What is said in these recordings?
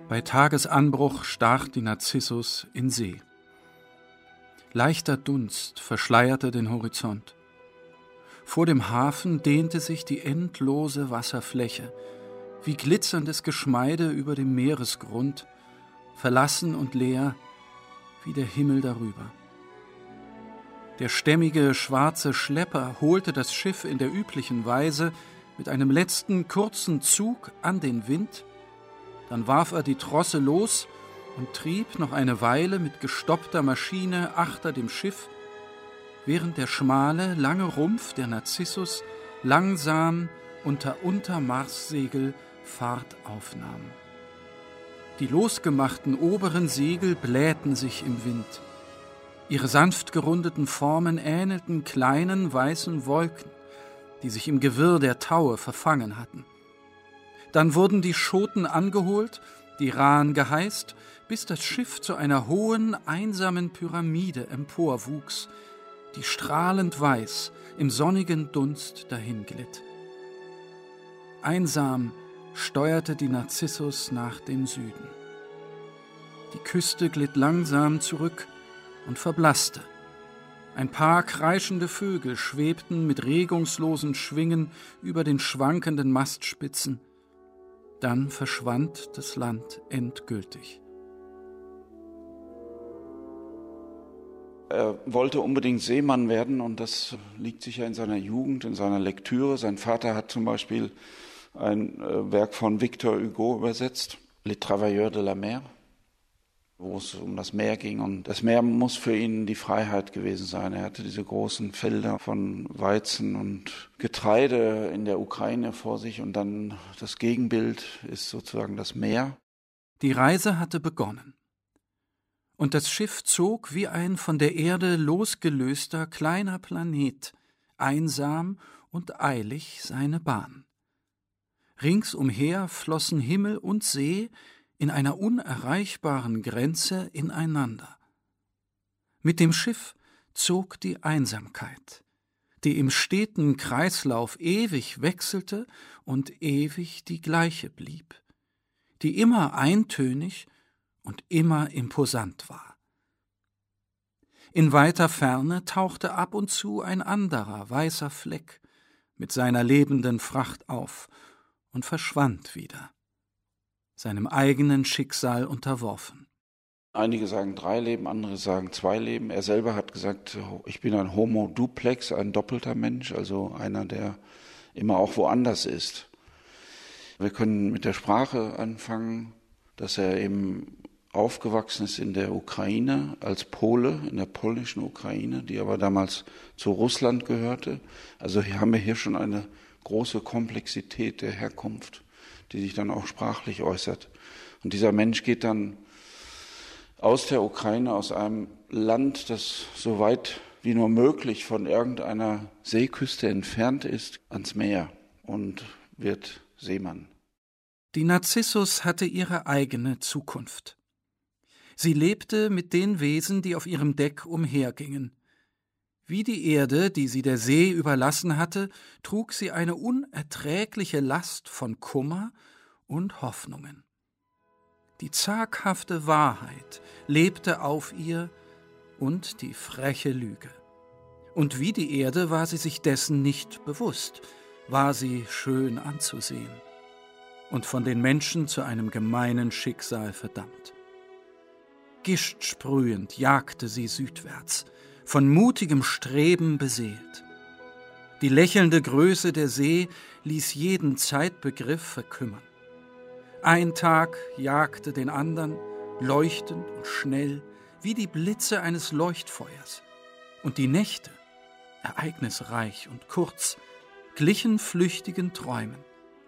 Bei Tagesanbruch stach die Narzissus in See. Leichter Dunst verschleierte den Horizont. Vor dem Hafen dehnte sich die endlose Wasserfläche, wie glitzerndes Geschmeide über dem Meeresgrund, verlassen und leer wie der Himmel darüber. Der stämmige, schwarze Schlepper holte das Schiff in der üblichen Weise mit einem letzten kurzen Zug an den Wind, dann warf er die Trosse los und trieb noch eine Weile mit gestoppter Maschine achter dem Schiff, während der schmale, lange Rumpf der Narzissus langsam unter Untermarssegel Fahrt aufnahm. Die losgemachten oberen Segel blähten sich im Wind. Ihre sanft gerundeten Formen ähnelten kleinen weißen Wolken, die sich im Gewirr der Taue verfangen hatten. Dann wurden die Schoten angeholt, die Rahen geheißt, bis das Schiff zu einer hohen, einsamen Pyramide emporwuchs, die strahlend weiß im sonnigen Dunst dahinglitt. Einsam steuerte die Narzissus nach dem Süden. Die Küste glitt langsam zurück und verblasste. Ein paar kreischende Vögel schwebten mit regungslosen Schwingen über den schwankenden Mastspitzen. Dann verschwand das Land endgültig. Er wollte unbedingt Seemann werden und das liegt sicher in seiner Jugend, in seiner Lektüre. Sein Vater hat zum Beispiel ein Werk von Victor Hugo übersetzt, Les Travailleurs de la Mer, wo es um das Meer ging. Und das Meer muss für ihn die Freiheit gewesen sein. Er hatte diese großen Felder von Weizen und Getreide in der Ukraine vor sich und dann das Gegenbild ist sozusagen das Meer. Die Reise hatte begonnen. Und das Schiff zog wie ein von der Erde losgelöster kleiner Planet, einsam und eilig seine Bahn. Ringsumher flossen Himmel und See in einer unerreichbaren Grenze ineinander. Mit dem Schiff zog die Einsamkeit, die im steten Kreislauf ewig wechselte und ewig die gleiche blieb, die immer eintönig und immer imposant war. In weiter Ferne tauchte ab und zu ein anderer weißer Fleck mit seiner lebenden Fracht auf und verschwand wieder, seinem eigenen Schicksal unterworfen. Einige sagen 3 Leben, andere sagen 2 Leben. Er selber hat gesagt, ich bin ein Homo duplex, ein doppelter Mensch, also einer, der immer auch woanders ist. Wir können mit der Sprache anfangen, dass er eben aufgewachsen ist in der Ukraine als Pole, in der polnischen Ukraine, die aber damals zu Russland gehörte. Also hier haben wir schon eine große Komplexität der Herkunft, die sich dann auch sprachlich äußert. Und dieser Mensch geht dann aus der Ukraine, aus einem Land, das so weit wie nur möglich von irgendeiner Seeküste entfernt ist, ans Meer und wird Seemann. Die Narzissus hatte ihre eigene Zukunft. Sie lebte mit den Wesen, die auf ihrem Deck umhergingen. Wie die Erde, die sie der See überlassen hatte, trug sie eine unerträgliche Last von Kummer und Hoffnungen. Die zaghafte Wahrheit lebte auf ihr und die freche Lüge. Und wie die Erde war sie sich dessen nicht bewusst, war sie schön anzusehen und von den Menschen zu einem gemeinen Schicksal verdammt. Gishtsprühend jagte sie südwärts, von mutigem Streben beseelt. Die lächelnde Größe der See ließ jeden Zeitbegriff verkümmern. Ein Tag jagte den andern, leuchtend und schnell, wie die Blitze eines Leuchtfeuers. Und die Nächte, ereignisreich und kurz, glichen flüchtigen Träumen.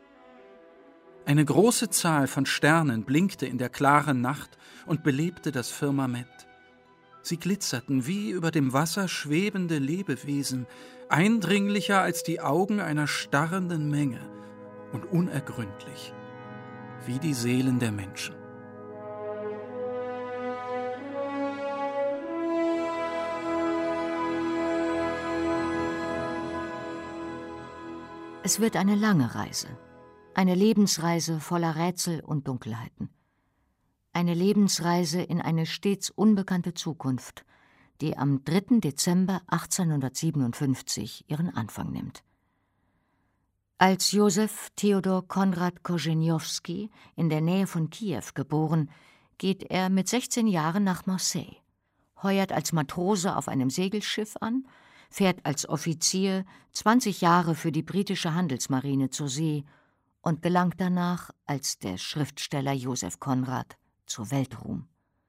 Eine große Zahl von Sternen blinkte in der klaren Nacht und belebte das Firmament. Sie glitzerten wie über dem Wasser schwebende Lebewesen, eindringlicher als die Augen einer starrenden Menge und unergründlich, wie die Seelen der Menschen. Es wird eine lange Reise. Eine Lebensreise voller Rätsel und Dunkelheiten. Eine Lebensreise in eine stets unbekannte Zukunft, die am 3. Dezember 1857 ihren Anfang nimmt. Als Josef Theodor Konrad Korzeniowski in der Nähe von Kiew geboren, geht er mit 16 Jahren nach Marseille, heuert als Matrose auf einem Segelschiff an, fährt als Offizier 20 Jahre für die britische Handelsmarine zur See und gelangt danach als der Schriftsteller Josef Konrad zu Weltruhm.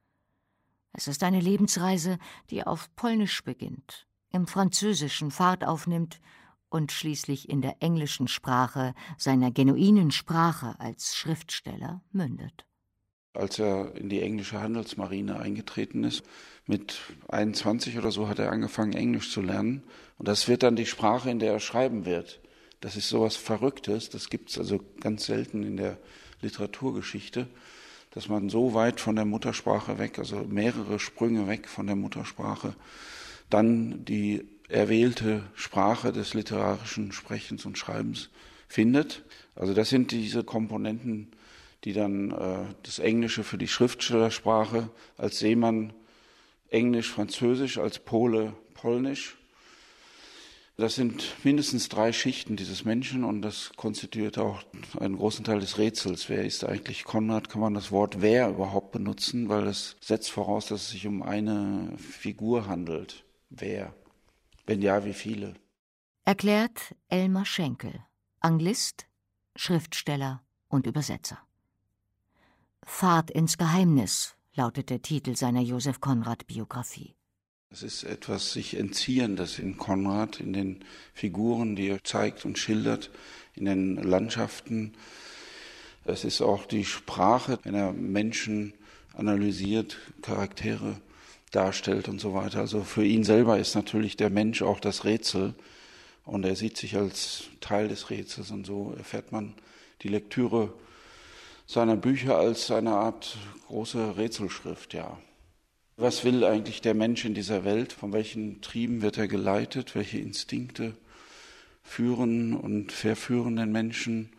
Es ist eine Lebensreise, die auf Polnisch beginnt, im Französischen Fahrt aufnimmt und schließlich in der englischen Sprache, seiner genuinen Sprache als Schriftsteller, mündet. Als er in die englische Handelsmarine eingetreten ist, mit 21 oder so hat er angefangen, Englisch zu lernen. Und das wird dann die Sprache, in der er schreiben wird. Das ist sowas Verrücktes, das gibt es also ganz selten in der Literaturgeschichte, dass man so weit von der Muttersprache weg, also mehrere Sprünge weg von der Muttersprache, dann die erwählte Sprache des literarischen Sprechens und Schreibens findet. Also das sind diese Komponenten, die dann das Englische für die Schriftstellersprache, als Seemann Englisch, Französisch, als Pole Polnisch. Das sind mindestens 3 Schichten dieses Menschen und das konstituiert auch einen großen Teil des Rätsels. Wer ist eigentlich Konrad? Kann man das Wort wer überhaupt benutzen? Weil das setzt voraus, dass es sich um eine Figur handelt. Wer? Wenn ja, wie viele? Erklärt Elmar Schenkel, Anglist, Schriftsteller und Übersetzer. Fahrt ins Geheimnis lautet der Titel seiner Josef-Konrad-Biografie. Es ist etwas sich Entziehendes in Konrad, in den Figuren, die er zeigt und schildert, in den Landschaften. Es ist auch die Sprache, wenn er Menschen analysiert, Charaktere darstellt und so weiter. Also für ihn selber ist natürlich der Mensch auch das Rätsel und er sieht sich als Teil des Rätsels und so erfährt man die Lektüre seiner Bücher als eine Art große Rätselschrift, ja. Was will eigentlich der Mensch in dieser Welt? Von welchen Trieben wird er geleitet? Welche Instinkte führen und verführen den Menschen?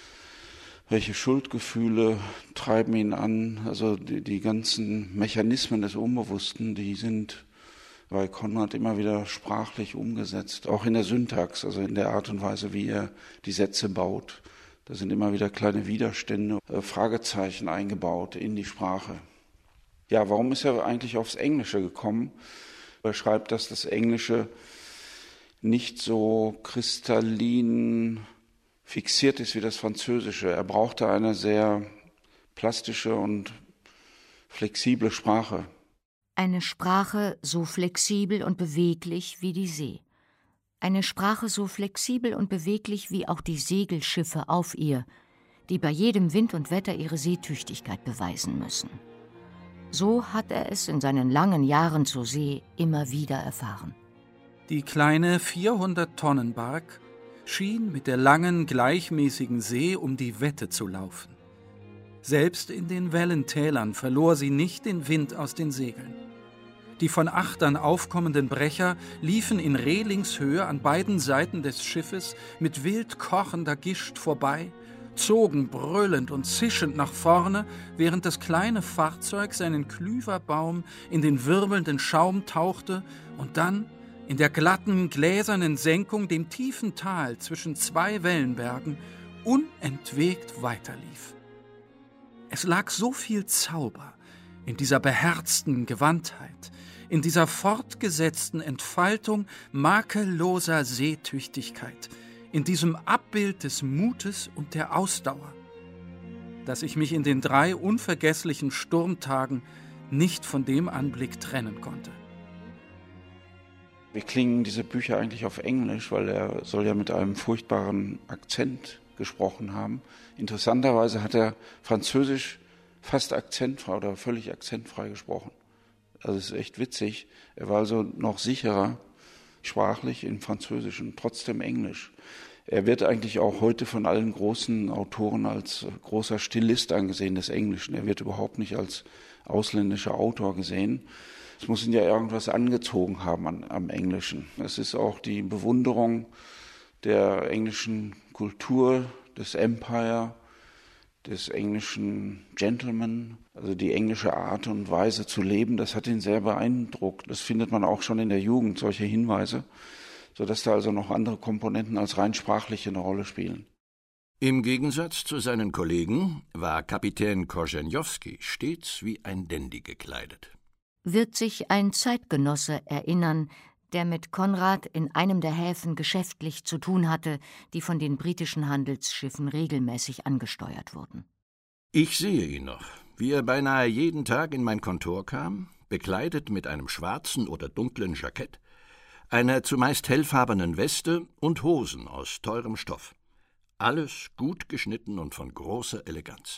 Welche Schuldgefühle treiben ihn an? Also die ganzen Mechanismen des Unbewussten, die sind bei Konrad immer wieder sprachlich umgesetzt, auch in der Syntax, also in der Art und Weise, wie er die Sätze baut. Da sind immer wieder kleine Widerstände, Fragezeichen eingebaut in die Sprache. Ja, warum ist er eigentlich aufs Englische gekommen? Er schreibt, dass das Englische nicht so kristallin fixiert ist wie das Französische. Er brauchte eine sehr plastische und flexible Sprache. Eine Sprache so flexibel und beweglich wie die See. Eine Sprache so flexibel und beweglich wie auch die Segelschiffe auf ihr, die bei jedem Wind und Wetter ihre Seetüchtigkeit beweisen müssen. So hat er es in seinen langen Jahren zur See immer wieder erfahren. Die kleine 400-Tonnen-Bark schien mit der langen, gleichmäßigen See um die Wette zu laufen. Selbst in den Wellentälern verlor sie nicht den Wind aus den Segeln. Die von Achtern aufkommenden Brecher liefen in Relingshöhe an beiden Seiten des Schiffes mit wild kochender Gischt vorbei, zogen brüllend und zischend nach vorne, während das kleine Fahrzeug seinen Klüverbaum in den wirbelnden Schaum tauchte und dann in der glatten, gläsernen Senkung dem tiefen Tal zwischen 2 Wellenbergen unentwegt weiterlief. Es lag so viel Zauber in dieser beherzten Gewandtheit, in dieser fortgesetzten Entfaltung makelloser Seetüchtigkeit, in diesem Abbild des Mutes und der Ausdauer, dass ich mich in den 3 unvergesslichen Sturmtagen nicht von dem Anblick trennen konnte. Wie klingen diese Bücher eigentlich auf Englisch, weil er soll ja mit einem furchtbaren Akzent gesprochen haben. Interessanterweise hat er Französisch fast akzentfrei oder völlig akzentfrei gesprochen. Also es ist echt witzig. Er war also noch sicherer sprachlich im Französischen, trotzdem Englisch. Er wird eigentlich auch heute von allen großen Autoren als großer Stilist angesehen des Englischen. Er wird überhaupt nicht als ausländischer Autor gesehen. Es muss ihn ja irgendwas angezogen haben am Englischen. Es ist auch die Bewunderung der englischen Kultur, des Empire, des englischen Gentleman, also die englische Art und Weise zu leben, das hat ihn sehr beeindruckt. Das findet man auch schon in der Jugend, solche Hinweise, sodass da also noch andere Komponenten als rein sprachliche eine Rolle spielen. Im Gegensatz zu seinen Kollegen war Kapitän Korzenjowski stets wie ein Dandy gekleidet. Wird sich ein Zeitgenosse erinnern, der mit Konrad in einem der Häfen geschäftlich zu tun hatte, die von den britischen Handelsschiffen regelmäßig angesteuert wurden. Ich sehe ihn noch, wie er beinahe jeden Tag in mein Kontor kam, bekleidet mit einem schwarzen oder dunklen Jackett, einer zumeist hellfarbenen Weste und Hosen aus teurem Stoff. Alles gut geschnitten und von großer Eleganz.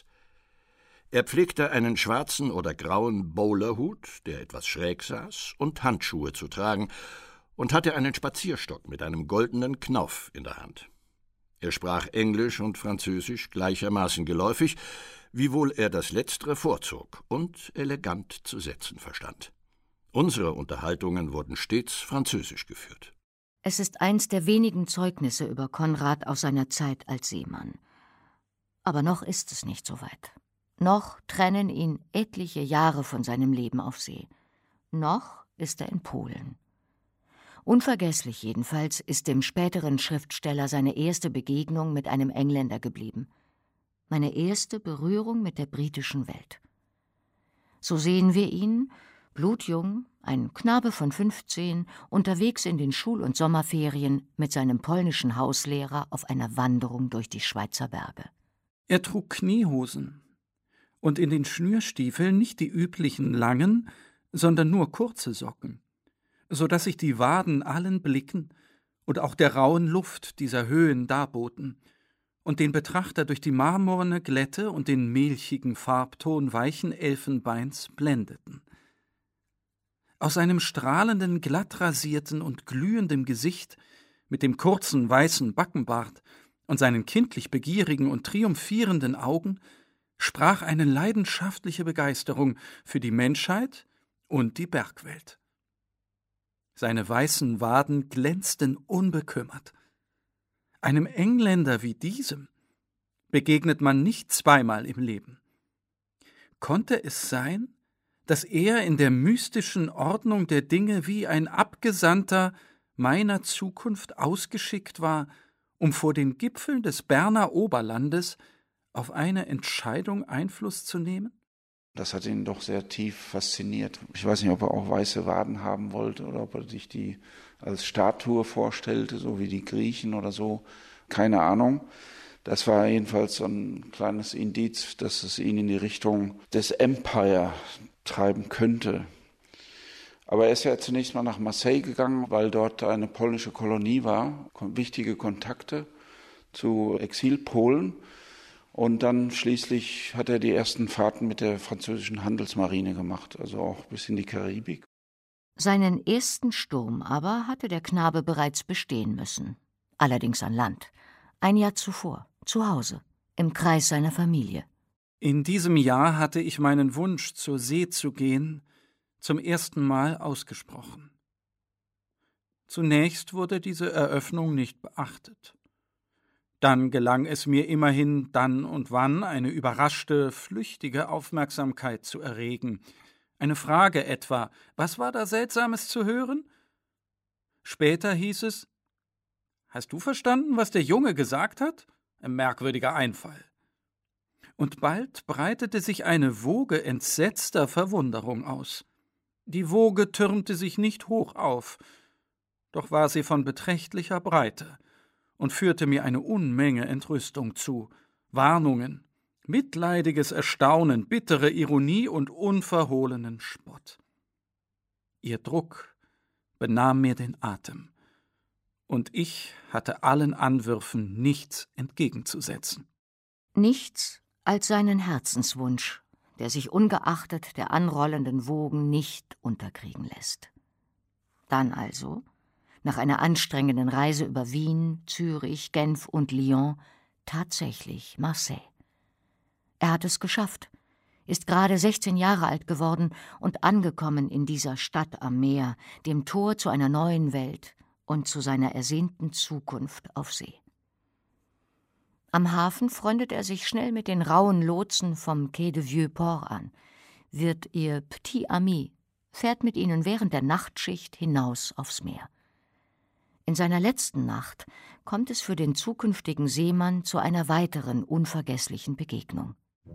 Er pflegte einen schwarzen oder grauen Bowlerhut, der etwas schräg saß, und Handschuhe zu tragen, und hatte einen Spazierstock mit einem goldenen Knauf in der Hand. Er sprach Englisch und Französisch gleichermaßen geläufig, wiewohl er das Letztere vorzog und elegant zu setzen verstand. Unsere Unterhaltungen wurden stets französisch geführt. Es ist eins der wenigen Zeugnisse über Konrad aus seiner Zeit als Seemann. Aber noch ist es nicht so weit. Noch trennen ihn etliche Jahre von seinem Leben auf See. Noch ist er in Polen. Unvergesslich jedenfalls ist dem späteren Schriftsteller seine erste Begegnung mit einem Engländer geblieben. Meine erste Berührung mit der britischen Welt. So sehen wir ihn, blutjung, ein Knabe von 15, unterwegs in den Schul- und Sommerferien mit seinem polnischen Hauslehrer auf einer Wanderung durch die Schweizer Berge. Er trug Kniehosen und in den Schnürstiefeln nicht die üblichen langen, sondern nur kurze Socken, so dass sich die Waden allen Blicken und auch der rauen Luft dieser Höhen darboten und den Betrachter durch die marmorne Glätte und den milchigen Farbton weichen Elfenbeins blendeten. Aus seinem strahlenden, glatt rasierten und glühenden Gesicht mit dem kurzen, weißen Backenbart und seinen kindlich begierigen und triumphierenden Augen sprach eine leidenschaftliche Begeisterung für die Menschheit und die Bergwelt. Seine weißen Waden glänzten unbekümmert. Einem Engländer wie diesem begegnet man nicht zweimal im Leben. Konnte es sein, dass er in der mystischen Ordnung der Dinge wie ein Abgesandter meiner Zukunft ausgeschickt war, um vor den Gipfeln des Berner Oberlandes auf eine Entscheidung Einfluss zu nehmen? Das hat ihn doch sehr tief fasziniert. Ich weiß nicht, ob er auch weiße Waden haben wollte oder ob er sich die als Statue vorstellte, so wie die Griechen oder so. Keine Ahnung. Das war jedenfalls so ein kleines Indiz, dass es ihn in die Richtung des Empire treiben könnte. Aber er ist ja zunächst mal nach Marseille gegangen, weil dort eine polnische Kolonie war, wichtige Kontakte zu Exilpolen. Und dann schließlich hat er die ersten Fahrten mit der französischen Handelsmarine gemacht, also auch bis in die Karibik. Seinen ersten Sturm aber hatte der Knabe bereits bestehen müssen, allerdings an Land, ein Jahr zuvor, zu Hause, im Kreis seiner Familie. In diesem Jahr hatte ich meinen Wunsch, zur See zu gehen, zum ersten Mal ausgesprochen. Zunächst wurde diese Eröffnung nicht beachtet. Dann gelang es mir immerhin dann und wann, eine überraschte, flüchtige Aufmerksamkeit zu erregen. Eine Frage etwa: Was war da Seltsames zu hören? Später hieß es: Hast du verstanden, was der Junge gesagt hat? Ein merkwürdiger Einfall. Und bald breitete sich eine Woge entsetzter Verwunderung aus. Die Woge türmte sich nicht hoch auf, doch war sie von beträchtlicher Breite und führte mir eine Unmenge Entrüstung zu, Warnungen, mitleidiges Erstaunen, bittere Ironie und unverhohlenen Spott. Ihr Druck benahm mir den Atem, und ich hatte allen Anwürfen nichts entgegenzusetzen. Nichts als seinen Herzenswunsch, der sich ungeachtet der anrollenden Wogen nicht unterkriegen lässt. Dann also, nach einer anstrengenden Reise über Wien, Zürich, Genf und Lyon, tatsächlich Marseille. Er hat es geschafft, ist gerade 16 Jahre alt geworden und angekommen in dieser Stadt am Meer, dem Tor zu einer neuen Welt und zu seiner ersehnten Zukunft auf See. Am Hafen freundet er sich schnell mit den rauen Lotsen vom Quai de Vieux-Port an, wird ihr Petit Ami, fährt mit ihnen während der Nachtschicht hinaus aufs Meer. In seiner letzten Nacht kommt es für den zukünftigen Seemann zu einer weiteren unvergesslichen Begegnung.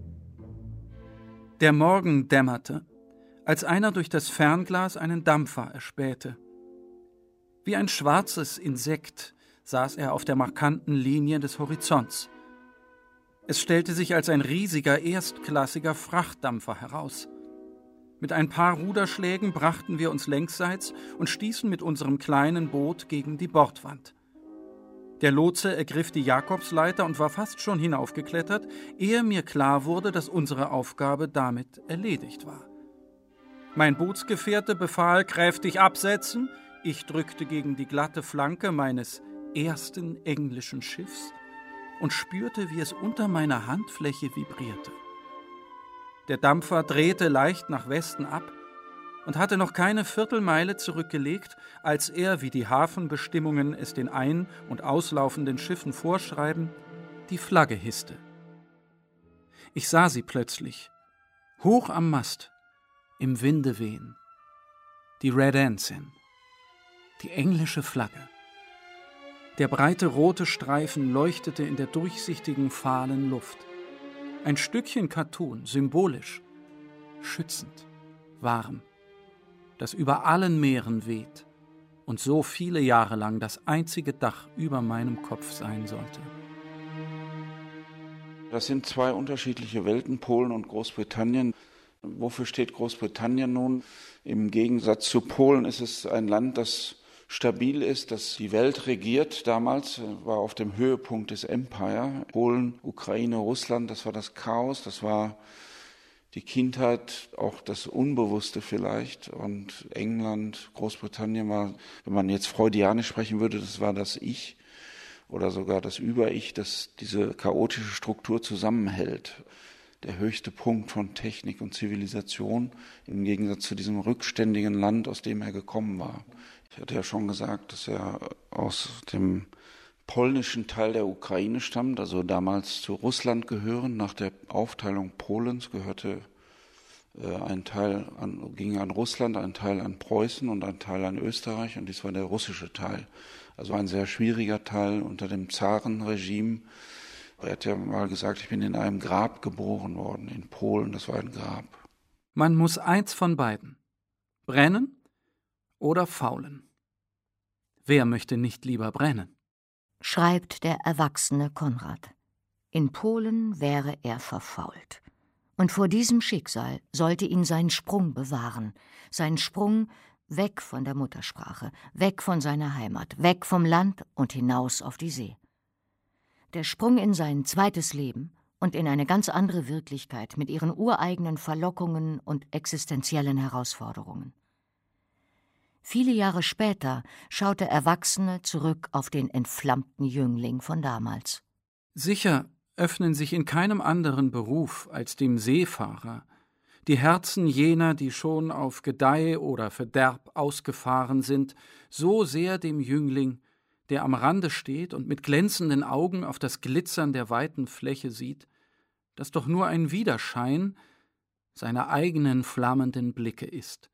Der Morgen dämmerte, als einer durch das Fernglas einen Dampfer erspähte. Wie ein schwarzes Insekt saß er auf der markanten Linie des Horizonts. Es stellte sich als ein riesiger, erstklassiger Frachtdampfer heraus. Mit ein paar Ruderschlägen brachten wir uns längsseits und stießen mit unserem kleinen Boot gegen die Bordwand. Der Lotse ergriff die Jakobsleiter und war fast schon hinaufgeklettert, ehe mir klar wurde, dass unsere Aufgabe damit erledigt war. Mein Bootsgefährte befahl, kräftig absetzen. Ich drückte gegen die glatte Flanke meines ersten englischen Schiffs und spürte, wie es unter meiner Handfläche vibrierte. Der Dampfer drehte leicht nach Westen ab und hatte noch keine Viertelmeile zurückgelegt, als er, wie die Hafenbestimmungen es den ein- und auslaufenden Schiffen vorschreiben, die Flagge hisste. Ich sah sie plötzlich, hoch am Mast, im Winde wehen. Die Red Ensign, die englische Flagge. Der breite rote Streifen leuchtete in der durchsichtigen, fahlen Luft. Ein Stückchen Kattun, symbolisch, schützend, warm, das über allen Meeren weht und so viele Jahre lang das einzige Dach über meinem Kopf sein sollte. Das sind zwei unterschiedliche Welten, Polen und Großbritannien. Wofür steht Großbritannien nun? Im Gegensatz zu Polen ist es ein Land, das stabil ist, das die Welt regiert. Damals war auf dem Höhepunkt des Empire. Polen, Ukraine, Russland, das war das Chaos, das war die Kindheit, auch das Unbewusste vielleicht. Und England, Großbritannien war, wenn man jetzt freudianisch sprechen würde, das war das Ich oder sogar das Über-Ich, das diese chaotische Struktur zusammenhält. Der höchste Punkt von Technik und Zivilisation im Gegensatz zu diesem rückständigen Land, aus dem er gekommen war. Ich hatte ja schon gesagt, dass er aus dem polnischen Teil der Ukraine stammt, also damals zu Russland gehören. Nach der Aufteilung Polens gehörte ein Teil ging an Russland, ein Teil an Preußen und ein Teil an Österreich, und dies war der russische Teil. Also ein sehr schwieriger Teil unter dem Zarenregime. Er hat ja mal gesagt, ich bin in einem Grab geboren worden, in Polen, das war ein Grab. Man muss eins von beiden: brennen oder faulen. Wer möchte nicht lieber brennen? Schreibt der erwachsene Konrad. In Polen wäre er verfault. Und vor diesem Schicksal sollte ihn sein Sprung bewahren. Sein Sprung weg von der Muttersprache, weg von seiner Heimat, weg vom Land und hinaus auf die See. Der Sprung in sein zweites Leben und in eine ganz andere Wirklichkeit mit ihren ureigenen Verlockungen und existenziellen Herausforderungen. Viele Jahre später schaute Erwachsene zurück auf den entflammten Jüngling von damals. Sicher öffnen sich in keinem anderen Beruf als dem Seefahrer die Herzen jener, die schon auf Gedeih oder Verderb ausgefahren sind, so sehr dem Jüngling, der am Rande steht und mit glänzenden Augen auf das Glitzern der weiten Fläche sieht, das doch nur ein Widerschein seiner eigenen flammenden Blicke ist.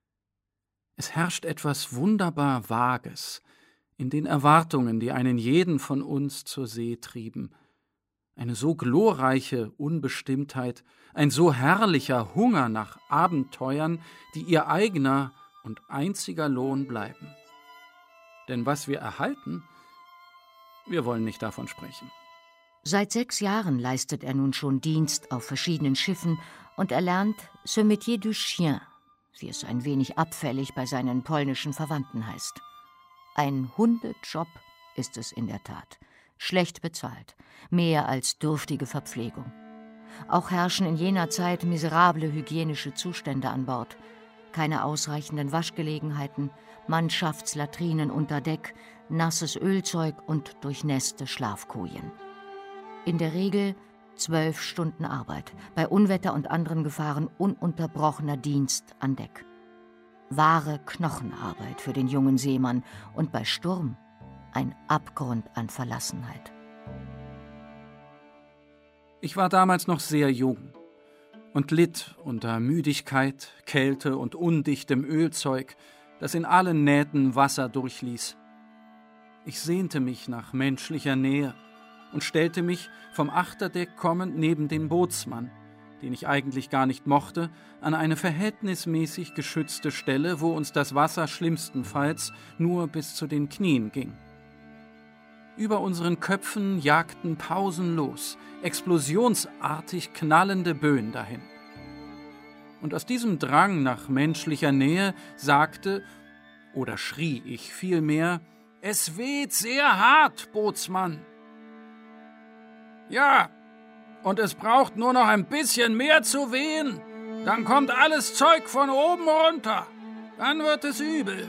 Es herrscht etwas wunderbar Vages in den Erwartungen, die einen jeden von uns zur See trieben. Eine so glorreiche Unbestimmtheit, ein so herrlicher Hunger nach Abenteuern, die ihr eigener und einziger Lohn bleiben. Denn was wir erhalten, wir wollen nicht davon sprechen. Seit 6 Jahren leistet er nun schon Dienst auf verschiedenen Schiffen und erlernt ce métier du chien, wie es ein wenig abfällig bei seinen polnischen Verwandten heißt. Ein Hundejob ist es in der Tat. Schlecht bezahlt, mehr als dürftige Verpflegung. Auch herrschen in jener Zeit miserable hygienische Zustände an Bord. Keine ausreichenden Waschgelegenheiten, Mannschaftslatrinen unter Deck, nasses Ölzeug und durchnässte Schlafkojen. In der Regel 12 Stunden Arbeit, bei Unwetter und anderen Gefahren ununterbrochener Dienst an Deck. Wahre Knochenarbeit für den jungen Seemann und bei Sturm ein Abgrund an Verlassenheit. Ich war damals noch sehr jung und litt unter Müdigkeit, Kälte und undichtem Ölzeug, das in allen Nähten Wasser durchließ. Ich sehnte mich nach menschlicher Nähe und stellte mich vom Achterdeck kommend neben den Bootsmann, den ich eigentlich gar nicht mochte, an eine verhältnismäßig geschützte Stelle, wo uns das Wasser schlimmstenfalls nur bis zu den Knien ging. Über unseren Köpfen jagten pausenlos, explosionsartig knallende Böen dahin. Und aus diesem Drang nach menschlicher Nähe sagte, oder schrie ich vielmehr, »Es weht sehr hart, Bootsmann!« »Ja, und es braucht nur noch ein bisschen mehr zu wehen, dann kommt alles Zeug von oben runter, dann wird es übel.«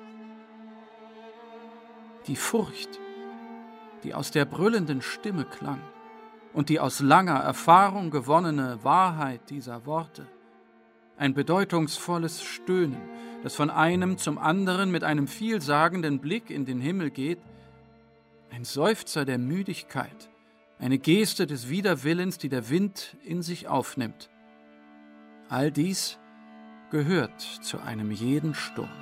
Die Furcht, die aus der brüllenden Stimme klang, und die aus langer Erfahrung gewonnene Wahrheit dieser Worte, ein bedeutungsvolles Stöhnen, das von einem zum anderen mit einem vielsagenden Blick in den Himmel geht, ein Seufzer der Müdigkeit, eine Geste des Widerwillens, die der Wind in sich aufnimmt. All dies gehört zu einem jeden Sturm.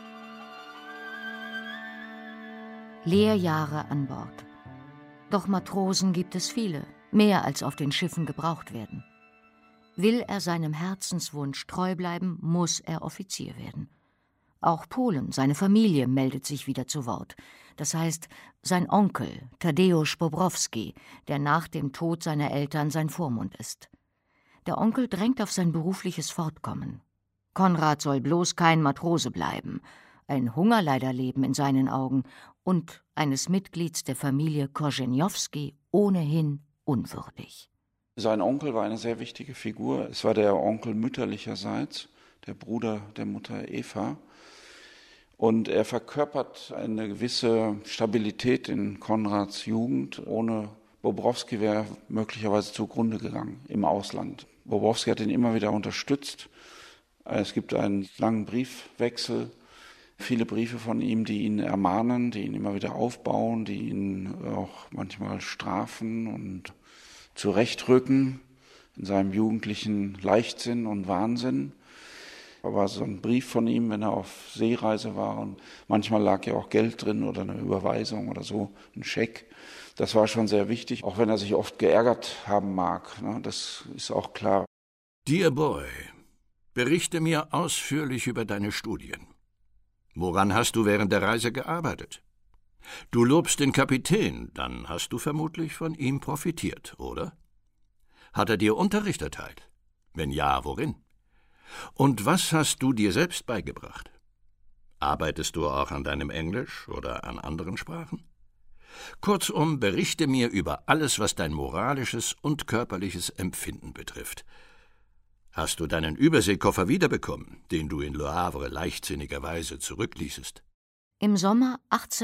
Lehrjahre an Bord. Doch Matrosen gibt es viele, mehr als auf den Schiffen gebraucht werden. Will er seinem Herzenswunsch treu bleiben, muss er Offizier werden. Auch Polen, seine Familie, meldet sich wieder zu Wort. Das heißt, sein Onkel, Tadeusz Bobrowski, der nach dem Tod seiner Eltern sein Vormund ist. Der Onkel drängt auf sein berufliches Fortkommen. Konrad soll bloß kein Matrose bleiben, ein Hungerleiderleben in seinen Augen und eines Mitglieds der Familie Korzenjowski ohnehin unwürdig. Sein Onkel war eine sehr wichtige Figur. Es war der Onkel mütterlicherseits, der Bruder der Mutter Eva. Und er verkörpert eine gewisse Stabilität in Konrads Jugend. Ohne Bobrowski wäre er möglicherweise zugrunde gegangen im Ausland. Bobrowski hat ihn immer wieder unterstützt. Es gibt einen langen Briefwechsel, viele Briefe von ihm, die ihn ermahnen, die ihn immer wieder aufbauen, die ihn auch manchmal strafen und zurechtrücken in seinem jugendlichen Leichtsinn und Wahnsinn. Da war so ein Brief von ihm, wenn er auf Seereise war, und manchmal lag ja auch Geld drin oder eine Überweisung oder so, ein Scheck. Das war schon sehr wichtig, auch wenn er sich oft geärgert haben mag. Das ist auch klar. Dear Boy, berichte mir ausführlich über deine Studien. Woran hast du während der Reise gearbeitet? Du lobst den Kapitän, dann hast du vermutlich von ihm profitiert, oder? Hat er dir Unterricht erteilt? Wenn ja, worin? Und was hast du dir selbst beigebracht? Arbeitest du auch an deinem Englisch oder an anderen Sprachen? Kurzum, berichte mir über alles, was dein moralisches und körperliches Empfinden betrifft. Hast du deinen Überseekoffer wiederbekommen, den du in Le Havre leichtsinnigerweise zurückließest? Im Sommer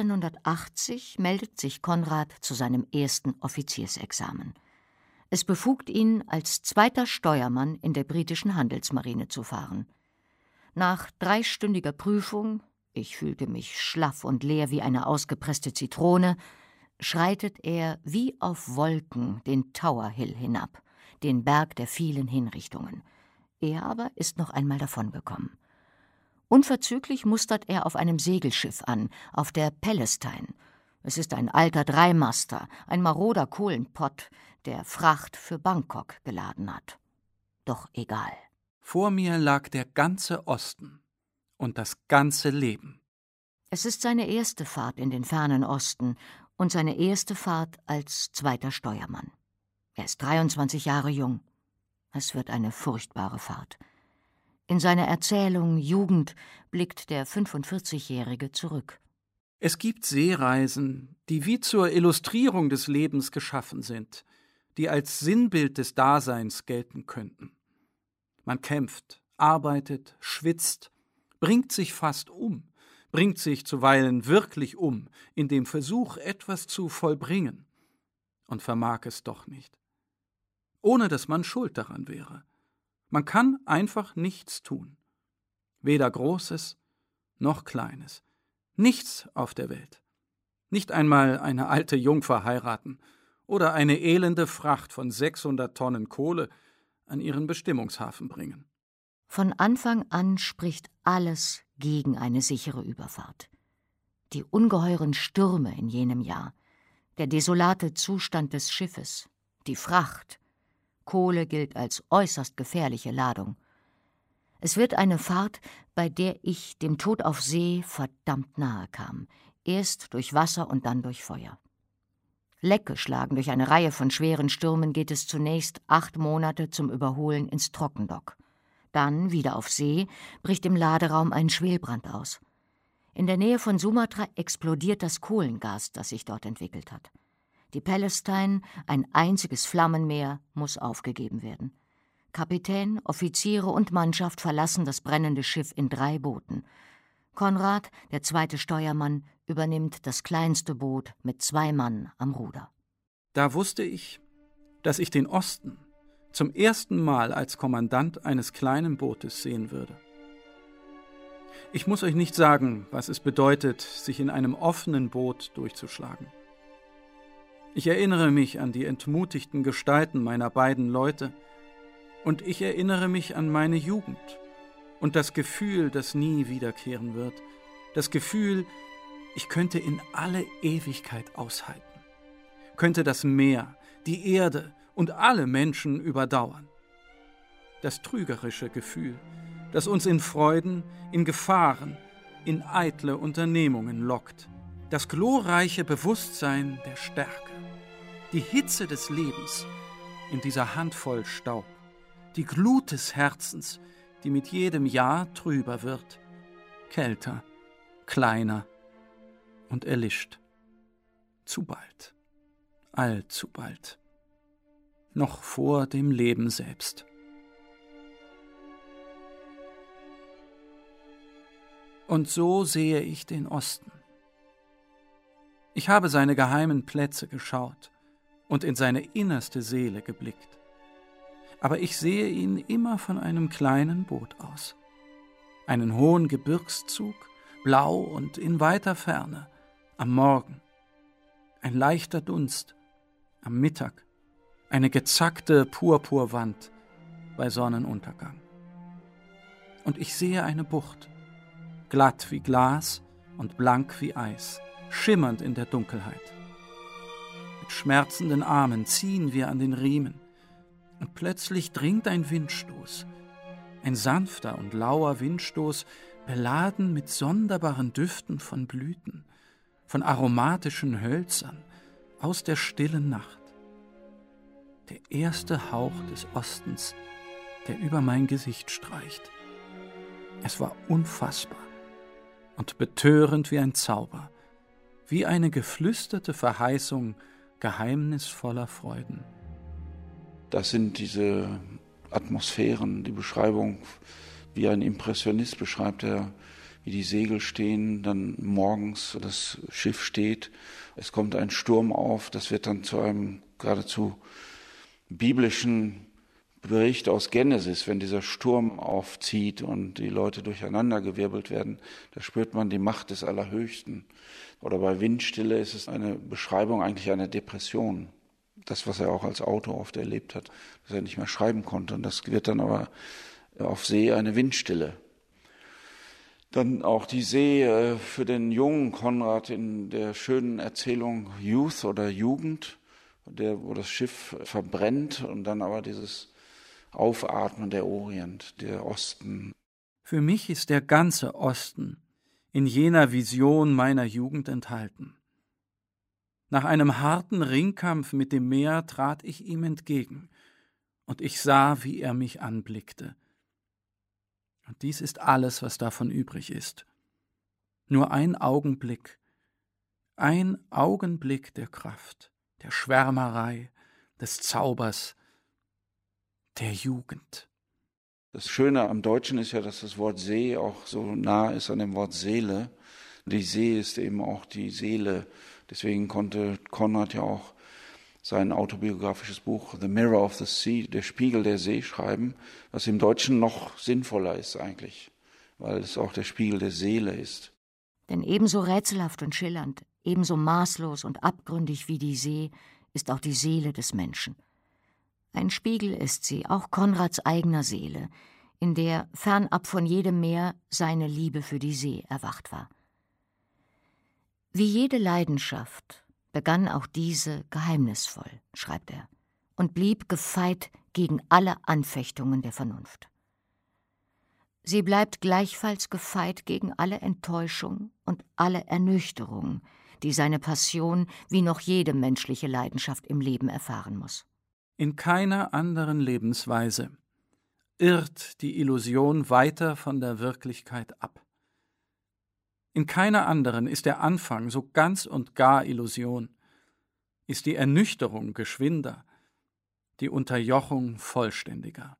1880 meldet sich Konrad zu seinem ersten Offiziersexamen. Es befugt ihn, als zweiter Steuermann in der britischen Handelsmarine zu fahren. Nach 3-stündiger Prüfung, ich fühlte mich schlaff und leer wie eine ausgepresste Zitrone, schreitet er wie auf Wolken den Tower Hill hinab, den Berg der vielen Hinrichtungen. Er aber ist noch einmal davongekommen. Unverzüglich mustert er auf einem Segelschiff an, auf der Palestine. Es ist ein alter Dreimaster, ein maroder Kohlenpott, der Fracht für Bangkok geladen hat. Doch egal. Vor mir lag der ganze Osten und das ganze Leben. Es ist seine erste Fahrt in den fernen Osten und seine erste Fahrt als zweiter Steuermann. Er ist 23 Jahre jung. Es wird eine furchtbare Fahrt. In seiner Erzählung Jugend blickt der 45-Jährige zurück. Es gibt Seereisen, die wie zur Illustrierung des Lebens geschaffen sind, die als Sinnbild des Daseins gelten könnten. Man kämpft, arbeitet, schwitzt, bringt sich fast um, bringt sich zuweilen wirklich um, in dem Versuch, etwas zu vollbringen, und vermag es doch nicht. Ohne dass man schuld daran wäre. Man kann einfach nichts tun. Weder Großes noch Kleines. Nichts auf der Welt. Nicht einmal eine alte Jungfer heiraten oder eine elende Fracht von 600 Tonnen Kohle an ihren Bestimmungshafen bringen. Von Anfang an spricht alles gegen eine sichere Überfahrt. Die ungeheuren Stürme in jenem Jahr, der desolate Zustand des Schiffes, die Fracht. Kohle gilt als äußerst gefährliche Ladung. Es wird eine Fahrt, bei der ich dem Tod auf See verdammt nahe kam, erst durch Wasser und dann durch Feuer. Leckgeschlagen durch eine Reihe von schweren Stürmen geht es zunächst 8 Monate zum Überholen ins Trockendock. Dann, wieder auf See, bricht im Laderaum ein Schwelbrand aus. In der Nähe von Sumatra explodiert das Kohlengas, das sich dort entwickelt hat. Die Palestine, ein einziges Flammenmeer, muss aufgegeben werden. Kapitän, Offiziere und Mannschaft verlassen das brennende Schiff in 3 Booten. Konrad, der 2. Steuermann, übernimmt das kleinste Boot mit 2 Mann am Ruder. Da wusste ich, dass ich den Osten zum ersten Mal als Kommandant eines kleinen Bootes sehen würde. Ich muss euch nicht sagen, was es bedeutet, sich in einem offenen Boot durchzuschlagen. Ich erinnere mich an die entmutigten Gestalten meiner beiden Leute und ich erinnere mich an meine Jugend und das Gefühl, das nie wiederkehren wird, das Gefühl, ich könnte in alle Ewigkeit aushalten, könnte das Meer, die Erde und alle Menschen überdauern. Das trügerische Gefühl, das uns in Freuden, in Gefahren, in eitle Unternehmungen lockt, das glorreiche Bewusstsein der Stärke, die Hitze des Lebens in dieser Handvoll Staub, die Glut des Herzens, die mit jedem Jahr trüber wird, kälter, kleiner und erlischt. Zu bald, allzu bald, noch vor dem Leben selbst. Und so sehe ich den Osten. Ich habe seine geheimen Plätze geschaut und in seine innerste Seele geblickt. Aber ich sehe ihn immer von einem kleinen Boot aus. Einen hohen Gebirgszug, blau und in weiter Ferne, am Morgen. Ein leichter Dunst, am Mittag. Eine gezackte Purpurwand bei Sonnenuntergang. Und ich sehe eine Bucht, glatt wie Glas und blank wie Eis, schimmernd in der Dunkelheit. Mit schmerzenden Armen ziehen wir an den Riemen, und plötzlich dringt ein Windstoß, ein sanfter und lauer Windstoß, beladen mit sonderbaren Düften von Blüten, von aromatischen Hölzern, aus der stillen Nacht. Der erste Hauch des Ostens, der über mein Gesicht streicht. Es war unfassbar und betörend wie ein Zauber, wie eine geflüsterte Verheißung geheimnisvoller Freuden. Das sind diese Atmosphären, die Beschreibung, wie ein Impressionist beschreibt, wie die Segel stehen, dann morgens das Schiff steht, es kommt ein Sturm auf, das wird dann zu einem geradezu biblischen Bericht aus Genesis, wenn dieser Sturm aufzieht und die Leute durcheinandergewirbelt werden, da spürt man die Macht des Allerhöchsten. Oder bei Windstille ist es eine Beschreibung eigentlich einer Depression. Das, was er auch als Autor oft erlebt hat, dass er nicht mehr schreiben konnte. Und das wird dann aber auf See eine Windstille. Dann auch die See für den jungen Konrad in der schönen Erzählung Youth oder Jugend, wo das Schiff verbrennt und dann aber dieses Aufatmen der Orient, der Osten. Für mich ist der ganze Osten in jener Vision meiner Jugend enthalten. Nach einem harten Ringkampf mit dem Meer trat ich ihm entgegen, und ich sah, wie er mich anblickte. Und dies ist alles, was davon übrig ist. Nur ein Augenblick der Kraft, der Schwärmerei, des Zaubers, der Jugend. Das Schöne am Deutschen ist ja, dass das Wort See auch so nah ist an dem Wort Seele. Die See ist eben auch die Seele. Deswegen konnte Konrad ja auch sein autobiografisches Buch The Mirror of the Sea, der Spiegel der See, schreiben, was im Deutschen noch sinnvoller ist eigentlich, weil es auch der Spiegel der Seele ist. Denn ebenso rätselhaft und schillernd, ebenso maßlos und abgründig wie die See, ist auch die Seele des Menschen. Ein Spiegel ist sie, auch Konrads eigener Seele, in der, fernab von jedem Meer, seine Liebe für die See erwacht war. Wie jede Leidenschaft begann auch diese geheimnisvoll, schreibt er, und blieb gefeit gegen alle Anfechtungen der Vernunft. Sie bleibt gleichfalls gefeit gegen alle Enttäuschung und alle Ernüchterung, die seine Passion wie noch jede menschliche Leidenschaft im Leben erfahren muss. In keiner anderen Lebensweise irrt die Illusion weiter von der Wirklichkeit ab. In keiner anderen ist der Anfang so ganz und gar Illusion, ist die Ernüchterung geschwinder, die Unterjochung vollständiger.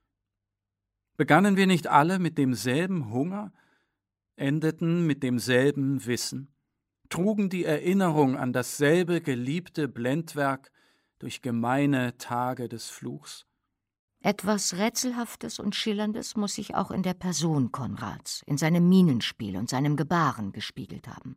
Begannen wir nicht alle mit demselben Hunger, endeten mit demselben Wissen, trugen die Erinnerung an dasselbe geliebte Blendwerk durch gemeine Tage des Fluchs? Etwas Rätselhaftes und Schillerndes muss sich auch in der Person Konrads, in seinem Mienenspiel und seinem Gebaren gespiegelt haben.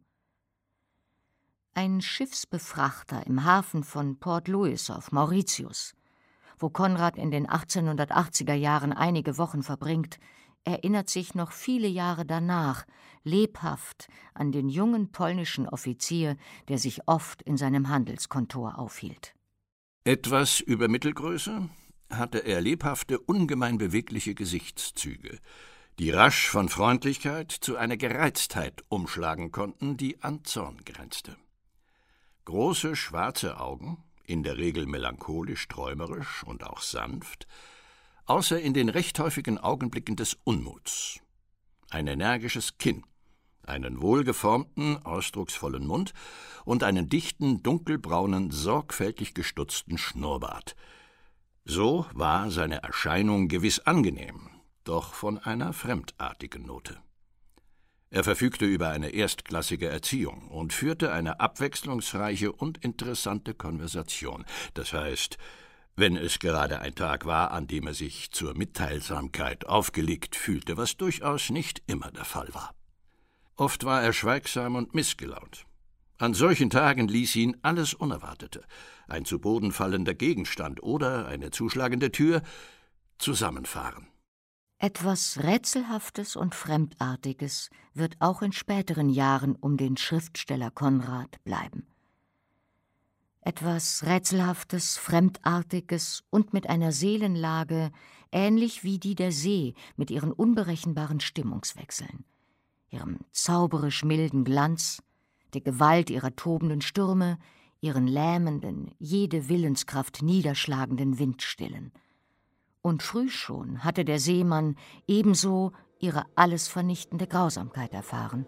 Ein Schiffsbefrachter im Hafen von Port Louis auf Mauritius, wo Konrad in den 1880er Jahren einige Wochen verbringt, erinnert sich noch viele Jahre danach lebhaft an den jungen polnischen Offizier, der sich oft in seinem Handelskontor aufhielt. Etwas über Mittelgröße hatte er lebhafte, ungemein bewegliche Gesichtszüge, die rasch von Freundlichkeit zu einer Gereiztheit umschlagen konnten, die an Zorn grenzte. Große, schwarze Augen, in der Regel melancholisch, träumerisch und auch sanft, außer in den recht häufigen Augenblicken des Unmuts. Ein energisches Kinn, einen wohlgeformten, ausdrucksvollen Mund und einen dichten, dunkelbraunen, sorgfältig gestutzten Schnurrbart. So war seine Erscheinung gewiss angenehm, doch von einer fremdartigen Note. Er verfügte über eine erstklassige Erziehung und führte eine abwechslungsreiche und interessante Konversation. Das heißt, wenn es gerade ein Tag war, an dem er sich zur Mitteilsamkeit aufgelegt fühlte, was durchaus nicht immer der Fall war. Oft war er schweigsam und missgelaunt. An solchen Tagen ließ ihn alles Unerwartete, ein zu Boden fallender Gegenstand oder eine zuschlagende Tür, zusammenfahren. Etwas Rätselhaftes und Fremdartiges wird auch in späteren Jahren um den Schriftsteller Konrad bleiben. Etwas Rätselhaftes, Fremdartiges und mit einer Seelenlage, ähnlich wie die der See mit ihren unberechenbaren Stimmungswechseln, ihrem zauberisch milden Glanz, der Gewalt ihrer tobenden Stürme, ihren lähmenden, jede Willenskraft niederschlagenden Windstillen. Und früh schon hatte der Seemann ebenso ihre alles vernichtende Grausamkeit erfahren.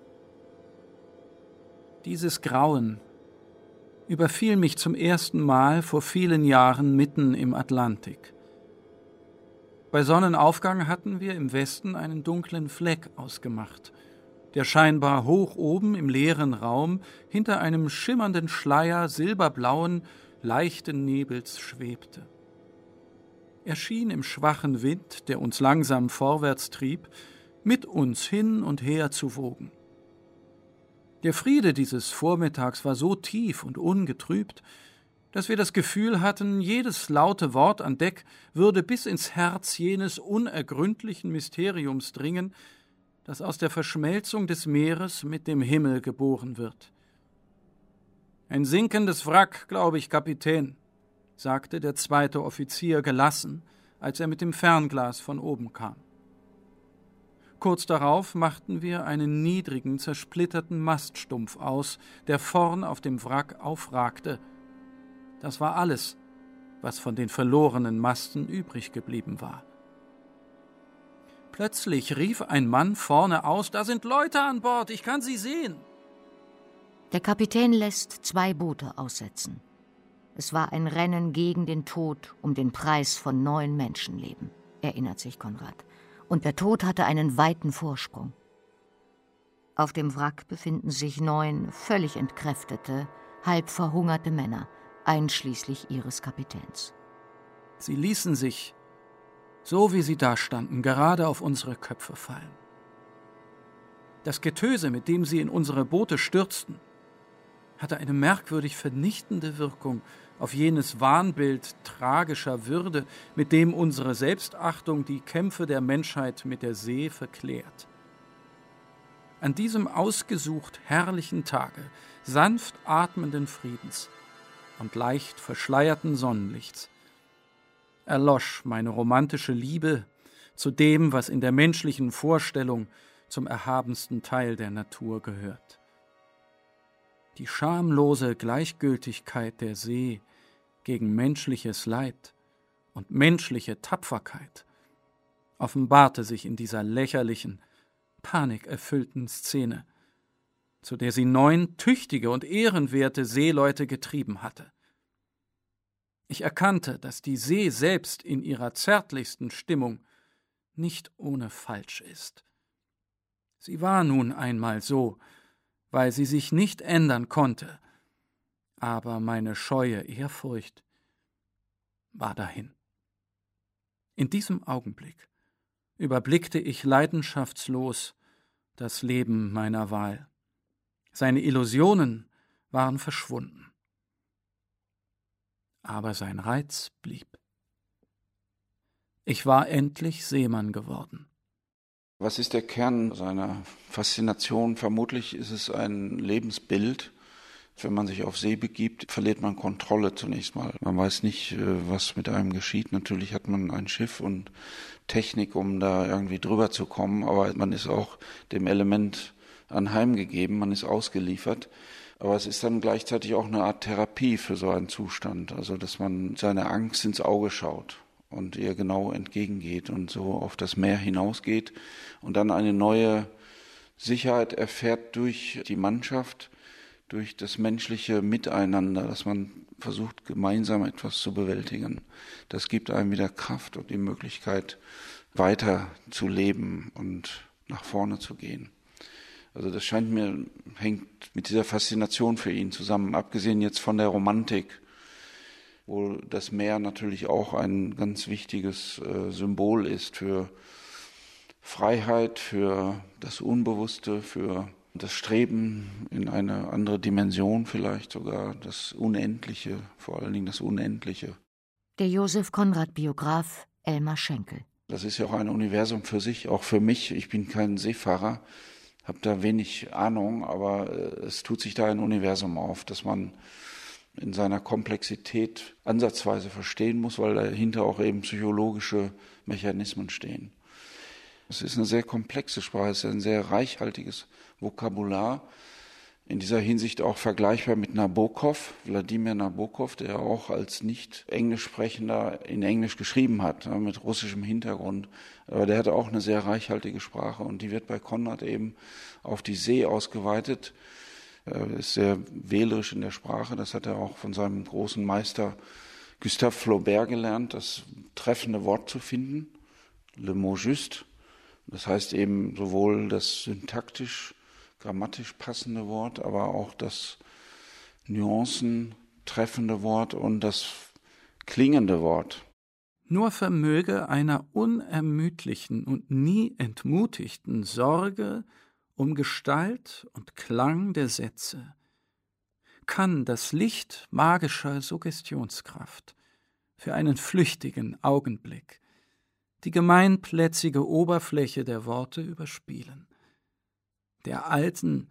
Dieses Grauen überfiel mich zum ersten Mal vor vielen Jahren mitten im Atlantik. Bei Sonnenaufgang hatten wir im Westen einen dunklen Fleck ausgemacht, der scheinbar hoch oben im leeren Raum hinter einem schimmernden Schleier silberblauen, leichten Nebels schwebte. Er schien im schwachen Wind, der uns langsam vorwärts trieb, mit uns hin und her zu wogen. Der Friede dieses Vormittags war so tief und ungetrübt, dass wir das Gefühl hatten, jedes laute Wort an Deck würde bis ins Herz jenes unergründlichen Mysteriums dringen, das aus der Verschmelzung des Meeres mit dem Himmel geboren wird. »Ein sinkendes Wrack, glaube ich, Kapitän«, sagte der zweite Offizier gelassen, als er mit dem Fernglas von oben kam. Kurz darauf machten wir einen niedrigen, zersplitterten Maststumpf aus, der vorn auf dem Wrack aufragte. Das war alles, was von den verlorenen Masten übrig geblieben war. Plötzlich rief ein Mann vorne aus: »Da sind Leute an Bord, ich kann sie sehen!« Der Kapitän lässt 2 Boote aussetzen. Es war ein Rennen gegen den Tod um den Preis von 9 Menschenleben, erinnert sich Konrad. Und der Tod hatte einen weiten Vorsprung. Auf dem Wrack befinden sich 9 völlig entkräftete, halb verhungerte Männer, einschließlich ihres Kapitäns. Sie ließen sich, so wie sie dastanden, gerade auf unsere Köpfe fallen. Das Getöse, mit dem sie in unsere Boote stürzten, hatte eine merkwürdig vernichtende Wirkung auf jenes Wahnbild tragischer Würde, mit dem unsere Selbstachtung die Kämpfe der Menschheit mit der See verklärt. An diesem ausgesucht herrlichen Tage, sanft atmenden Friedens und leicht verschleierten Sonnenlichts, erlosch meine romantische Liebe zu dem, was in der menschlichen Vorstellung zum erhabensten Teil der Natur gehört. Die schamlose Gleichgültigkeit der See gegen menschliches Leid und menschliche Tapferkeit offenbarte sich in dieser lächerlichen, panikerfüllten Szene, zu der sie 9 tüchtige und ehrenwerte Seeleute getrieben hatte. Ich erkannte, dass die See selbst in ihrer zärtlichsten Stimmung nicht ohne falsch ist. Sie war nun einmal so, weil sie sich nicht ändern konnte, aber meine scheue Ehrfurcht war dahin. In diesem Augenblick überblickte ich leidenschaftslos das Leben meiner Wahl. Seine Illusionen waren verschwunden. Aber sein Reiz blieb. Ich war endlich Seemann geworden. Was ist der Kern seiner Faszination? Vermutlich ist es ein Lebensbild. Wenn man sich auf See begibt, verliert man Kontrolle zunächst mal. Man weiß nicht, was mit einem geschieht. Natürlich hat man ein Schiff und Technik, um da irgendwie drüber zu kommen, aber man ist auch dem Element anheimgegeben, man ist ausgeliefert. Aber es ist dann gleichzeitig auch eine Art Therapie für so einen Zustand, also dass man seiner Angst ins Auge schaut und ihr genau entgegengeht und so auf das Meer hinausgeht und dann eine neue Sicherheit erfährt durch die Mannschaft, durch das menschliche Miteinander, dass man versucht, gemeinsam etwas zu bewältigen. Das gibt einem wieder Kraft und die Möglichkeit, weiter zu leben und nach vorne zu gehen. Also das scheint mir, hängt mit dieser Faszination für ihn zusammen, abgesehen jetzt von der Romantik, wo das Meer natürlich auch ein ganz wichtiges Symbol ist für Freiheit, für das Unbewusste, für das Streben in eine andere Dimension vielleicht sogar, das Unendliche, vor allen Dingen das Unendliche. Der Josef-Conrad-Biograf Elmar Schenkel. Das ist ja auch ein Universum für sich, auch für mich. Ich bin kein Seefahrer, habe da wenig Ahnung, aber es tut sich da ein Universum auf, das man in seiner Komplexität ansatzweise verstehen muss, weil dahinter auch eben psychologische Mechanismen stehen. Es ist eine sehr komplexe Sprache, es ist ein sehr reichhaltiges Vokabular, in dieser Hinsicht auch vergleichbar mit Nabokov, Wladimir Nabokov, der auch als Nicht-Englisch-Sprechender in Englisch geschrieben hat, mit russischem Hintergrund. Aber der hat auch eine sehr reichhaltige Sprache und die wird bei Konrad eben auf die See ausgeweitet. Er ist sehr wählerisch in der Sprache, das hat er auch von seinem großen Meister Gustave Flaubert gelernt, das treffende Wort zu finden, le mot juste. Das heißt eben sowohl das syntaktisch, grammatisch passende Wort, aber auch das Nuancen treffende Wort und das klingende Wort. Nur vermöge einer unermüdlichen und nie entmutigten Sorge um Gestalt und Klang der Sätze kann das Licht magischer Suggestionskraft für einen flüchtigen Augenblick die gemeinplätzige Oberfläche der Worte überspielen, der alten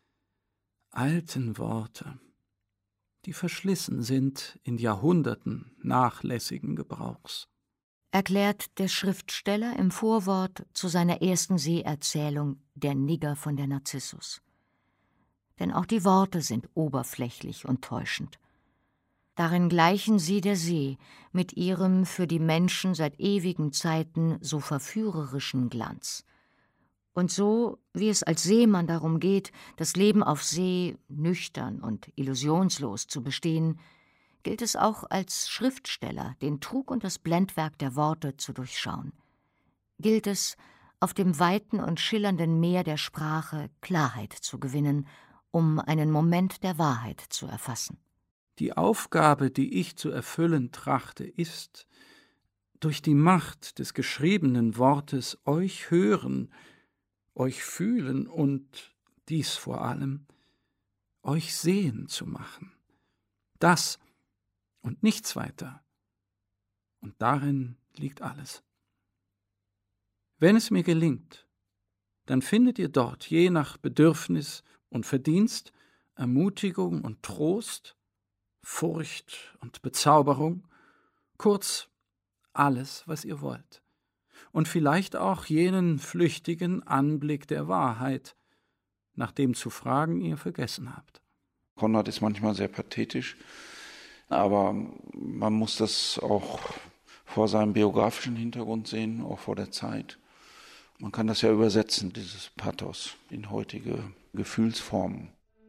Worte, die verschlissen sind in Jahrhunderten nachlässigen Gebrauchs. Erklärt der Schriftsteller im Vorwort zu seiner ersten Seeerzählung »Der Nigger von der Narzissus«. Denn auch die Worte sind oberflächlich und täuschend. Darin gleichen sie der See mit ihrem für die Menschen seit ewigen Zeiten so verführerischen Glanz. Und so, wie es als Seemann darum geht, das Leben auf See nüchtern und illusionslos zu bestehen, gilt es auch als Schriftsteller, den Trug und das Blendwerk der Worte zu durchschauen. Gilt es, auf dem weiten und schillernden Meer der Sprache Klarheit zu gewinnen, um einen Moment der Wahrheit zu erfassen. Die Aufgabe, die ich zu erfüllen trachte, ist, durch die Macht des geschriebenen Wortes euch hören, euch fühlen und, dies vor allem, euch sehen zu machen. Das und nichts weiter. Und darin liegt alles. Wenn es mir gelingt, dann findet ihr dort je nach Bedürfnis und Verdienst Ermutigung und Trost, Furcht und Bezauberung, kurz alles, was ihr wollt. Und vielleicht auch jenen flüchtigen Anblick der Wahrheit, nach dem zu fragen ihr vergessen habt. Konrad ist manchmal sehr pathetisch, aber man muss das auch vor seinem biografischen Hintergrund sehen, auch vor der Zeit. Man kann das ja übersetzen, dieses Pathos, in heutige Gefühlsformen.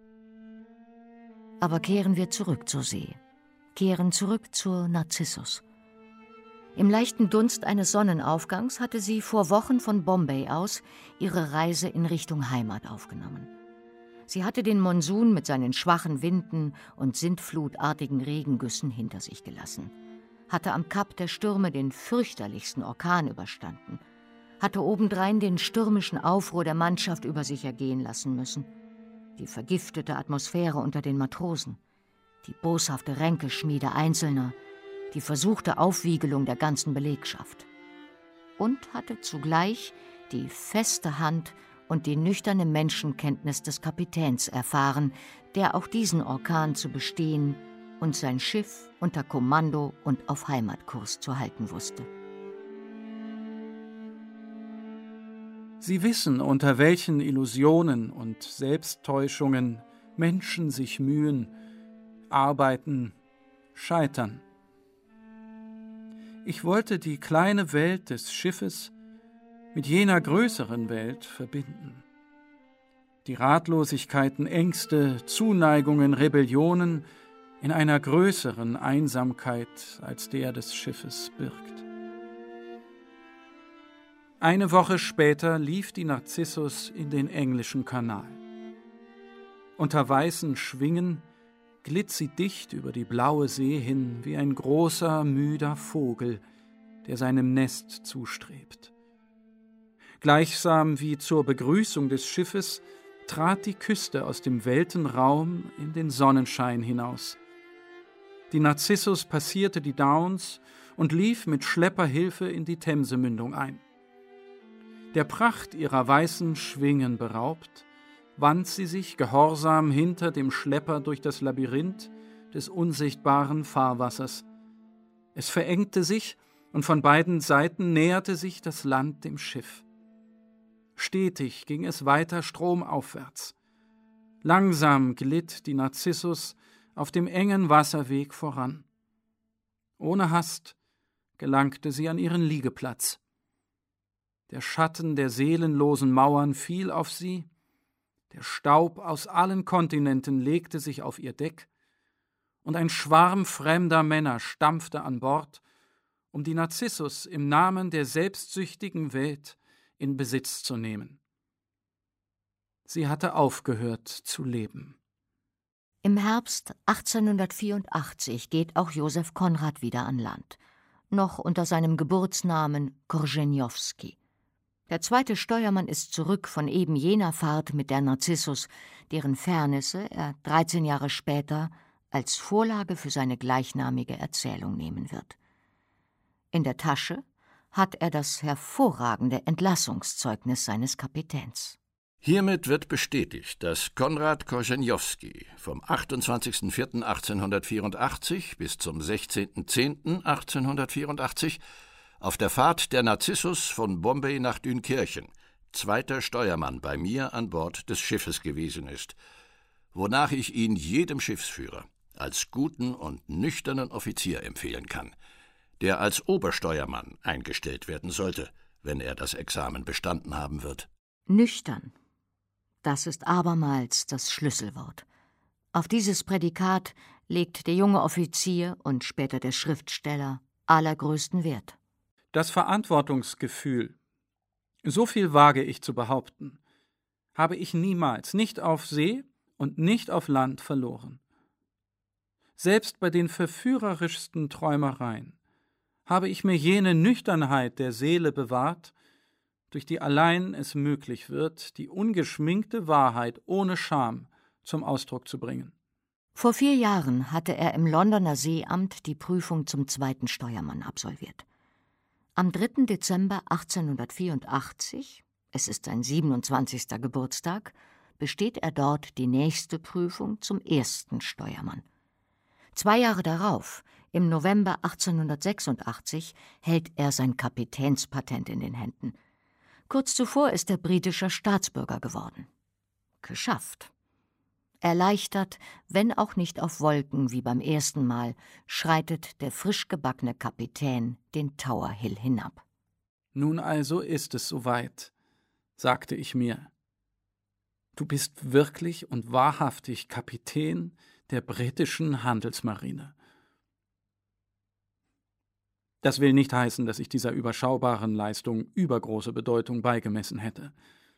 Aber kehren wir zurück zur See, kehren zurück zur Narzissus. Im leichten Dunst eines Sonnenaufgangs hatte sie vor Wochen von Bombay aus ihre Reise in Richtung Heimat aufgenommen. Sie hatte den Monsun mit seinen schwachen Winden und sintflutartigen Regengüssen hinter sich gelassen, hatte am Kap der Stürme den fürchterlichsten Orkan überstanden, hatte obendrein den stürmischen Aufruhr der Mannschaft über sich ergehen lassen müssen, die vergiftete Atmosphäre unter den Matrosen, die boshafte Ränkeschmiede Einzelner, die versuchte Aufwiegelung der ganzen Belegschaft. Und hatte zugleich die feste Hand und die nüchterne Menschenkenntnis des Kapitäns erfahren, der auch diesen Orkan zu bestehen und sein Schiff unter Kommando und auf Heimatkurs zu halten wusste. Sie wissen, unter welchen Illusionen und Selbsttäuschungen Menschen sich mühen, arbeiten, scheitern. Ich wollte die kleine Welt des Schiffes mit jener größeren Welt verbinden. Die Ratlosigkeiten, Ängste, Zuneigungen, Rebellionen in einer größeren Einsamkeit als der des Schiffes birgt. Eine Woche später lief die Narzissus in den englischen Kanal. Unter weißen Schwingen glitt sie dicht über die blaue See hin wie ein großer, müder Vogel, der seinem Nest zustrebt. Gleichsam wie zur Begrüßung des Schiffes trat die Küste aus dem Weltenraum in den Sonnenschein hinaus. Die Narzissus passierte die Downs und lief mit Schlepperhilfe in die Themsemündung ein. Der Pracht ihrer weißen Schwingen beraubt, wand sie sich gehorsam hinter dem Schlepper durch das Labyrinth des unsichtbaren Fahrwassers. Es verengte sich, und von beiden Seiten näherte sich das Land dem Schiff. Stetig ging es weiter stromaufwärts. Langsam glitt die Narzissus auf dem engen Wasserweg voran. Ohne Hast gelangte sie an ihren Liegeplatz. Der Schatten der seelenlosen Mauern fiel auf sie, der Staub aus allen Kontinenten legte sich auf ihr Deck, und ein Schwarm fremder Männer stampfte an Bord, um die Narzissus im Namen der selbstsüchtigen Welt in Besitz zu nehmen. Sie hatte aufgehört zu leben. Im Herbst 1884 geht auch Josef Konrad wieder an Land, noch unter seinem Geburtsnamen Korzenjowski. Der zweite Steuermann ist zurück von eben jener Fahrt mit der Narzissus, deren Fährnisse er 13 Jahre später als Vorlage für seine gleichnamige Erzählung nehmen wird. In der Tasche hat er das hervorragende Entlassungszeugnis seines Kapitäns. Hiermit wird bestätigt, dass Konrad Korzenjowski vom 28.04.1884 bis zum 16.10.1884 auf der Fahrt der Narzissus von Bombay nach Dünkirchen zweiter Steuermann bei mir an Bord des Schiffes gewesen ist, wonach ich ihn jedem Schiffsführer als guten und nüchternen Offizier empfehlen kann, der als Obersteuermann eingestellt werden sollte, wenn er das Examen bestanden haben wird. Nüchtern, das ist abermals das Schlüsselwort. Auf dieses Prädikat legt der junge Offizier und später der Schriftsteller allergrößten Wert. Das Verantwortungsgefühl, so viel wage ich zu behaupten, habe ich niemals, nicht auf See und nicht auf Land verloren. Selbst bei den verführerischsten Träumereien habe ich mir jene Nüchternheit der Seele bewahrt, durch die allein es möglich wird, die ungeschminkte Wahrheit ohne Scham zum Ausdruck zu bringen. Vor 4 Jahren hatte er im Londoner Seeamt die Prüfung zum 2. Steuermann absolviert. Am 3. Dezember 1884, es ist sein 27. Geburtstag, besteht er dort die nächste Prüfung zum 1. Steuermann. 2 Jahre darauf, im November 1886, hält er sein Kapitänspatent in den Händen. Kurz zuvor ist er britischer Staatsbürger geworden. Geschafft. Erleichtert, wenn auch nicht auf Wolken wie beim ersten Mal, schreitet der frisch gebackene Kapitän den Tower Hill hinab. Nun also ist es soweit, sagte ich mir. Du bist wirklich und wahrhaftig Kapitän der britischen Handelsmarine. Das will nicht heißen, dass ich dieser überschaubaren Leistung übergroße Bedeutung beigemessen hätte.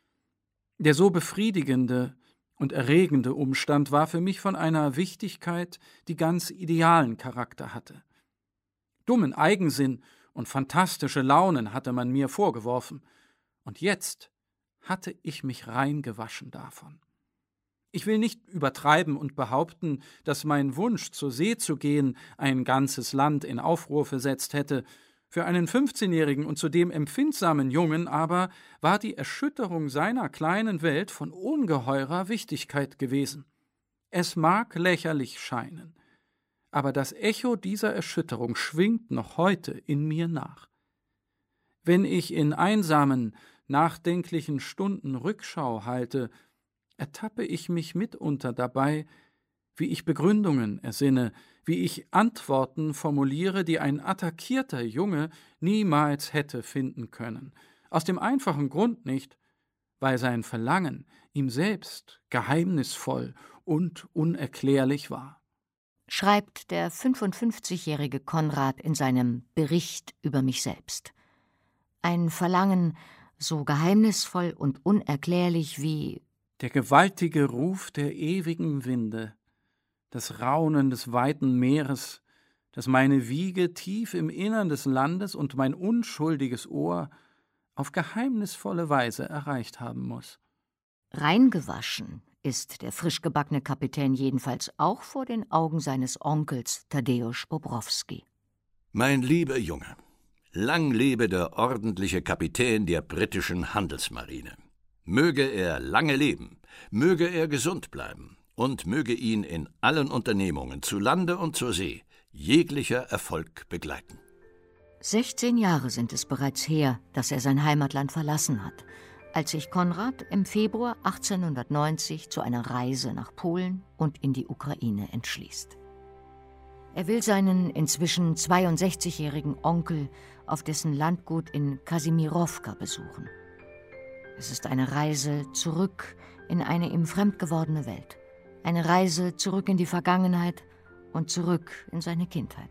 Der so befriedigende und erregende Umstand war für mich von einer Wichtigkeit, die ganz idealen Charakter hatte. Dummen Eigensinn und fantastische Launen hatte man mir vorgeworfen, und jetzt hatte ich mich rein gewaschen davon. Ich will nicht übertreiben und behaupten, dass mein Wunsch, zur See zu gehen, ein ganzes Land in Aufruhr versetzt hätte. Für einen 15-jährigen und zudem empfindsamen Jungen aber war die Erschütterung seiner kleinen Welt von ungeheurer Wichtigkeit gewesen. Es mag lächerlich scheinen, aber das Echo dieser Erschütterung schwingt noch heute in mir nach. Wenn ich in einsamen, nachdenklichen Stunden Rückschau halte, ertappe ich mich mitunter dabei, wie ich Begründungen ersinne, wie ich Antworten formuliere, die ein attackierter Junge niemals hätte finden können. Aus dem einfachen Grund nicht, weil sein Verlangen ihm selbst geheimnisvoll und unerklärlich war. Schreibt der 55-jährige Konrad in seinem Bericht über mich selbst. Ein Verlangen so geheimnisvoll und unerklärlich wie der gewaltige Ruf der ewigen Winde, das Raunen des weiten Meeres, das meine Wiege tief im Innern des Landes und mein unschuldiges Ohr auf geheimnisvolle Weise erreicht haben muss. Reingewaschen ist der frisch gebackene Kapitän jedenfalls auch vor den Augen seines Onkels Tadeusz Bobrowski. Mein lieber Junge, lang lebe der ordentliche Kapitän der britischen Handelsmarine. Möge er lange leben, möge er gesund bleiben und möge ihn in allen Unternehmungen zu Lande und zur See jeglicher Erfolg begleiten. 16 Jahre sind es bereits her, dass er sein Heimatland verlassen hat, als sich Konrad im Februar 1890 zu einer Reise nach Polen und in die Ukraine entschließt. Er will seinen inzwischen 62-jährigen Onkel auf dessen Landgut in Kasimirowka besuchen. Es ist eine Reise zurück in eine ihm fremd gewordene Welt. Eine Reise zurück in die Vergangenheit und zurück in seine Kindheit.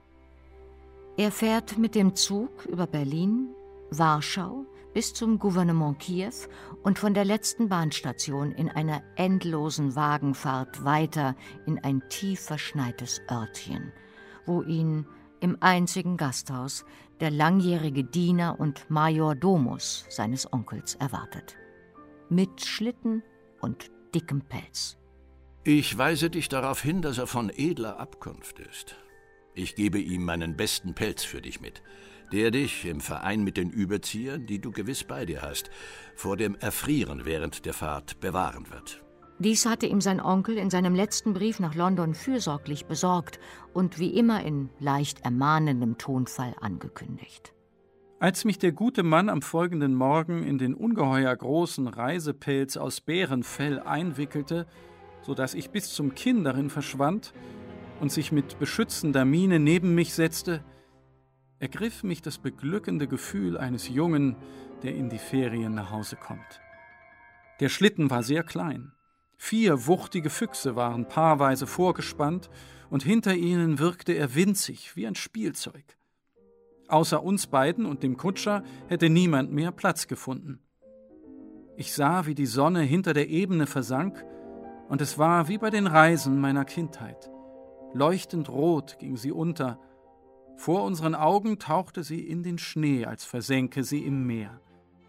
Er fährt mit dem Zug über Berlin, Warschau bis zum Gouvernement Kiew und von der letzten Bahnstation in einer endlosen Wagenfahrt weiter in ein tief verschneites Örtchen, wo ihn im einzigen Gasthaus der langjährige Diener und Majordomus seines Onkels erwartet. Mit Schlitten und dickem Pelz. Ich weise dich darauf hin, dass er von edler Abkunft ist. Ich gebe ihm meinen besten Pelz für dich mit, der dich im Verein mit den Überziehern, die du gewiss bei dir hast, vor dem Erfrieren während der Fahrt bewahren wird. Dies hatte ihm sein Onkel in seinem letzten Brief nach London fürsorglich besorgt und wie immer in leicht ermahnendem Tonfall angekündigt. Als mich der gute Mann am folgenden Morgen in den ungeheuer großen Reisepelz aus Bärenfell einwickelte, so dass ich bis zum Kinn darin verschwand und sich mit beschützender Miene neben mich setzte, ergriff mich das beglückende Gefühl eines Jungen, der in die Ferien nach Hause kommt. Der Schlitten war sehr klein. 4 wuchtige Füchse waren paarweise vorgespannt und hinter ihnen wirkte er winzig wie ein Spielzeug. Außer uns beiden und dem Kutscher hätte niemand mehr Platz gefunden. Ich sah, wie die Sonne hinter der Ebene versank, und es war wie bei den Reisen meiner Kindheit. Leuchtend rot ging sie unter. Vor unseren Augen tauchte sie in den Schnee, als versänke sie im Meer.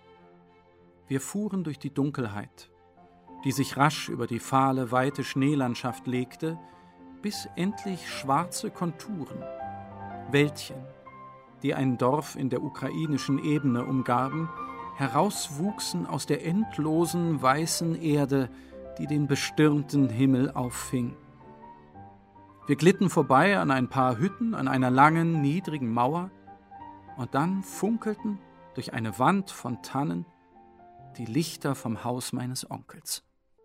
Wir fuhren durch die Dunkelheit, die sich rasch über die fahle, weite Schneelandschaft legte, bis endlich schwarze Konturen, Wäldchen, die ein Dorf in der ukrainischen Ebene umgaben, herauswuchsen aus der endlosen weißen Erde, die den bestirnten Himmel auffing. Wir glitten vorbei an ein paar Hütten, an einer langen, niedrigen Mauer, und dann funkelten durch eine Wand von Tannen die Lichter vom Haus meines Onkels.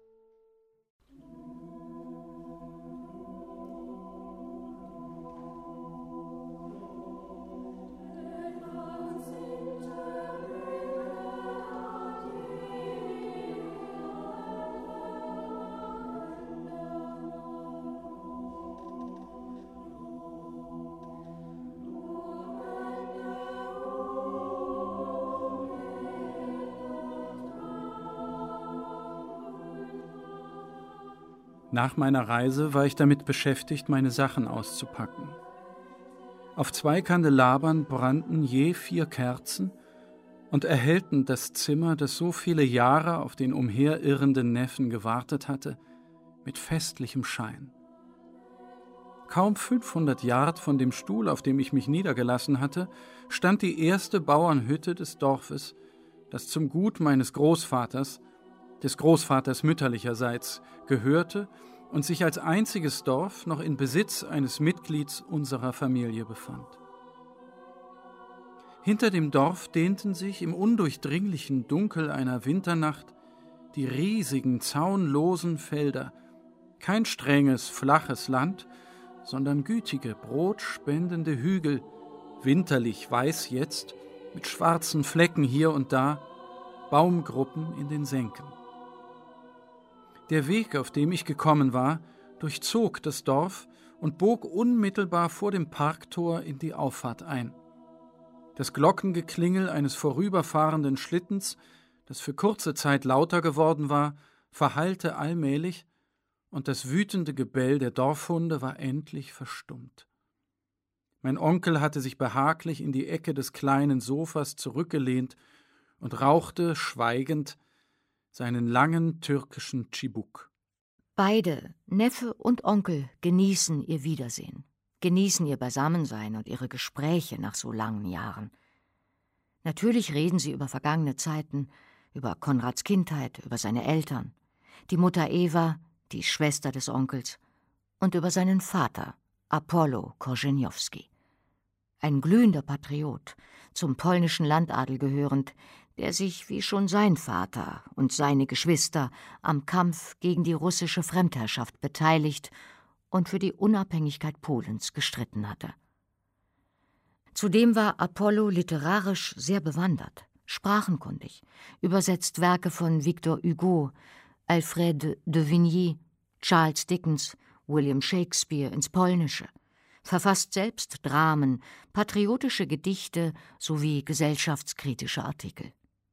Nach meiner Reise war ich damit beschäftigt, meine Sachen auszupacken. Auf 2 Kandelabern brannten je 4 Kerzen und erhellten das Zimmer, das so viele Jahre auf den umherirrenden Neffen gewartet hatte, mit festlichem Schein. Kaum 500 Yard von dem Stuhl, auf dem ich mich niedergelassen hatte, stand die erste Bauernhütte des Dorfes, das zum Gut meines Großvaters, des Großvaters mütterlicherseits, gehörte und sich als einziges Dorf noch in Besitz eines Mitglieds unserer Familie befand. Hinter dem Dorf dehnten sich im undurchdringlichen Dunkel einer Winternacht die riesigen, zaunlosen Felder, kein strenges, flaches Land, sondern gütige, brotspendende Hügel, winterlich weiß jetzt, mit schwarzen Flecken hier und da, Baumgruppen in den Senken. Der Weg, auf dem ich gekommen war, durchzog das Dorf und bog unmittelbar vor dem Parktor in die Auffahrt ein. Das Glockengeklingel eines vorüberfahrenden Schlittens, das für kurze Zeit lauter geworden war, verhallte allmählich, und das wütende Gebell der Dorfhunde war endlich verstummt. Mein Onkel hatte sich behaglich in die Ecke des kleinen Sofas zurückgelehnt und rauchte schweigend seinen langen türkischen Tschibuk. Beide, Neffe und Onkel, genießen ihr Wiedersehen, genießen ihr Beisammensein und ihre Gespräche nach so langen Jahren. Natürlich reden sie über vergangene Zeiten, über Konrads Kindheit, über seine Eltern, die Mutter Eva, die Schwester des Onkels, und über seinen Vater, Apollo Korzenjowski. Ein glühender Patriot, zum polnischen Landadel gehörend, der sich, wie schon sein Vater und seine Geschwister, am Kampf gegen die russische Fremdherrschaft beteiligt und für die Unabhängigkeit Polens gestritten hatte. Zudem war Apollo literarisch sehr bewandert, sprachenkundig, übersetzt Werke von Victor Hugo, Alfred de Vigny, Charles Dickens, William Shakespeare ins Polnische, verfasst selbst Dramen, patriotische Gedichte sowie gesellschaftskritische Artikel.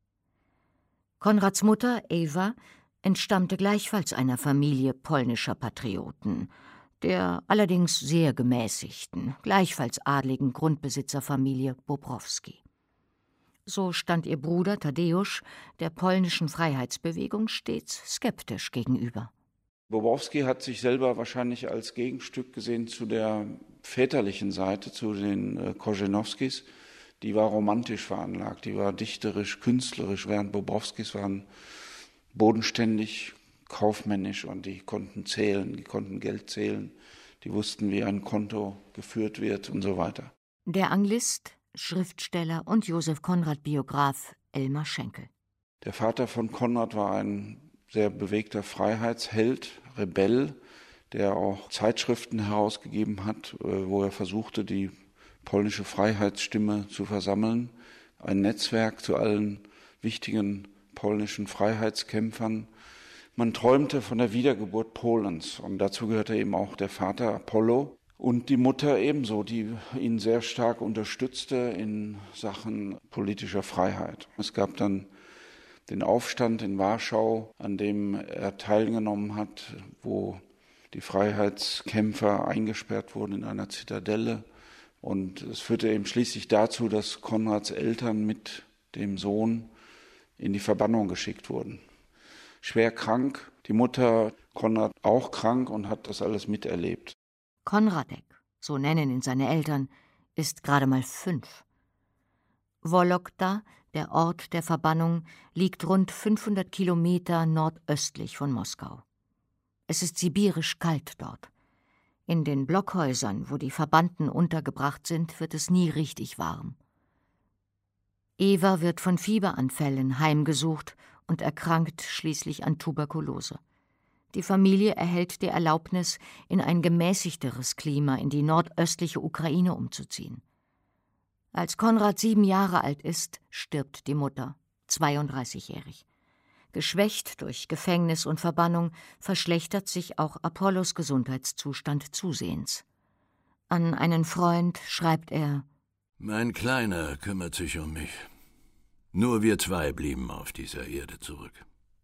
Konrads Mutter, Eva, entstammte gleichfalls einer Familie polnischer Patrioten, der allerdings sehr gemäßigten, gleichfalls adligen Grundbesitzerfamilie Bobrowski. So stand ihr Bruder Tadeusz der polnischen Freiheitsbewegung stets skeptisch gegenüber. Bobrowski hat sich selber wahrscheinlich als Gegenstück gesehen zu der väterlichen Seite, zu den Korzenowskis. Die war romantisch veranlagt, die war dichterisch, künstlerisch, während Bobrowskis waren bodenständig, kaufmännisch und die konnten zählen, die konnten Geld zählen, die wussten, wie ein Konto geführt wird und so weiter. Der Anglist, Schriftsteller und Josef Konrad-Biograf Elmar Schenkel. Der Vater von Konrad war ein sehr bewegter Freiheitsheld, Rebell, der auch Zeitschriften herausgegeben hat, wo er versuchte, die polnische Freiheitsstimme zu versammeln, ein Netzwerk zu allen wichtigen polnischen Freiheitskämpfern. Man träumte von der Wiedergeburt Polens und dazu gehörte eben auch der Vater Apollo und die Mutter ebenso, die ihn sehr stark unterstützte in Sachen politischer Freiheit. Es gab dann den Aufstand in Warschau, an dem er teilgenommen hat, wo die Freiheitskämpfer eingesperrt wurden in einer Zitadelle. Und es führte eben schließlich dazu, dass Konrads Eltern mit dem Sohn in die Verbannung geschickt wurden. Schwer krank, die Mutter Konrad auch krank und hat das alles miterlebt. Konradek, so nennen ihn seine Eltern, ist gerade mal 5. Wologda, der Ort der Verbannung, liegt rund 500 Kilometer nordöstlich von Moskau. Es ist sibirisch kalt dort. In den Blockhäusern, wo die Verbannten untergebracht sind, wird es nie richtig warm. Eva wird von Fieberanfällen heimgesucht und erkrankt schließlich an Tuberkulose. Die Familie erhält die Erlaubnis, in ein gemäßigteres Klima in die nordöstliche Ukraine umzuziehen. Als Konrad 7 Jahre alt ist, stirbt die Mutter, 32-jährig. Geschwächt durch Gefängnis und Verbannung verschlechtert sich auch Apollos Gesundheitszustand zusehends. An einen Freund schreibt er: »Mein Kleiner kümmert sich um mich. Nur wir 2 blieben auf dieser Erde zurück.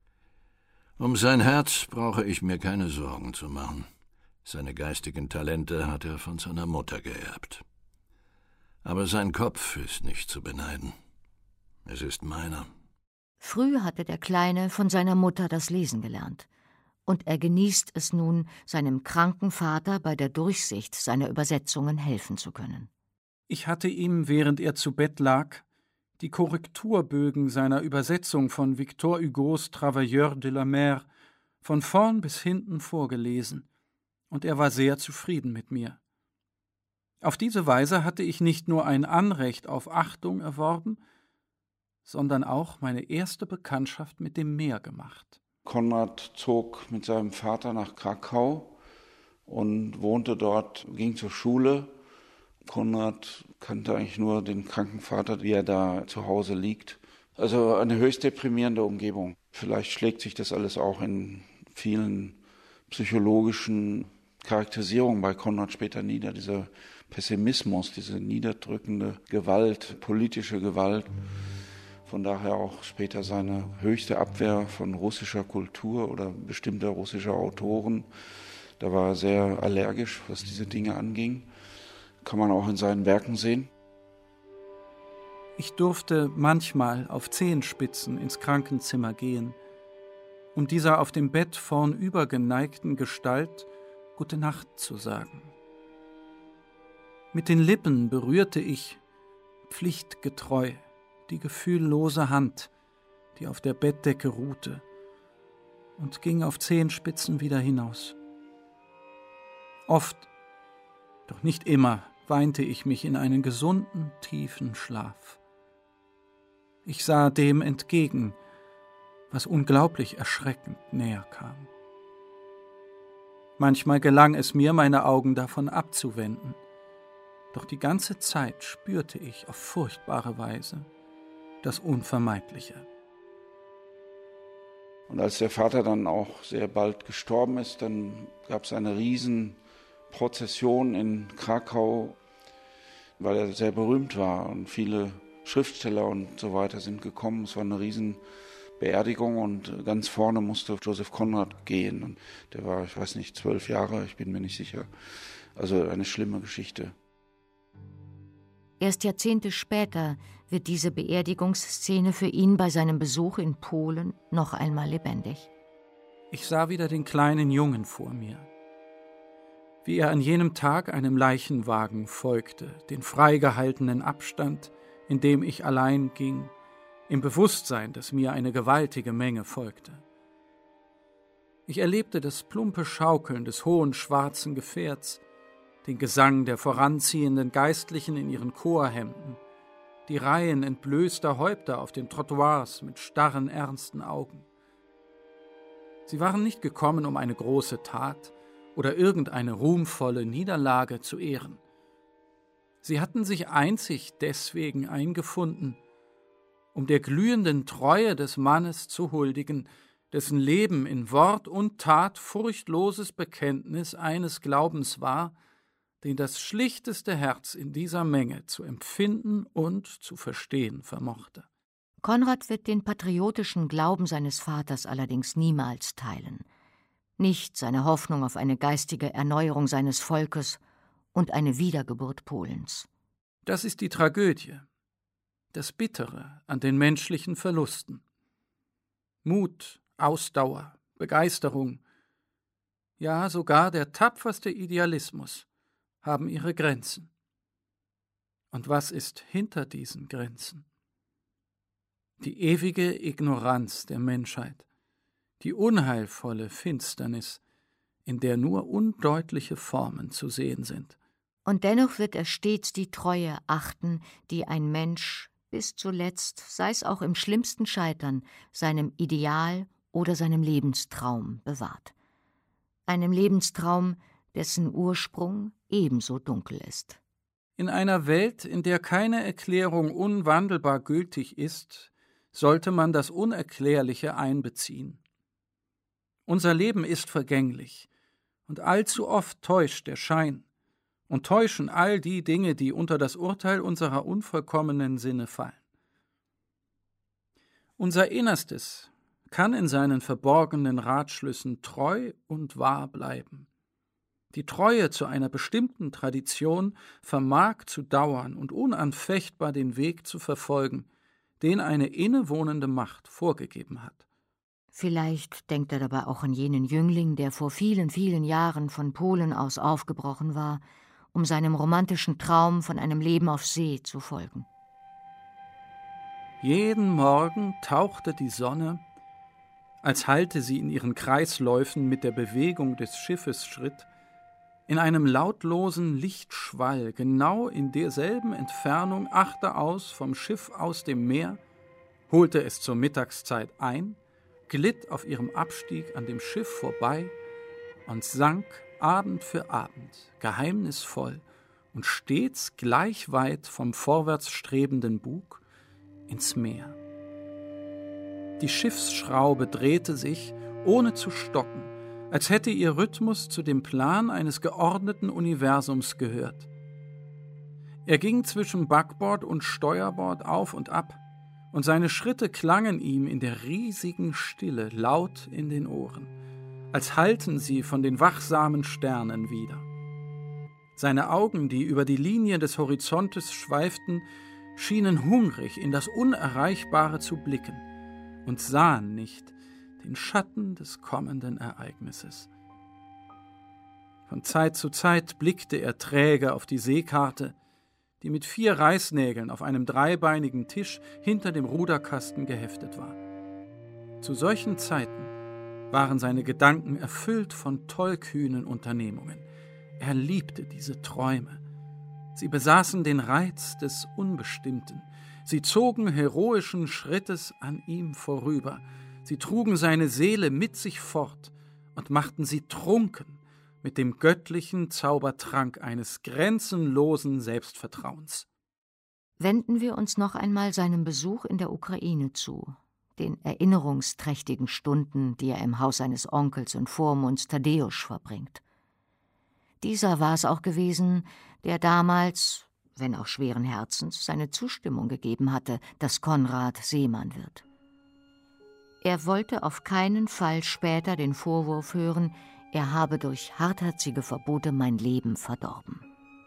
Um sein Herz brauche ich mir keine Sorgen zu machen. Seine geistigen Talente hat er von seiner Mutter geerbt. Aber sein Kopf ist nicht zu beneiden. Es ist meiner.« Früh hatte der Kleine von seiner Mutter das Lesen gelernt. Und er genießt es nun, seinem kranken Vater bei der Durchsicht seiner Übersetzungen helfen zu können. Ich hatte ihm, während er zu Bett lag, die Korrekturbögen seiner Übersetzung von Victor Hugos Travailleurs de la Mer von vorn bis hinten vorgelesen, und er war sehr zufrieden mit mir. Auf diese Weise hatte ich nicht nur ein Anrecht auf Achtung erworben, sondern auch meine erste Bekanntschaft mit dem Meer gemacht. Konrad zog mit seinem Vater nach Krakau und wohnte dort, ging zur Schule. Konrad kannte eigentlich nur den kranken Vater, wie er da zu Hause liegt. Also eine höchst deprimierende Umgebung. Vielleicht schlägt sich das alles auch in vielen psychologischen Charakterisierungen bei Konrad später nieder. Dieser Pessimismus, diese niederdrückende Gewalt, politische Gewalt. Von daher auch später seine höchste Abwehr von russischer Kultur oder bestimmter russischer Autoren. Da war er sehr allergisch, was diese Dinge anging. Kann man auch in seinen Werken sehen. Ich durfte manchmal auf Zehenspitzen ins Krankenzimmer gehen, um dieser auf dem Bett vornüber geneigten Gestalt Gute Nacht zu sagen. Mit den Lippen berührte ich, pflichtgetreu, die gefühllose Hand, die auf der Bettdecke ruhte, und ging auf Zehenspitzen wieder hinaus. Oft, doch nicht immer, weinte ich mich in einen gesunden, tiefen Schlaf. Ich sah dem entgegen, was unglaublich erschreckend näher kam. Manchmal gelang es mir, meine Augen davon abzuwenden, doch die ganze Zeit spürte ich auf furchtbare Weise das Unvermeidliche. Und als der Vater dann auch sehr bald gestorben ist, dann gab es eine Riesenprozession in Krakau, weil er sehr berühmt war und viele Schriftsteller und so weiter sind gekommen. Es war eine Riesenbeerdigung und ganz vorne musste Joseph Konrad gehen. Und der war, ich weiß nicht, 12 Jahre, ich bin mir nicht sicher. Also eine schlimme Geschichte. Erst Jahrzehnte später wird diese Beerdigungsszene für ihn bei seinem Besuch in Polen noch einmal lebendig. Ich sah wieder den kleinen Jungen vor mir, wie er an jenem Tag einem Leichenwagen folgte, den freigehaltenen Abstand, in dem ich allein ging, im Bewusstsein, dass mir eine gewaltige Menge folgte. Ich erlebte das plumpe Schaukeln des hohen schwarzen Gefährts, den Gesang der voranziehenden Geistlichen in ihren Chorhemden, die Reihen entblößter Häupter auf den Trottoirs mit starren, ernsten Augen. Sie waren nicht gekommen, um eine große Tat oder irgendeine ruhmvolle Niederlage zu ehren. Sie hatten sich einzig deswegen eingefunden, um der glühenden Treue des Mannes zu huldigen, dessen Leben in Wort und Tat furchtloses Bekenntnis eines Glaubens war, den das schlichteste Herz in dieser Menge zu empfinden und zu verstehen vermochte. Konrad wird den patriotischen Glauben seines Vaters allerdings niemals teilen. Nicht seine Hoffnung auf eine geistige Erneuerung seines Volkes und eine Wiedergeburt Polens. Das ist die Tragödie, das Bittere an den menschlichen Verlusten. Mut, Ausdauer, Begeisterung, ja sogar der tapferste Idealismus haben ihre Grenzen. Und was ist hinter diesen Grenzen? Die ewige Ignoranz der Menschheit, die unheilvolle Finsternis, in der nur undeutliche Formen zu sehen sind. Und dennoch wird er stets die Treue achten, die ein Mensch bis zuletzt, sei es auch im schlimmsten Scheitern, seinem Ideal oder seinem Lebenstraum bewahrt. Einem Lebenstraum, dessen Ursprung ebenso dunkel ist. In einer Welt, in der keine Erklärung unwandelbar gültig ist, sollte man das Unerklärliche einbeziehen. Unser Leben ist vergänglich, und allzu oft täuscht der Schein und täuschen all die Dinge, die unter das Urteil unserer unvollkommenen Sinne fallen. Unser Innerstes kann in seinen verborgenen Ratschlüssen treu und wahr bleiben. Die Treue zu einer bestimmten Tradition vermag zu dauern und unanfechtbar den Weg zu verfolgen, den eine innewohnende Macht vorgegeben hat. Vielleicht denkt er dabei auch an jenen Jüngling, der vor vielen, vielen Jahren von Polen aus aufgebrochen war, um seinem romantischen Traum von einem Leben auf See zu folgen. Jeden Morgen tauchte die Sonne, als halte sie in ihren Kreisläufen mit der Bewegung des Schiffes Schritt, in einem lautlosen Lichtschwall genau in derselben Entfernung achteraus vom Schiff aus dem Meer, holte es zur Mittagszeit ein, glitt auf ihrem Abstieg an dem Schiff vorbei und sank Abend für Abend, geheimnisvoll und stets gleich weit vom vorwärts strebenden Bug ins Meer. Die Schiffsschraube drehte sich, ohne zu stocken, als hätte ihr Rhythmus zu dem Plan eines geordneten Universums gehört. Er ging zwischen Backbord und Steuerbord auf und ab, und seine Schritte klangen ihm in der riesigen Stille laut in den Ohren, als hallten sie von den wachsamen Sternen wider. Seine Augen, die über die Linie des Horizontes schweiften, schienen hungrig in das Unerreichbare zu blicken und sahen nicht den Schatten des kommenden Ereignisses. Von Zeit zu Zeit blickte er träge auf die Seekarte, die mit 4 Reißnägeln auf einem dreibeinigen Tisch hinter dem Ruderkasten geheftet war. Zu solchen Zeiten waren seine Gedanken erfüllt von tollkühnen Unternehmungen. Er liebte diese Träume. Sie besaßen den Reiz des Unbestimmten. Sie zogen heroischen Schrittes an ihm vorüber. Sie trugen seine Seele mit sich fort und machten sie trunken mit dem göttlichen Zaubertrank eines grenzenlosen Selbstvertrauens. Wenden wir uns noch einmal seinem Besuch in der Ukraine zu, den erinnerungsträchtigen Stunden, die er im Haus seines Onkels und Vormunds Tadeusz verbringt. Dieser war es auch gewesen, der damals, wenn auch schweren Herzens, seine Zustimmung gegeben hatte, dass Konrad Seemann wird. Er wollte auf keinen Fall später den Vorwurf hören, er habe durch hartherzige Verbote mein Leben verdorben.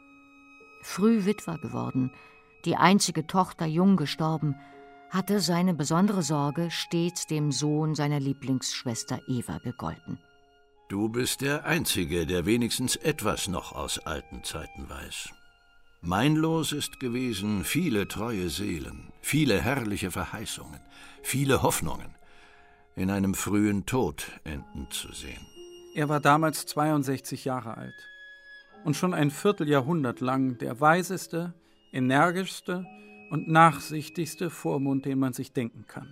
Früh Witwer geworden, die einzige Tochter jung gestorben, hatte seine besondere Sorge stets dem Sohn seiner Lieblingsschwester Eva gegolten. Du bist der Einzige, der wenigstens etwas noch aus alten Zeiten weiß. Mein Los ist gewesen, viele treue Seelen, viele herrliche Verheißungen, viele Hoffnungen, in einem frühen Tod enden zu sehen. Er war damals 62 Jahre alt und schon ein Vierteljahrhundert lang der weiseste, energischste und nachsichtigste Vormund, den man sich denken kann.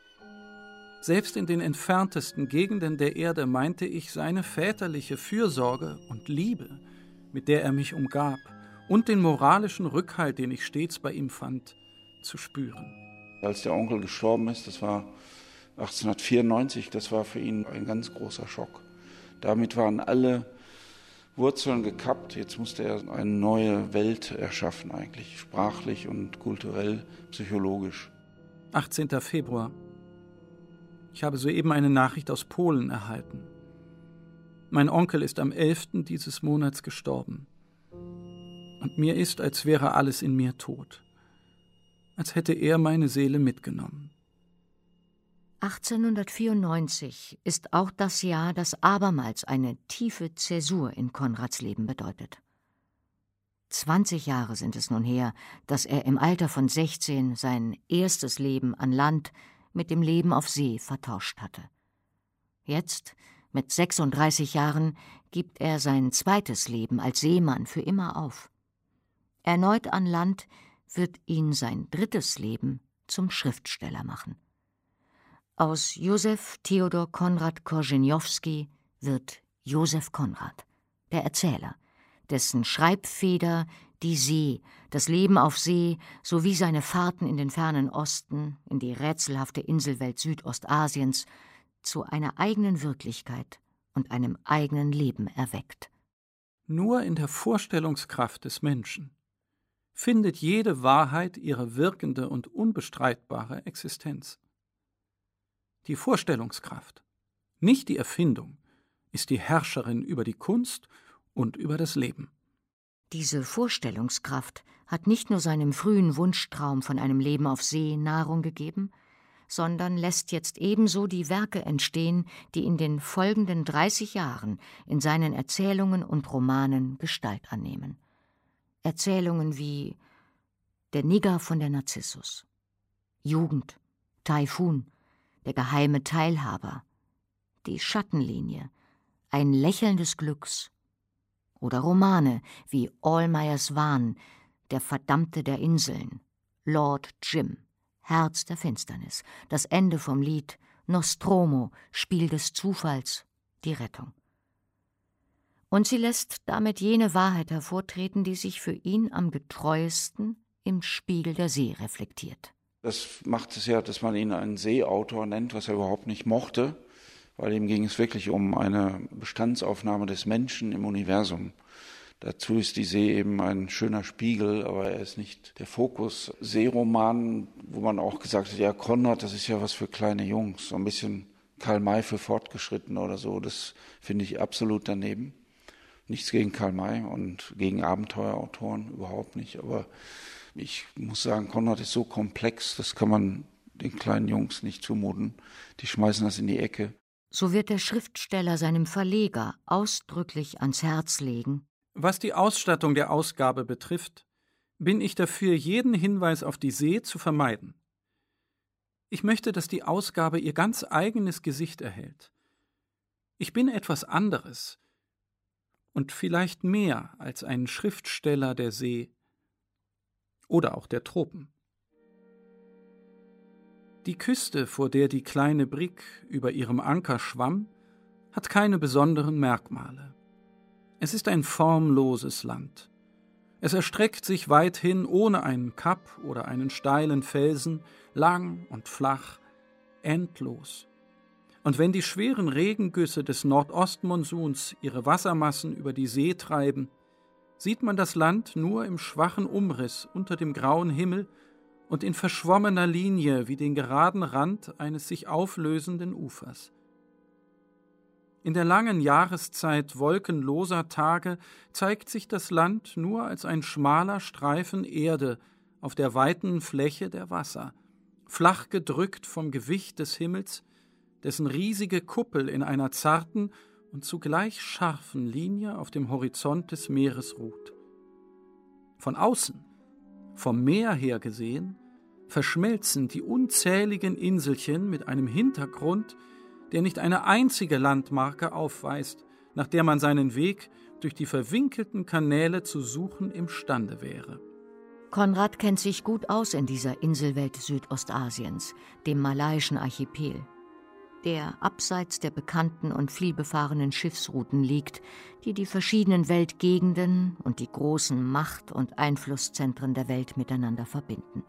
Selbst in den entferntesten Gegenden der Erde meinte ich seine väterliche Fürsorge und Liebe, mit der er mich umgab, und den moralischen Rückhalt, den ich stets bei ihm fand, zu spüren. Als der Onkel gestorben ist, das war 1894, das war für ihn ein ganz großer Schock. Damit waren alle Wurzeln gekappt. Jetzt musste er eine neue Welt erschaffen eigentlich, sprachlich und kulturell, psychologisch. 18. Februar. Ich habe soeben eine Nachricht aus Polen erhalten. Mein Onkel ist am 11. dieses Monats gestorben. Und mir ist, als wäre alles in mir tot. Als hätte er meine Seele mitgenommen. 1894 ist auch das Jahr, das abermals eine tiefe Zäsur in Konrads Leben bedeutet. 20 Jahre sind es nun her, dass er im Alter von 16 sein erstes Leben an Land mit dem Leben auf See vertauscht hatte. Jetzt, mit 36 Jahren, gibt er sein zweites Leben als Seemann für immer auf. Erneut an Land wird ihn sein drittes Leben zum Schriftsteller machen. Aus Josef Theodor Konrad Korzenjowski wird Josef Konrad, der Erzähler, dessen Schreibfeder die See, das Leben auf See sowie seine Fahrten in den fernen Osten, in die rätselhafte Inselwelt Südostasiens zu einer eigenen Wirklichkeit und einem eigenen Leben erweckt. Nur in der Vorstellungskraft des Menschen findet jede Wahrheit ihre wirkende und unbestreitbare Existenz. Die Vorstellungskraft, nicht die Erfindung, ist die Herrscherin über die Kunst und über das Leben. Diese Vorstellungskraft hat nicht nur seinem frühen Wunschtraum von einem Leben auf See Nahrung gegeben, sondern lässt jetzt ebenso die Werke entstehen, die in den folgenden 30 Jahren in seinen Erzählungen und Romanen Gestalt annehmen. Erzählungen wie Der Nigger von der Narzissus, Jugend, Taifun, Der geheime Teilhaber, Die Schattenlinie, Ein Lächeln des Glücks oder Romane wie Ohlmeyers Wahn, Der Verdammte der Inseln, Lord Jim, Herz der Finsternis, Das Ende vom Lied, Nostromo, Spiel des Zufalls, Die Rettung. Und sie lässt damit jene Wahrheit hervortreten, die sich für ihn am getreuesten im Spiegel der See reflektiert. Das macht es ja, dass man ihn einen Seeautor nennt, was er überhaupt nicht mochte, weil ihm ging es wirklich um eine Bestandsaufnahme des Menschen im Universum. Dazu ist die See eben ein schöner Spiegel, aber er ist nicht der Fokus. Seeroman, wo man auch gesagt hat, ja, Konrad, das ist ja was für kleine Jungs, so ein bisschen Karl May für Fortgeschrittene oder so, das finde ich absolut daneben. Nichts gegen Karl May und gegen Abenteuerautoren, überhaupt nicht, aber ich muss sagen, Konrad ist so komplex, das kann man den kleinen Jungs nicht zumuten. Die schmeißen das in die Ecke. So wird der Schriftsteller seinem Verleger ausdrücklich ans Herz legen: Was die Ausstattung der Ausgabe betrifft, bin ich dafür, jeden Hinweis auf die See zu vermeiden. Ich möchte, dass die Ausgabe ihr ganz eigenes Gesicht erhält. Ich bin etwas anderes und vielleicht mehr als ein Schriftsteller der See oder auch der Tropen. Die Küste, vor der die kleine Brigg über ihrem Anker schwamm, hat keine besonderen Merkmale. Es ist ein formloses Land. Es erstreckt sich weithin ohne einen Kap oder einen steilen Felsen, lang und flach, endlos. Und wenn die schweren Regengüsse des Nordostmonsuns ihre Wassermassen über die See treiben, sieht man das Land nur im schwachen Umriss unter dem grauen Himmel und in verschwommener Linie wie den geraden Rand eines sich auflösenden Ufers. In der langen Jahreszeit wolkenloser Tage zeigt sich das Land nur als ein schmaler Streifen Erde auf der weiten Fläche der Wasser, flach gedrückt vom Gewicht des Himmels, dessen riesige Kuppel in einer zarten und zugleich scharfen Linie auf dem Horizont des Meeres ruht. Von außen, vom Meer her gesehen, verschmelzen die unzähligen Inselchen mit einem Hintergrund, der nicht eine einzige Landmarke aufweist, nach der man seinen Weg durch die verwinkelten Kanäle zu suchen imstande wäre. Konrad kennt sich gut aus in dieser Inselwelt Südostasiens, dem malaiischen Archipel, der abseits der bekannten und vielbefahrenen Schiffsrouten liegt, die die verschiedenen Weltgegenden und die großen Macht- und Einflusszentren der Welt miteinander verbinden.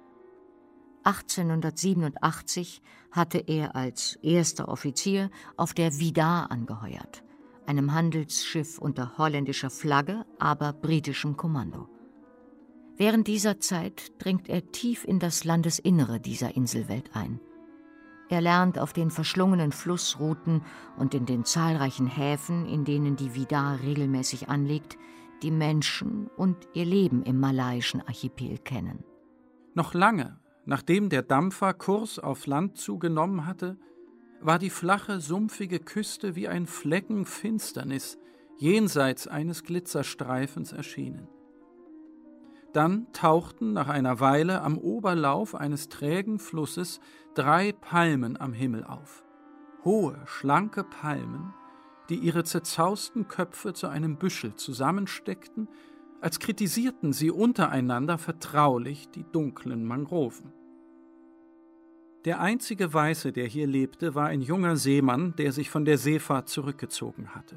1887 hatte er als erster Offizier auf der Vidar angeheuert, einem Handelsschiff unter holländischer Flagge, aber britischem Kommando. Während dieser Zeit dringt er tief in das Landesinnere dieser Inselwelt ein. Er lernt auf den verschlungenen Flussrouten und in den zahlreichen Häfen, in denen die Vidar regelmäßig anlegt, die Menschen und ihr Leben im malaiischen Archipel kennen. Noch lange, nachdem der Dampfer Kurs auf Land zugenommen hatte, war die flache, sumpfige Küste wie ein Flecken Finsternis jenseits eines Glitzerstreifens erschienen. Dann tauchten nach einer Weile am Oberlauf eines trägen Flusses 3 Palmen am Himmel auf. Hohe, schlanke Palmen, die ihre zerzausten Köpfe zu einem Büschel zusammensteckten, als kritisierten sie untereinander vertraulich die dunklen Mangroven. Der einzige Weiße, der hier lebte, war ein junger Seemann, der sich von der Seefahrt zurückgezogen hatte.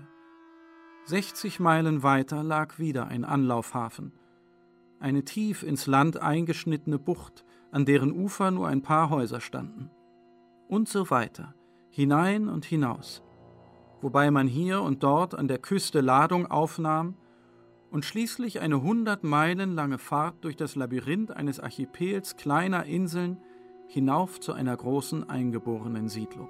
60 Meilen weiter lag wieder ein Anlaufhafen, eine tief ins Land eingeschnittene Bucht, an deren Ufer nur ein paar Häuser standen. Und so weiter, hinein und hinaus, wobei man hier und dort an der Küste Ladung aufnahm und schließlich eine 100 Meilen lange Fahrt durch das Labyrinth eines Archipels kleiner Inseln hinauf zu einer großen eingeborenen Siedlung.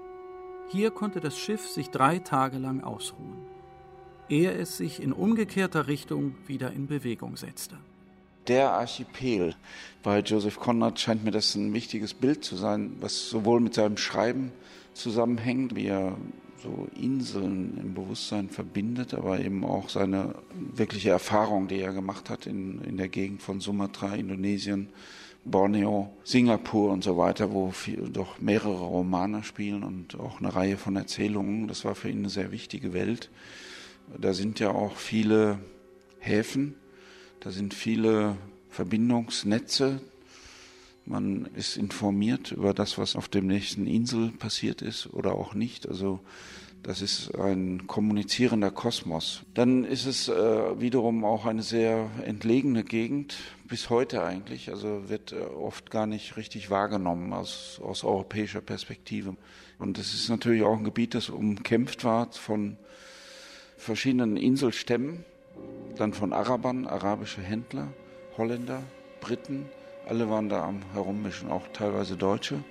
Hier konnte das Schiff sich 3 Tage lang ausruhen, ehe es sich in umgekehrter Richtung wieder in Bewegung setzte. Der Archipel, bei Joseph Conrad scheint mir das ein wichtiges Bild zu sein, was sowohl mit seinem Schreiben zusammenhängt, wie er so Inseln im Bewusstsein verbindet, aber eben auch seine wirkliche Erfahrung, die er gemacht hat in der Gegend von Sumatra, Indonesien, Borneo, Singapur und so weiter, wo doch mehrere Romane spielen und auch eine Reihe von Erzählungen. Das war für ihn eine sehr wichtige Welt. Da sind ja auch viele Häfen, da sind viele Verbindungsnetze. Man ist informiert über das, was auf dem nächsten Insel passiert ist oder auch nicht. Also das ist ein kommunizierender Kosmos. Dann ist es wiederum auch eine sehr entlegene Gegend, bis heute eigentlich. Also wird oft gar nicht richtig wahrgenommen aus europäischer Perspektive. Und es ist natürlich auch ein Gebiet, das umkämpft war von verschiedenen Inselstämmen, dann von Arabern, arabische Händler, Holländer, Briten, alle waren da am Herummischen, auch teilweise Deutsche.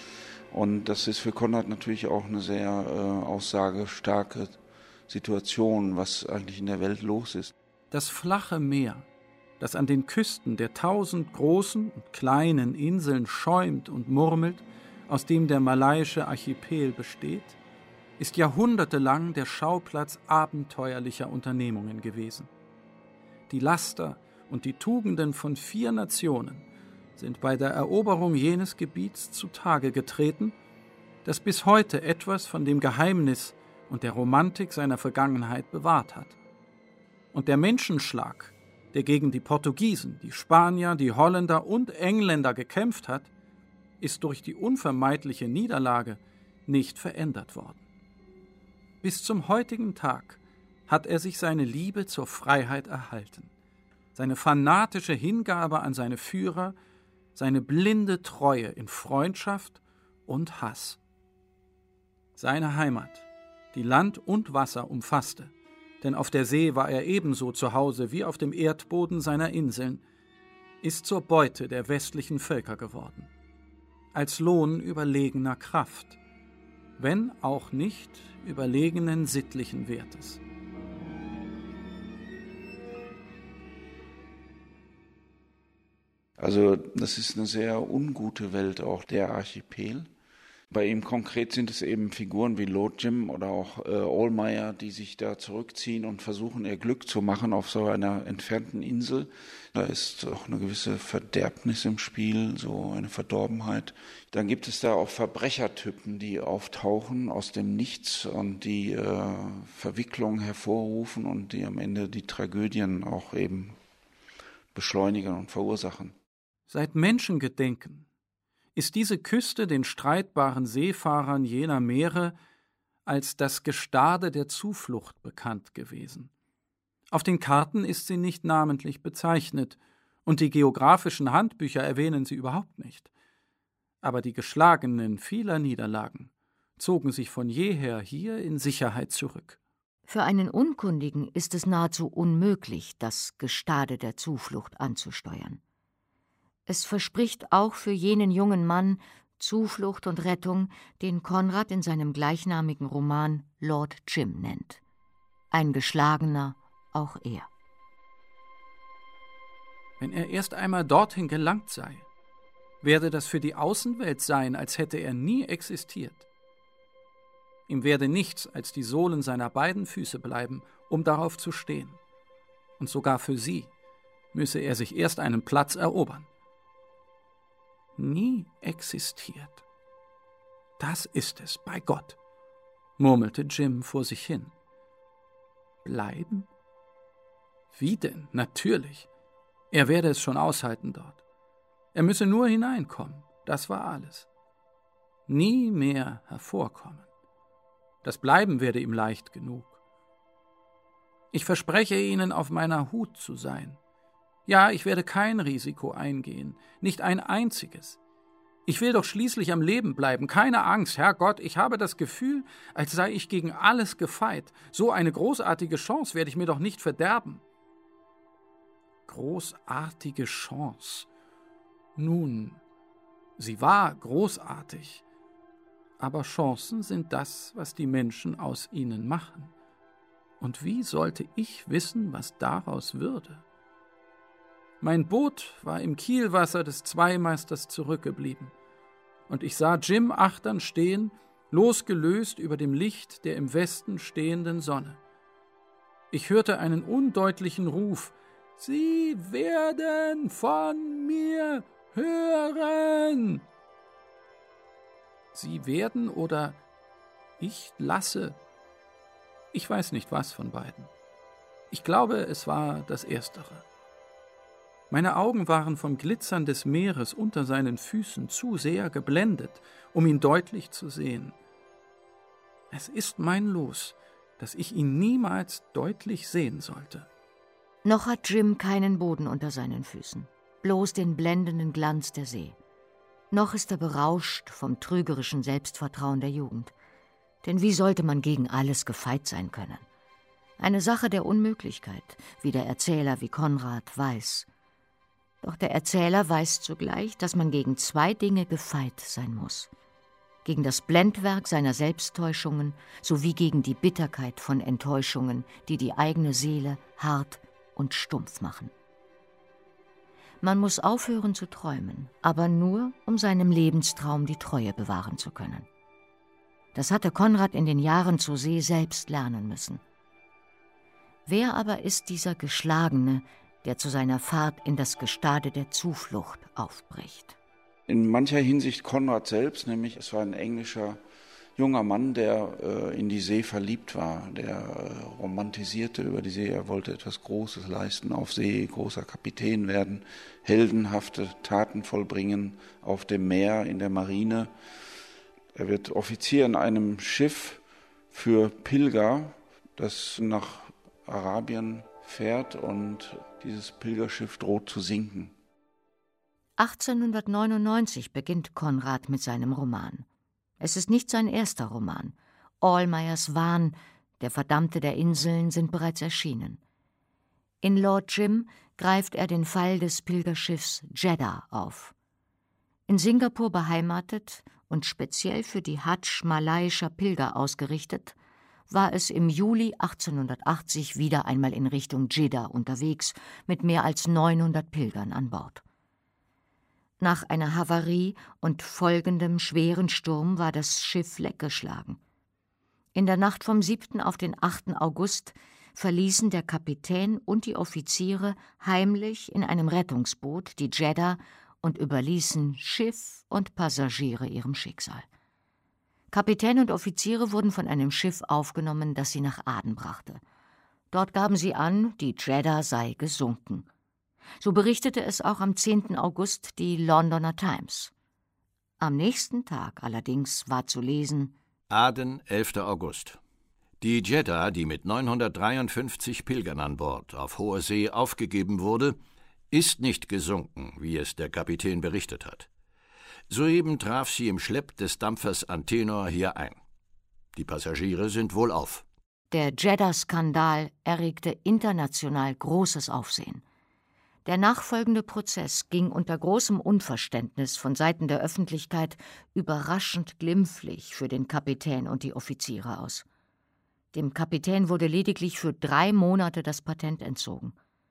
Und das ist für Conrad natürlich auch eine sehr aussagestarke Situation, was eigentlich in der Welt los ist. Das flache Meer, das an den Küsten der 1000 großen und kleinen Inseln schäumt und murmelt, aus dem der malaiische Archipel besteht, ist jahrhundertelang der Schauplatz abenteuerlicher Unternehmungen gewesen. Die Laster und die Tugenden von 4 Nationen sind bei der Eroberung jenes Gebiets zutage getreten, das bis heute etwas von dem Geheimnis und der Romantik seiner Vergangenheit bewahrt hat. Und der Menschenschlag, der gegen die Portugiesen, die Spanier, die Holländer und Engländer gekämpft hat, ist durch die unvermeidliche Niederlage nicht verändert worden. Bis zum heutigen Tag hat er sich seine Liebe zur Freiheit erhalten, seine fanatische Hingabe an seine Führer, seine blinde Treue in Freundschaft und Hass. Seine Heimat, die Land und Wasser umfasste, denn auf der See war er ebenso zu Hause wie auf dem Erdboden seiner Inseln, ist zur Beute der westlichen Völker geworden, als Lohn überlegener Kraft, wenn auch nicht überlegenen sittlichen Wertes. Also das ist eine sehr ungute Welt, auch der Archipel. Bei ihm konkret sind es eben Figuren wie Lord Jim oder auch Allmeyer, die sich da zurückziehen und versuchen, ihr Glück zu machen auf so einer entfernten Insel. Da ist auch eine gewisse Verderbnis im Spiel, so eine Verdorbenheit. Dann gibt es da auch Verbrechertypen, die auftauchen aus dem Nichts und die Verwicklungen hervorrufen und die am Ende die Tragödien auch eben beschleunigen und verursachen. Seit Menschengedenken ist diese Küste den streitbaren Seefahrern jener Meere als das Gestade der Zuflucht bekannt gewesen. Auf den Karten ist sie nicht namentlich bezeichnet, und die geografischen Handbücher erwähnen sie überhaupt nicht. Aber die Geschlagenen vieler Niederlagen zogen sich von jeher hier in Sicherheit zurück. Für einen Unkundigen ist es nahezu unmöglich, das Gestade der Zuflucht anzusteuern. Es verspricht auch für jenen jungen Mann Zuflucht und Rettung, den Conrad in seinem gleichnamigen Roman Lord Jim nennt. Ein Geschlagener, auch er. Wenn er erst einmal dorthin gelangt sei, werde das für die Außenwelt sein, als hätte er nie existiert. Ihm werde nichts als die Sohlen seiner beiden Füße bleiben, um darauf zu stehen. Und sogar für sie müsse er sich erst einen Platz erobern. Nie existiert. Das ist es, bei Gott, murmelte Jim vor sich hin. Bleiben? Wie denn? Natürlich. Er werde es schon aushalten dort. Er müsse nur hineinkommen, das war alles. Nie mehr hervorkommen. Das Bleiben werde ihm leicht genug. Ich verspreche Ihnen, auf meiner Hut zu sein. Ja, ich werde kein Risiko eingehen, nicht ein einziges. Ich will doch schließlich am Leben bleiben, keine Angst, Herrgott, ich habe das Gefühl, als sei ich gegen alles gefeit. So eine großartige Chance werde ich mir doch nicht verderben. Großartige Chance. Nun, sie war großartig, aber Chancen sind das, was die Menschen aus ihnen machen. Und wie sollte ich wissen, was daraus würde? Mein Boot war im Kielwasser des Zweimeisters zurückgeblieben, und ich sah Jim achtern stehen, losgelöst über dem Licht der im Westen stehenden Sonne. Ich hörte einen undeutlichen Ruf: »Sie werden von mir hören!« Sie werden oder ich lasse. Ich weiß nicht, was von beiden. Ich glaube, es war das Erstere. Meine Augen waren vom Glitzern des Meeres unter seinen Füßen zu sehr geblendet, um ihn deutlich zu sehen. Es ist mein Los, dass ich ihn niemals deutlich sehen sollte. Noch hat Jim keinen Boden unter seinen Füßen, bloß den blendenden Glanz der See. Noch ist er berauscht vom trügerischen Selbstvertrauen der Jugend. Denn wie sollte man gegen alles gefeit sein können? Eine Sache der Unmöglichkeit, wie der Erzähler wie Konrad weiß. Doch der Erzähler weiß zugleich, dass man gegen zwei Dinge gefeit sein muss. Gegen das Blendwerk seiner Selbsttäuschungen sowie gegen die Bitterkeit von Enttäuschungen, die die eigene Seele hart und stumpf machen. Man muss aufhören zu träumen, aber nur, um seinem Lebenstraum die Treue bewahren zu können. Das hatte Konrad in den Jahren zur See selbst lernen müssen. Wer aber ist dieser Geschlagene, der zu seiner Fahrt in das Gestade der Zuflucht aufbricht? In mancher Hinsicht Konrad selbst, nämlich es war ein englischer junger Mann, der in die See verliebt war, der romantisierte über die See, er wollte etwas Großes leisten auf See, großer Kapitän werden, heldenhafte Taten vollbringen auf dem Meer, in der Marine. Er wird Offizier in einem Schiff für Pilger, das nach Arabien fährt, und dieses Pilgerschiff droht zu sinken. 1899 beginnt Konrad mit seinem Roman. Es ist nicht sein erster Roman. Almayers Wahn, Der Verdammte der Inseln sind bereits erschienen. In Lord Jim greift er den Fall des Pilgerschiffs Jeddah auf. In Singapur beheimatet und speziell für die Hadsch malaiischer Pilger ausgerichtet, war es im Juli 1880 wieder einmal in Richtung Jeddah unterwegs mit mehr als 900 Pilgern an Bord. Nach einer Havarie und folgendem schweren Sturm war das Schiff leckgeschlagen. In der Nacht vom 7. auf den 8. August verließen der Kapitän und die Offiziere heimlich in einem Rettungsboot die Jeddah und überließen Schiff und Passagiere ihrem Schicksal. Kapitän und Offiziere wurden von einem Schiff aufgenommen, das sie nach Aden brachte. Dort gaben sie an, die Jeddah sei gesunken. So berichtete es auch am 10. August die Londoner Times. Am nächsten Tag allerdings war zu lesen: Aden, 11. August. Die Jeddah, die mit 953 Pilgern an Bord auf hoher See aufgegeben wurde, ist nicht gesunken, wie es der Kapitän berichtet hat. Soeben traf sie im Schlepp des Dampfers Antenor hier ein. Die Passagiere sind wohlauf. Der Jeddah-Skandal erregte international großes Aufsehen. Der nachfolgende Prozess ging unter großem Unverständnis von Seiten der Öffentlichkeit überraschend glimpflich für den Kapitän und die Offiziere aus. Dem Kapitän wurde lediglich für 3 Monate das Patent entzogen.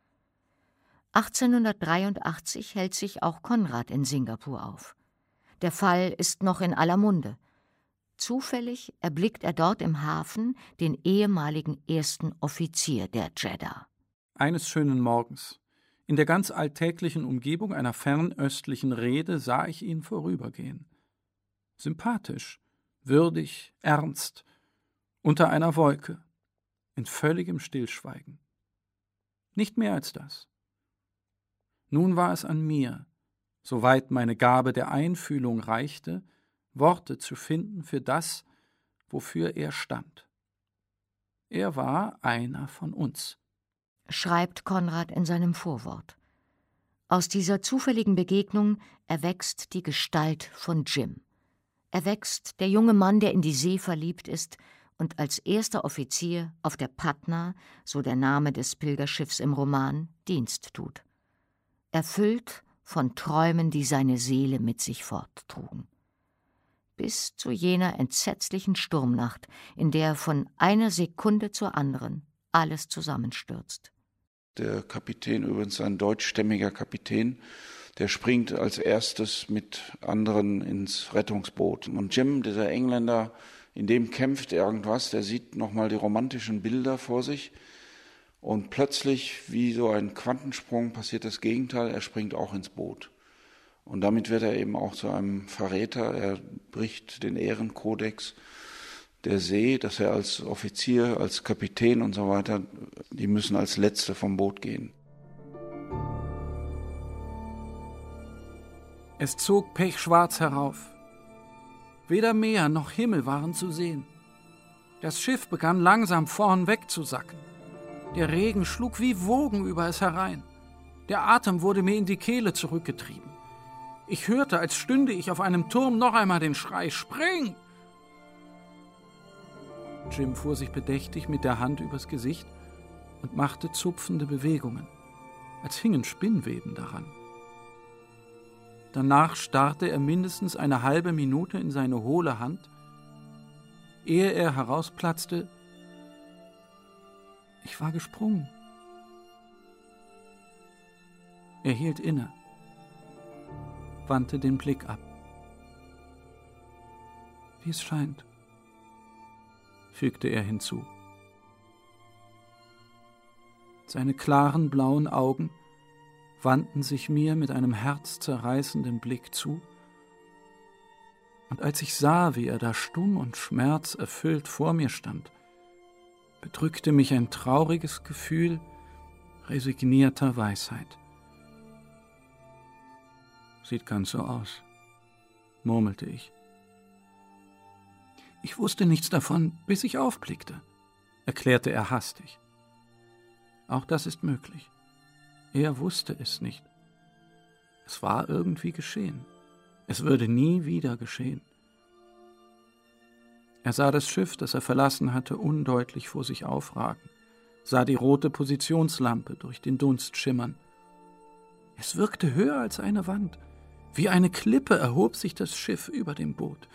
1883 hält sich auch Konrad in Singapur auf. Der Fall ist noch in aller Munde. Zufällig erblickt er dort im Hafen den ehemaligen ersten Offizier der Jeddah. Eines schönen Morgens, In der ganz alltäglichen Umgebung einer fernöstlichen Rede sah ich ihn vorübergehen. Sympathisch, würdig, ernst, unter einer Wolke, in völligem Stillschweigen. Nicht mehr als das. Nun war es an mir, soweit meine Gabe der Einfühlung reichte, Worte zu finden für das, wofür er stand. Er war einer von uns, schreibt Konrad in seinem Vorwort. Aus dieser zufälligen Begegnung erwächst die Gestalt von Jim. Erwächst der junge Mann, der in die See verliebt ist und als erster Offizier auf der Patna, so der Name des Pilgerschiffs im Roman, Dienst tut. Erfüllt von Träumen, die seine Seele mit sich forttrugen. Bis zu jener entsetzlichen Sturmnacht, in der von einer Sekunde zur anderen alles zusammenstürzt. Der Kapitän, übrigens ein deutschstämmiger Kapitän, der springt als erstes mit anderen ins Rettungsboot. Und Jim, dieser Engländer, in dem kämpft irgendwas, der sieht nochmal die romantischen Bilder vor sich. Und plötzlich, wie so ein Quantensprung, passiert das Gegenteil, er springt auch ins Boot. Und damit wird er eben auch zu einem Verräter, er bricht den Ehrenkodex der See, dass er als Offizier, als Kapitän und so weiter, die müssen als Letzte vom Boot gehen. Es zog pechschwarz herauf. Weder Meer noch Himmel waren zu sehen. Das Schiff begann langsam vorn wegzusacken. Der Regen schlug wie Wogen über es herein. Der Atem wurde mir in die Kehle zurückgetrieben. Ich hörte, als stünde ich auf einem Turm, noch einmal den Schrei: »Spring!« Jim fuhr sich bedächtig mit der Hand übers Gesicht und machte zupfende Bewegungen, als hingen Spinnweben daran. Danach starrte er mindestens eine halbe Minute in seine hohle Hand, ehe er herausplatzte: »Ich war gesprungen.« Er hielt inne, wandte den Blick ab. »Wie es scheint«, fügte er hinzu. Seine klaren blauen Augen wandten sich mir mit einem herzzerreißenden Blick zu, und als ich sah, wie er da stumm und schmerzerfüllt vor mir stand, bedrückte mich ein trauriges Gefühl resignierter Weisheit. »Sieht ganz so aus«, murmelte ich. »Ich wusste nichts davon, bis ich aufblickte«, erklärte er hastig. Auch das ist möglich. Er wusste es nicht. Es war irgendwie geschehen. Es würde nie wieder geschehen. Er sah das Schiff, das er verlassen hatte, undeutlich vor sich aufragen, sah die rote Positionslampe durch den Dunst schimmern. Es wirkte höher als eine Wand. Wie eine Klippe erhob sich das Schiff über dem Boot.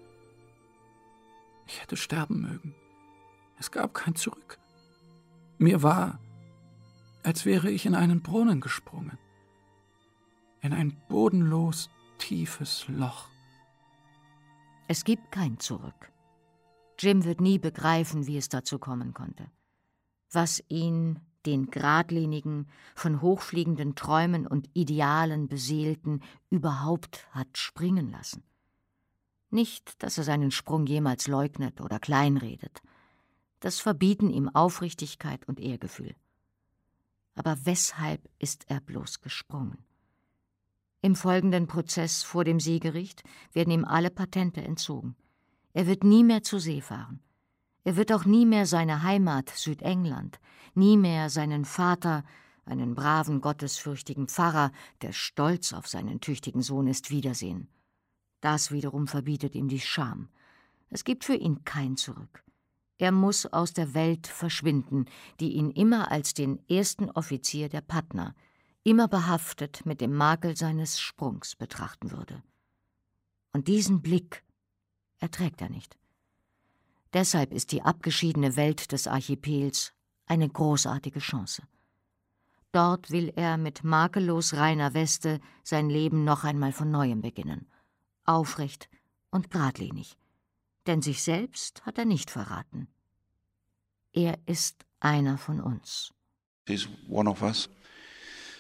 Ich hätte sterben mögen. Es gab kein Zurück. Mir war, als wäre ich in einen Brunnen gesprungen, in ein bodenlos tiefes Loch. Es gibt kein Zurück. Jim wird nie begreifen, wie es dazu kommen konnte. Was ihn, den geradlinigen, von hochfliegenden Träumen und Idealen beseelten, überhaupt hat springen lassen. Nicht, dass er seinen Sprung jemals leugnet oder kleinredet. Das verbieten ihm Aufrichtigkeit und Ehrgefühl. Aber weshalb ist er bloß gesprungen? Im folgenden Prozess vor dem Seegericht werden ihm alle Patente entzogen. Er wird nie mehr zur See fahren. Er wird auch nie mehr seine Heimat Südengland, nie mehr seinen Vater, einen braven, gottesfürchtigen Pfarrer, der stolz auf seinen tüchtigen Sohn ist, wiedersehen. Das wiederum verbietet ihm die Scham. Es gibt für ihn kein Zurück. Er muss aus der Welt verschwinden, die ihn immer als den ersten Offizier der Patna, immer behaftet mit dem Makel seines Sprungs betrachten würde. Und diesen Blick erträgt er nicht. Deshalb ist die abgeschiedene Welt des Archipels eine großartige Chance. Dort will er mit makellos reiner Weste sein Leben noch einmal von Neuem beginnen. Aufrecht und geradlinig. Denn sich selbst hat er nicht verraten. Er ist einer von uns. He's one of us.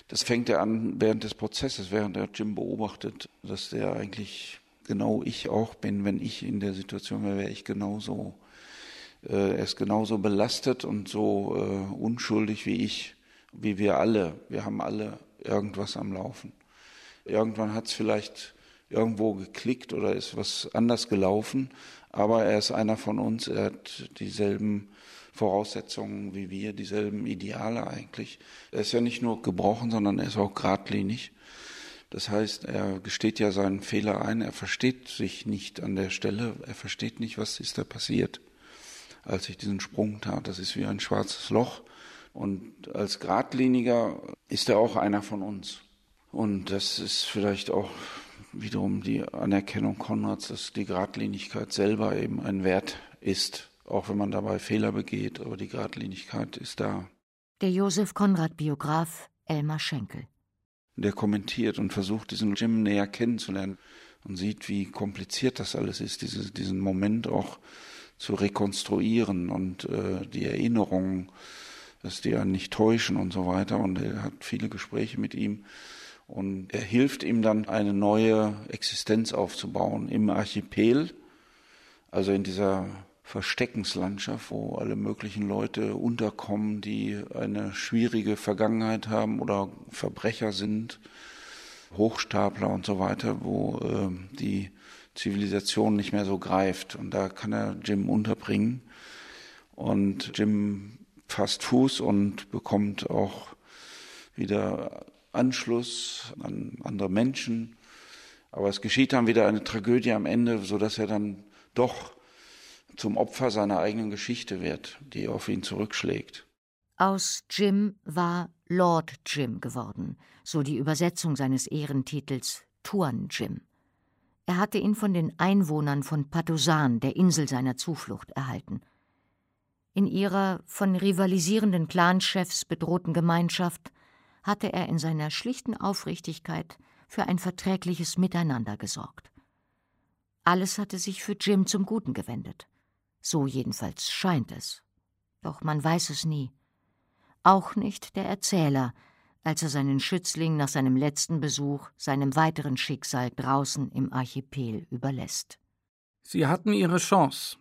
Das fängt er an während des Prozesses, während er Jim beobachtet, dass der eigentlich genau ich auch bin. Wenn ich in der Situation wäre, wäre ich genauso. Er ist genauso belastet und so unschuldig wie ich, wie wir alle. Wir haben alle irgendwas am Laufen. Irgendwann hat es vielleicht irgendwo geklickt oder ist was anders gelaufen, aber er ist einer von uns, er hat dieselben Voraussetzungen wie wir, dieselben Ideale eigentlich. Er ist ja nicht nur gebrochen, sondern er ist auch geradlinig. Das heißt, er gesteht ja seinen Fehler ein, er versteht sich nicht an der Stelle, er versteht nicht, was ist da passiert, als ich diesen Sprung tat. Das ist wie ein schwarzes Loch. Und als Geradliniger ist er auch einer von uns. Und das ist vielleicht auch wiederum die Anerkennung Konrads, dass die Geradlinigkeit selber eben ein Wert ist. Auch wenn man dabei Fehler begeht, aber die Geradlinigkeit ist da. Der Josef-Conrad-Biograf Elmar Schenkel. Der kommentiert und versucht, diesen Jim näher kennenzulernen und sieht, wie kompliziert das alles ist, diesen Moment auch zu rekonstruieren und die Erinnerungen, dass die einen nicht täuschen und so weiter. Und er hat viele Gespräche mit ihm und er hilft ihm dann, eine neue Existenz aufzubauen im Archipel, also in dieser Versteckenslandschaft, wo alle möglichen Leute unterkommen, die eine schwierige Vergangenheit haben oder Verbrecher sind, Hochstapler und so weiter, wo die Zivilisation nicht mehr so greift. Und da kann er Jim unterbringen. Und Jim fasst Fuß und bekommt auch wieder Anschluss an andere Menschen. Aber es geschieht dann wieder eine Tragödie am Ende, sodass er dann doch zum Opfer seiner eigenen Geschichte wird, die auf ihn zurückschlägt. Aus Jim war Lord Jim geworden, so die Übersetzung seines Ehrentitels Tuan Jim. Er hatte ihn von den Einwohnern von Patusan, der Insel seiner Zuflucht, erhalten. In ihrer von rivalisierenden Clanchefs bedrohten Gemeinschaft hatte er in seiner schlichten Aufrichtigkeit für ein verträgliches Miteinander gesorgt. Alles hatte sich für Jim zum Guten gewendet. So jedenfalls scheint es. Doch man weiß es nie. Auch nicht der Erzähler, als er seinen Schützling nach seinem letzten Besuch seinem weiteren Schicksal draußen im Archipel überlässt. Sie hatten ihre Chance.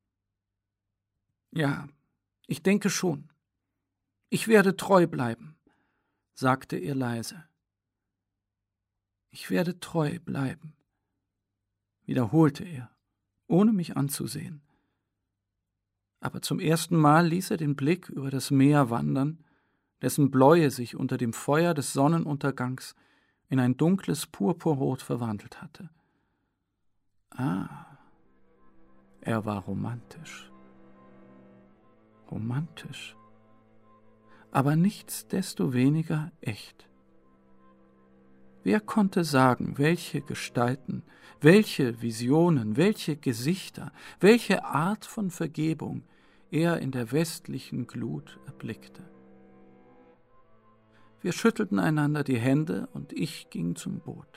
Ja, ich denke schon. Ich werde treu bleiben, sagte er leise. Ich werde treu bleiben, wiederholte er, ohne mich anzusehen. Aber zum ersten Mal ließ er den Blick über das Meer wandern, dessen Bläue sich unter dem Feuer des Sonnenuntergangs in ein dunkles Purpurrot verwandelt hatte. Er war romantisch. Romantisch. Aber nichtsdestoweniger echt. Wer konnte sagen, welche Gestalten, welche Visionen, welche Gesichter, welche Art von Vergebung er in der westlichen Glut erblickte? Wir schüttelten einander die Hände und ich ging zum Boot.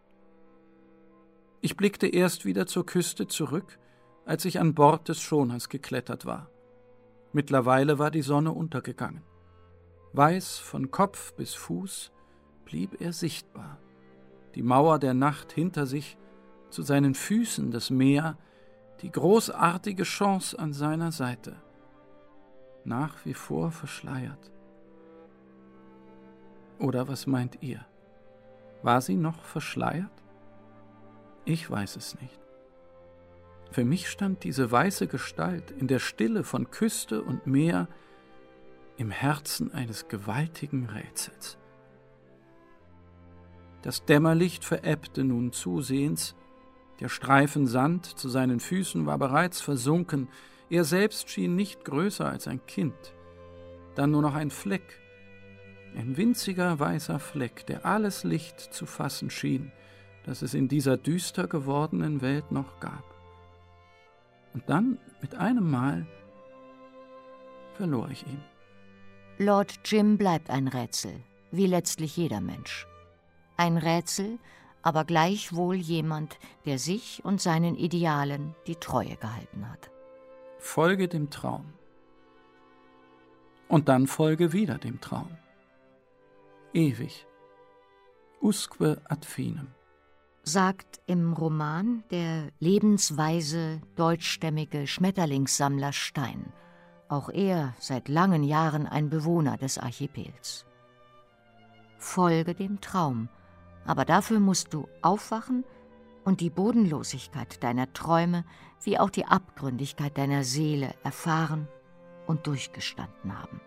Ich blickte erst wieder zur Küste zurück, als ich an Bord des Schoners geklettert war. Mittlerweile war die Sonne untergegangen. Weiß von Kopf bis Fuß blieb er sichtbar. Die Mauer der Nacht hinter sich, zu seinen Füßen das Meer, die großartige Chance an seiner Seite. Nach wie vor verschleiert. Oder was meint ihr? War sie noch verschleiert? Ich weiß es nicht. Für mich stand diese weiße Gestalt in der Stille von Küste und Meer im Herzen eines gewaltigen Rätsels. Das Dämmerlicht verebbte nun zusehends, der Streifen Sand zu seinen Füßen war bereits versunken, er selbst schien nicht größer als ein Kind, dann nur noch ein Fleck, ein winziger weißer Fleck, der alles Licht zu fassen schien, das es in dieser düster gewordenen Welt noch gab. Und dann, mit einem Mal, verlor ich ihn. Lord Jim bleibt ein Rätsel, wie letztlich jeder Mensch. Ein Rätsel, aber gleichwohl jemand, der sich und seinen Idealen die Treue gehalten hat. Folge dem Traum. Und dann folge wieder dem Traum. ewig. Usque ad finem. Sagt im Roman der lebensweise deutschstämmige Schmetterlingssammler Stein, auch er seit langen Jahren ein Bewohner des Archipels. Folge dem Traum, aber dafür musst du aufwachen und die Bodenlosigkeit deiner Träume wie auch die Abgründigkeit deiner Seele erfahren und durchgestanden haben.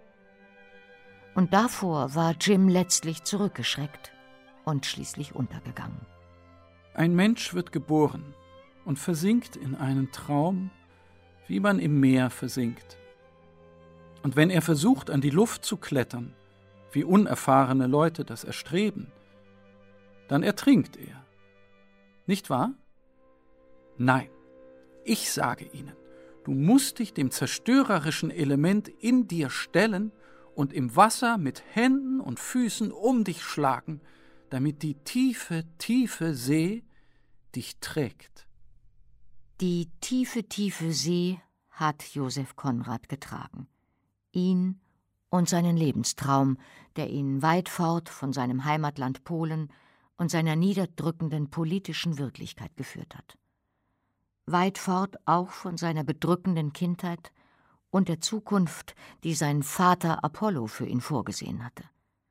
Und davor war Jim letztlich zurückgeschreckt und schließlich untergegangen. Ein Mensch wird geboren und versinkt in einen Traum, wie man im Meer versinkt. Und wenn er versucht, an die Luft zu klettern, wie unerfahrene Leute das erstreben, dann ertrinkt er. Nicht wahr? Nein, ich sage Ihnen, du musst dich dem zerstörerischen Element in dir stellen und im Wasser mit Händen und Füßen um dich schlagen, damit die tiefe, tiefe See dich trägt. Die tiefe, tiefe See hat Josef Conrad getragen. Ihn und seinen Lebenstraum, der ihn weit fort von seinem Heimatland Polen und seiner niederdrückenden politischen Wirklichkeit geführt hat. Weit fort auch von seiner bedrückenden Kindheit und der Zukunft, die sein Vater Apollo für ihn vorgesehen hatte.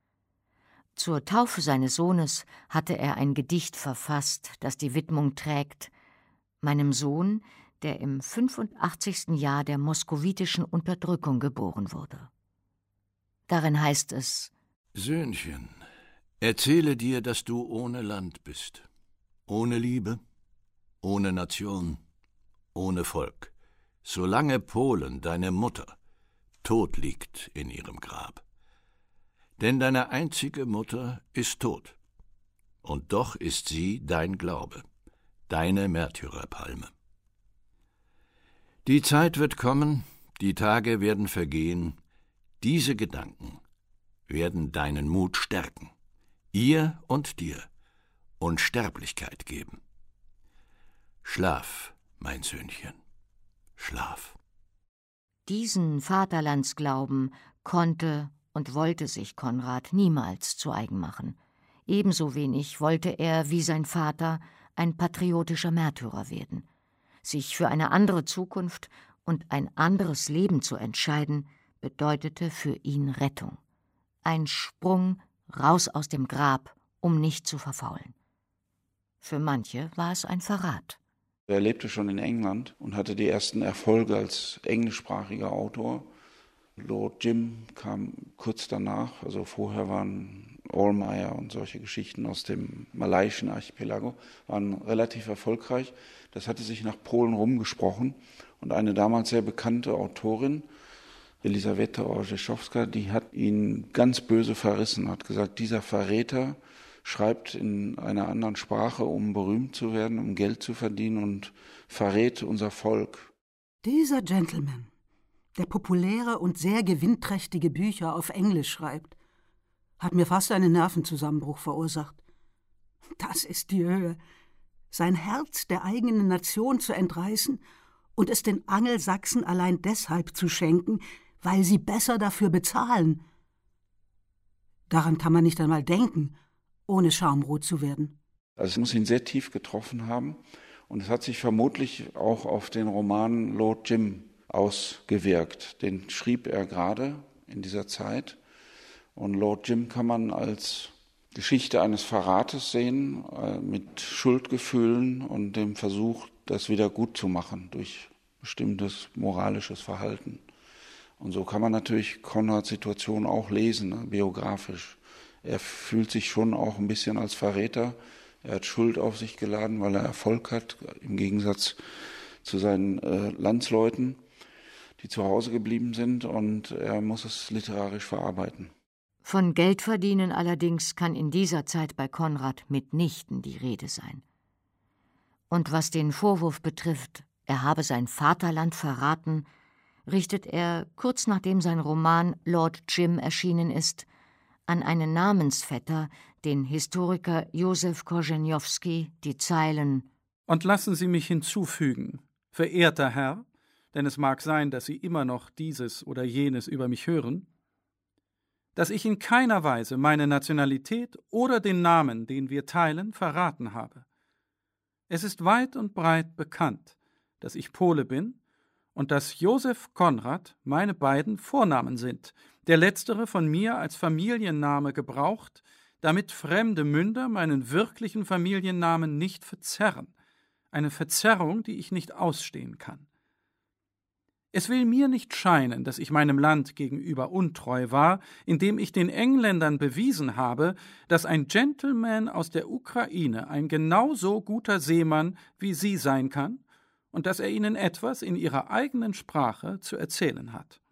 Zur Taufe seines Sohnes hatte er ein Gedicht verfasst, das die Widmung trägt: Meinem Sohn, der im 85. Jahr der moskowitischen Unterdrückung geboren wurde. Darin heißt es: Söhnchen, erzähle dir, dass du ohne Land bist, ohne Liebe, ohne Nation, ohne Volk, solange Polen, deine Mutter, tot liegt in ihrem Grab. Denn deine einzige Mutter ist tot, und doch ist sie dein Glaube, deine Märtyrerpalme. Die Zeit wird kommen, die Tage werden vergehen, diese Gedanken werden deinen Mut stärken, ihr und dir, Unsterblichkeit geben. Schlaf, mein Söhnchen, schlaf. Diesen Vaterlandsglauben konnte und wollte sich Konrad niemals zu eigen machen. Ebenso wenig wollte er, wie sein Vater, ein patriotischer Märtyrer werden. Sich für eine andere Zukunft und ein anderes Leben zu entscheiden, bedeutete für ihn Rettung. Ein Sprung raus aus dem Grab, um nicht zu verfaulen. Für manche war es ein Verrat. Er lebte schon in England und hatte die ersten Erfolge als englischsprachiger Autor. Lord Jim kam kurz danach, also vorher waren Ohlmeyer und solche Geschichten aus dem malaiischen Archipelago, waren relativ erfolgreich. Das hatte sich nach Polen rumgesprochen und eine damals sehr bekannte Autorin, Elisaweta Orzeszowska, die hat ihn ganz böse verrissen, hat gesagt, dieser Verräter schreibt in einer anderen Sprache, um berühmt zu werden, um Geld zu verdienen und verrät unser Volk. Dieser Gentleman, der populäre und sehr gewinnträchtige Bücher auf Englisch schreibt, hat mir fast einen Nervenzusammenbruch verursacht. Das ist die Höhe. Sein Herz der eigenen Nation zu entreißen und es den Angelsachsen allein deshalb zu schenken, weil sie besser dafür bezahlen. Daran kann man nicht einmal denken, ohne schaumrot zu werden. Also es muss ihn sehr tief getroffen haben und es hat sich vermutlich auch auf den Roman Lord Jim ausgewirkt. Den schrieb er gerade in dieser Zeit. Und Lord Jim kann man als Geschichte eines Verrates sehen, mit Schuldgefühlen und dem Versuch, das wieder gut zu machen durch bestimmtes moralisches Verhalten. Und so kann man natürlich Konrads Situation auch lesen, biografisch. Er fühlt sich schon auch ein bisschen als Verräter. Er hat Schuld auf sich geladen, weil er Erfolg hat, im Gegensatz zu seinen Landsleuten, die zu Hause geblieben sind, und er muss es literarisch verarbeiten. Von Geldverdienen allerdings kann in dieser Zeit bei Konrad mitnichten die Rede sein. Und was den Vorwurf betrifft, er habe sein Vaterland verraten, richtet er, kurz nachdem sein Roman Lord Jim erschienen ist, an einen Namensvetter, den Historiker Josef Korzenjowski, die Zeilen: Und lassen Sie mich hinzufügen, verehrter Herr, denn es mag sein, dass Sie immer noch dieses oder jenes über mich hören: dass ich in keiner Weise meine Nationalität oder den Namen, den wir teilen, verraten habe. Es ist weit und breit bekannt, dass ich Pole bin und dass Josef Konrad meine beiden Vornamen sind, der letztere von mir als Familienname gebraucht, damit fremde Münder meinen wirklichen Familiennamen nicht verzerren, eine Verzerrung, die ich nicht ausstehen kann. Es will mir nicht scheinen, dass ich meinem Land gegenüber untreu war, indem ich den Engländern bewiesen habe, dass ein Gentleman aus der Ukraine ein genauso guter Seemann wie Sie sein kann und dass er Ihnen etwas in Ihrer eigenen Sprache zu erzählen hat.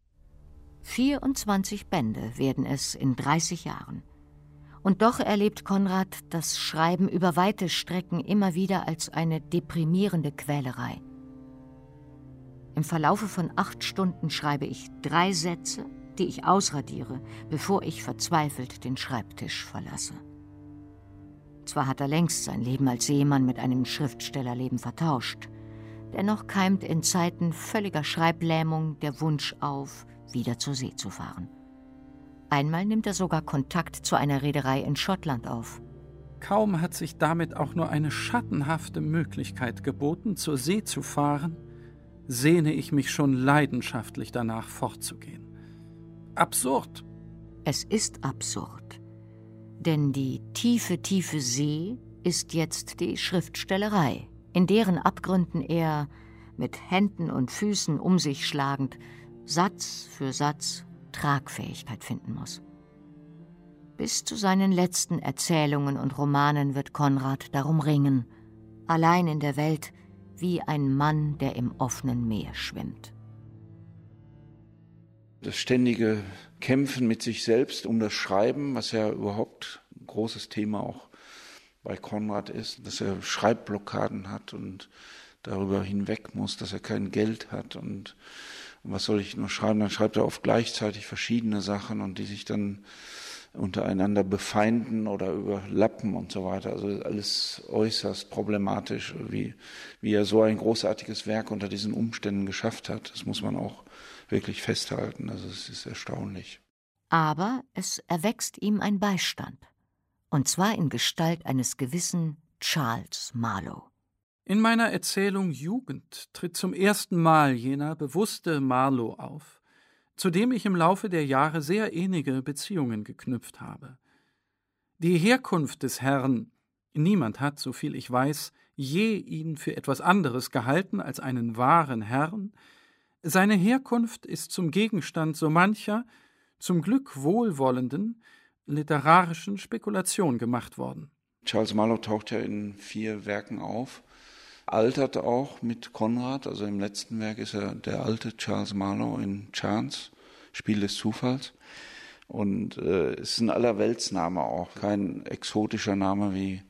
24 Bände werden es in 30 Jahren. Und doch erlebt Konrad das Schreiben über weite Strecken immer wieder als eine deprimierende Quälerei. Im Verlaufe von 8 Stunden schreibe ich 3 Sätze, die ich ausradiere, bevor ich verzweifelt den Schreibtisch verlasse. Zwar hat er längst sein Leben als Seemann mit einem Schriftstellerleben vertauscht, dennoch keimt in Zeiten völliger Schreiblähmung der Wunsch auf, wieder zur See zu fahren. Einmal nimmt er sogar Kontakt zu einer Reederei in Schottland auf. Kaum hat sich damit auch nur eine schattenhafte Möglichkeit geboten, zur See zu fahren, sehne ich mich schon leidenschaftlich danach, fortzugehen. Absurd! Es ist absurd, denn die tiefe, tiefe See ist jetzt die Schriftstellerei, in deren Abgründen er, mit Händen und Füßen um sich schlagend, Satz für Satz Tragfähigkeit finden muss. Bis zu seinen letzten Erzählungen und Romanen wird Konrad darum ringen, allein in der Welt, wie ein Mann, der im offenen Meer schwimmt. Das ständige Kämpfen mit sich selbst um das Schreiben, was ja überhaupt ein großes Thema auch bei Konrad ist, dass er Schreibblockaden hat und darüber hinweg muss, dass er kein Geld hat und was soll ich nur schreiben? Dann schreibt er oft gleichzeitig verschiedene Sachen und die sich dann untereinander befeinden oder überlappen und so weiter. Also alles äußerst problematisch, wie er so ein großartiges Werk unter diesen Umständen geschafft hat. Das muss man auch wirklich festhalten. Also es ist erstaunlich. Aber es erwächst ihm ein Beistand, und zwar in Gestalt eines gewissen Charles Marlowe. In meiner Erzählung Jugend tritt zum ersten Mal jener bewusste Marlowe auf, zu dem ich im Laufe der Jahre sehr innige Beziehungen geknüpft habe. Die Herkunft des Herrn, niemand hat, soviel ich weiß, je ihn für etwas anderes gehalten als einen wahren Herrn, seine Herkunft ist zum Gegenstand so mancher, zum Glück wohlwollenden, literarischen Spekulation gemacht worden. Charles Marlowe taucht ja in 4 Werken auf, altert auch mit Konrad, also im letzten Werk ist er der alte Charles Marlowe in Chance, Spiel des Zufalls. Und ist ein Allerweltsname auch, kein exotischer Name wie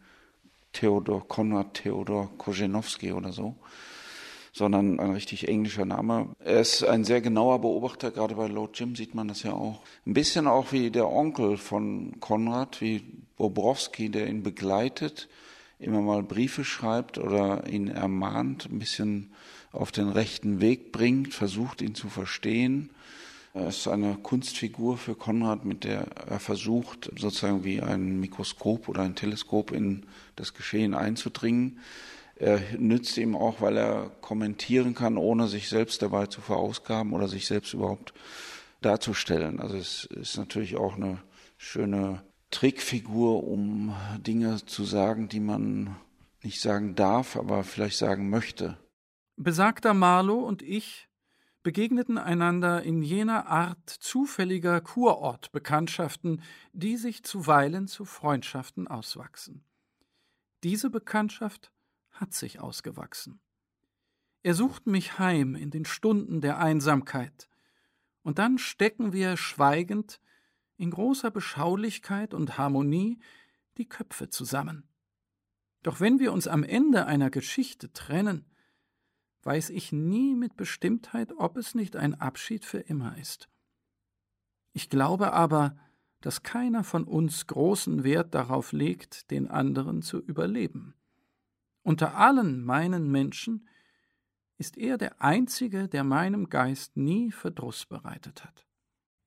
Konrad Theodor Korzeniowski oder so, sondern ein richtig englischer Name. Er ist ein sehr genauer Beobachter, gerade bei Lord Jim sieht man das ja auch. Ein bisschen auch wie der Onkel von Konrad, wie Bobrowski, der ihn begleitet, immer mal Briefe schreibt oder ihn ermahnt, ein bisschen auf den rechten Weg bringt, versucht ihn zu verstehen. Er ist eine Kunstfigur für Konrad, mit der er versucht, sozusagen wie ein Mikroskop oder ein Teleskop in das Geschehen einzudringen. Er nützt ihm auch, weil er kommentieren kann, ohne sich selbst dabei zu verausgaben oder sich selbst überhaupt darzustellen. Also es ist natürlich auch eine schöne Trickfigur, um Dinge zu sagen, die man nicht sagen darf, aber vielleicht sagen möchte. Besagter Marlowe und ich begegneten einander in jener Art zufälliger Kurortbekanntschaften, die sich zuweilen zu Freundschaften auswachsen. Diese Bekanntschaft hat sich ausgewachsen. Er sucht mich heim in den Stunden der Einsamkeit, und dann stecken wir schweigend in großer Beschaulichkeit und Harmonie die Köpfe zusammen. Doch wenn wir uns am Ende einer Geschichte trennen, weiß ich nie mit Bestimmtheit, ob es nicht ein Abschied für immer ist. Ich glaube aber, dass keiner von uns großen Wert darauf legt, den anderen zu überleben. Unter allen meinen Menschen ist er der Einzige, der meinem Geist nie Verdruss bereitet hat.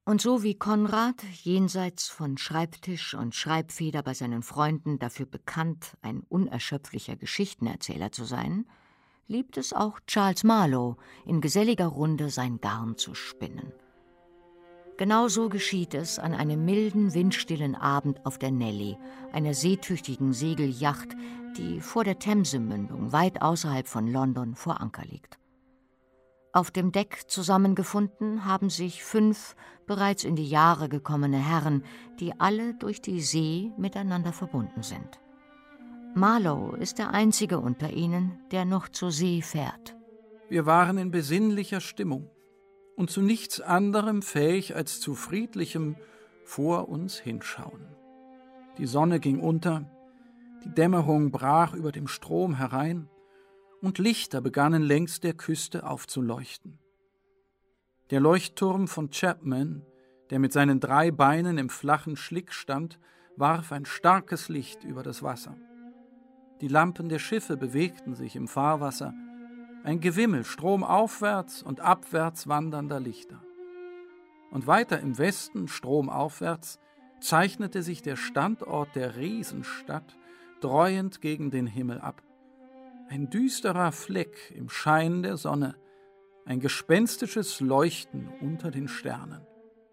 Und so wie Konrad, jenseits von Schreibtisch und Schreibfeder bei seinen Freunden dafür bekannt, ein unerschöpflicher Geschichtenerzähler zu sein, liebt es auch Charles Marlowe, in geselliger Runde sein Garn zu spinnen. Genauso geschieht es an einem milden, windstillen Abend auf der Nelly, einer seetüchtigen Segelyacht, die vor der Themsemündung weit außerhalb von London vor Anker liegt. Auf dem Deck zusammengefunden haben sich 5 bereits in die Jahre gekommene Herren, die alle durch die See miteinander verbunden sind. Marlowe ist der einzige unter ihnen, der noch zur See fährt. Wir waren in besinnlicher Stimmung und zu nichts anderem fähig als zu friedlichem vor uns hinschauen. Die Sonne ging unter, die Dämmerung brach über dem Strom herein, und Lichter begannen längs der Küste aufzuleuchten. Der Leuchtturm von Chapman, der mit seinen 3 Beinen im flachen Schlick stand, warf ein starkes Licht über das Wasser. Die Lampen der Schiffe bewegten sich im Fahrwasser, ein Gewimmel stromaufwärts und abwärts wandernder Lichter. Und weiter im Westen, stromaufwärts, zeichnete sich der Standort der Riesenstadt dreuend gegen den Himmel ab. Ein düsterer Fleck im Schein der Sonne, ein gespenstisches Leuchten unter den Sternen.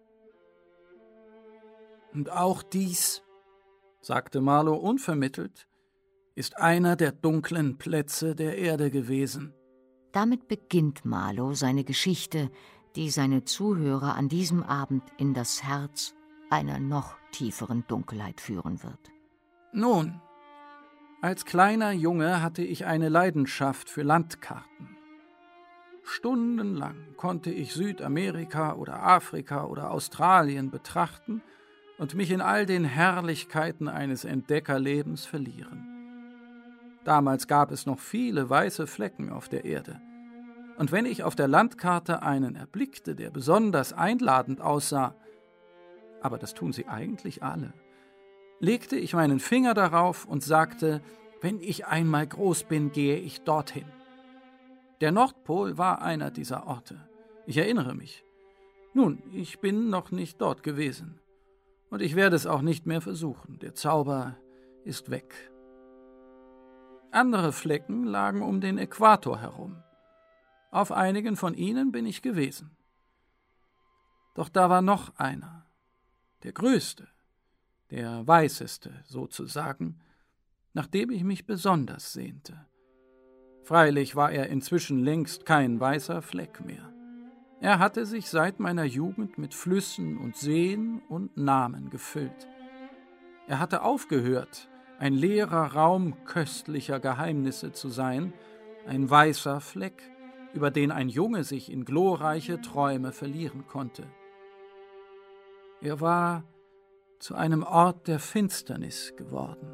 Und auch dies, sagte Marlowe unvermittelt, ist einer der dunklen Plätze der Erde gewesen. Damit beginnt Marlowe seine Geschichte, die seine Zuhörer an diesem Abend in das Herz einer noch tieferen Dunkelheit führen wird. Nun, als kleiner Junge hatte ich eine Leidenschaft für Landkarten. Stundenlang konnte ich Südamerika oder Afrika oder Australien betrachten und mich in all den Herrlichkeiten eines Entdeckerlebens verlieren. Damals gab es noch viele weiße Flecken auf der Erde. Und wenn ich auf der Landkarte einen erblickte, der besonders einladend aussah, aber das tun sie eigentlich alle, legte ich meinen Finger darauf und sagte, wenn ich einmal groß bin, gehe ich dorthin. Der Nordpol war einer dieser Orte. Ich erinnere mich. Nun, ich bin noch nicht dort gewesen. Und ich werde es auch nicht mehr versuchen. Der Zauber ist weg. Andere Flecken lagen um den Äquator herum. Auf einigen von ihnen bin ich gewesen. Doch da war noch einer, der größte, der weißeste sozusagen, nach dem ich mich besonders sehnte. Freilich war er inzwischen längst kein weißer Fleck mehr. Er hatte sich seit meiner Jugend mit Flüssen und Seen und Namen gefüllt. Er hatte aufgehört, ein leerer Raum köstlicher Geheimnisse zu sein, ein weißer Fleck, über den ein Junge sich in glorreiche Träume verlieren konnte. Er war zu einem Ort der Finsternis geworden.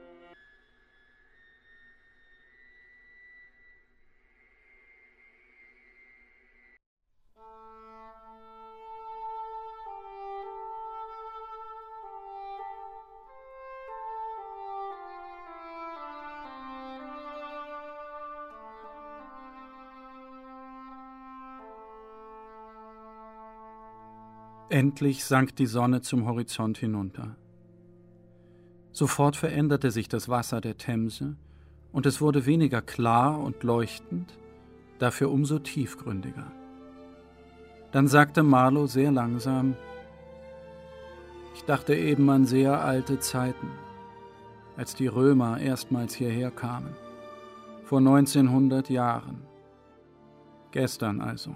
Endlich sank die Sonne zum Horizont hinunter. Sofort veränderte sich das Wasser der Themse und es wurde weniger klar und leuchtend, dafür umso tiefgründiger. Dann sagte Marlowe sehr langsam, ich dachte eben an sehr alte Zeiten, als die Römer erstmals hierher kamen, vor 1900 Jahren. Gestern also.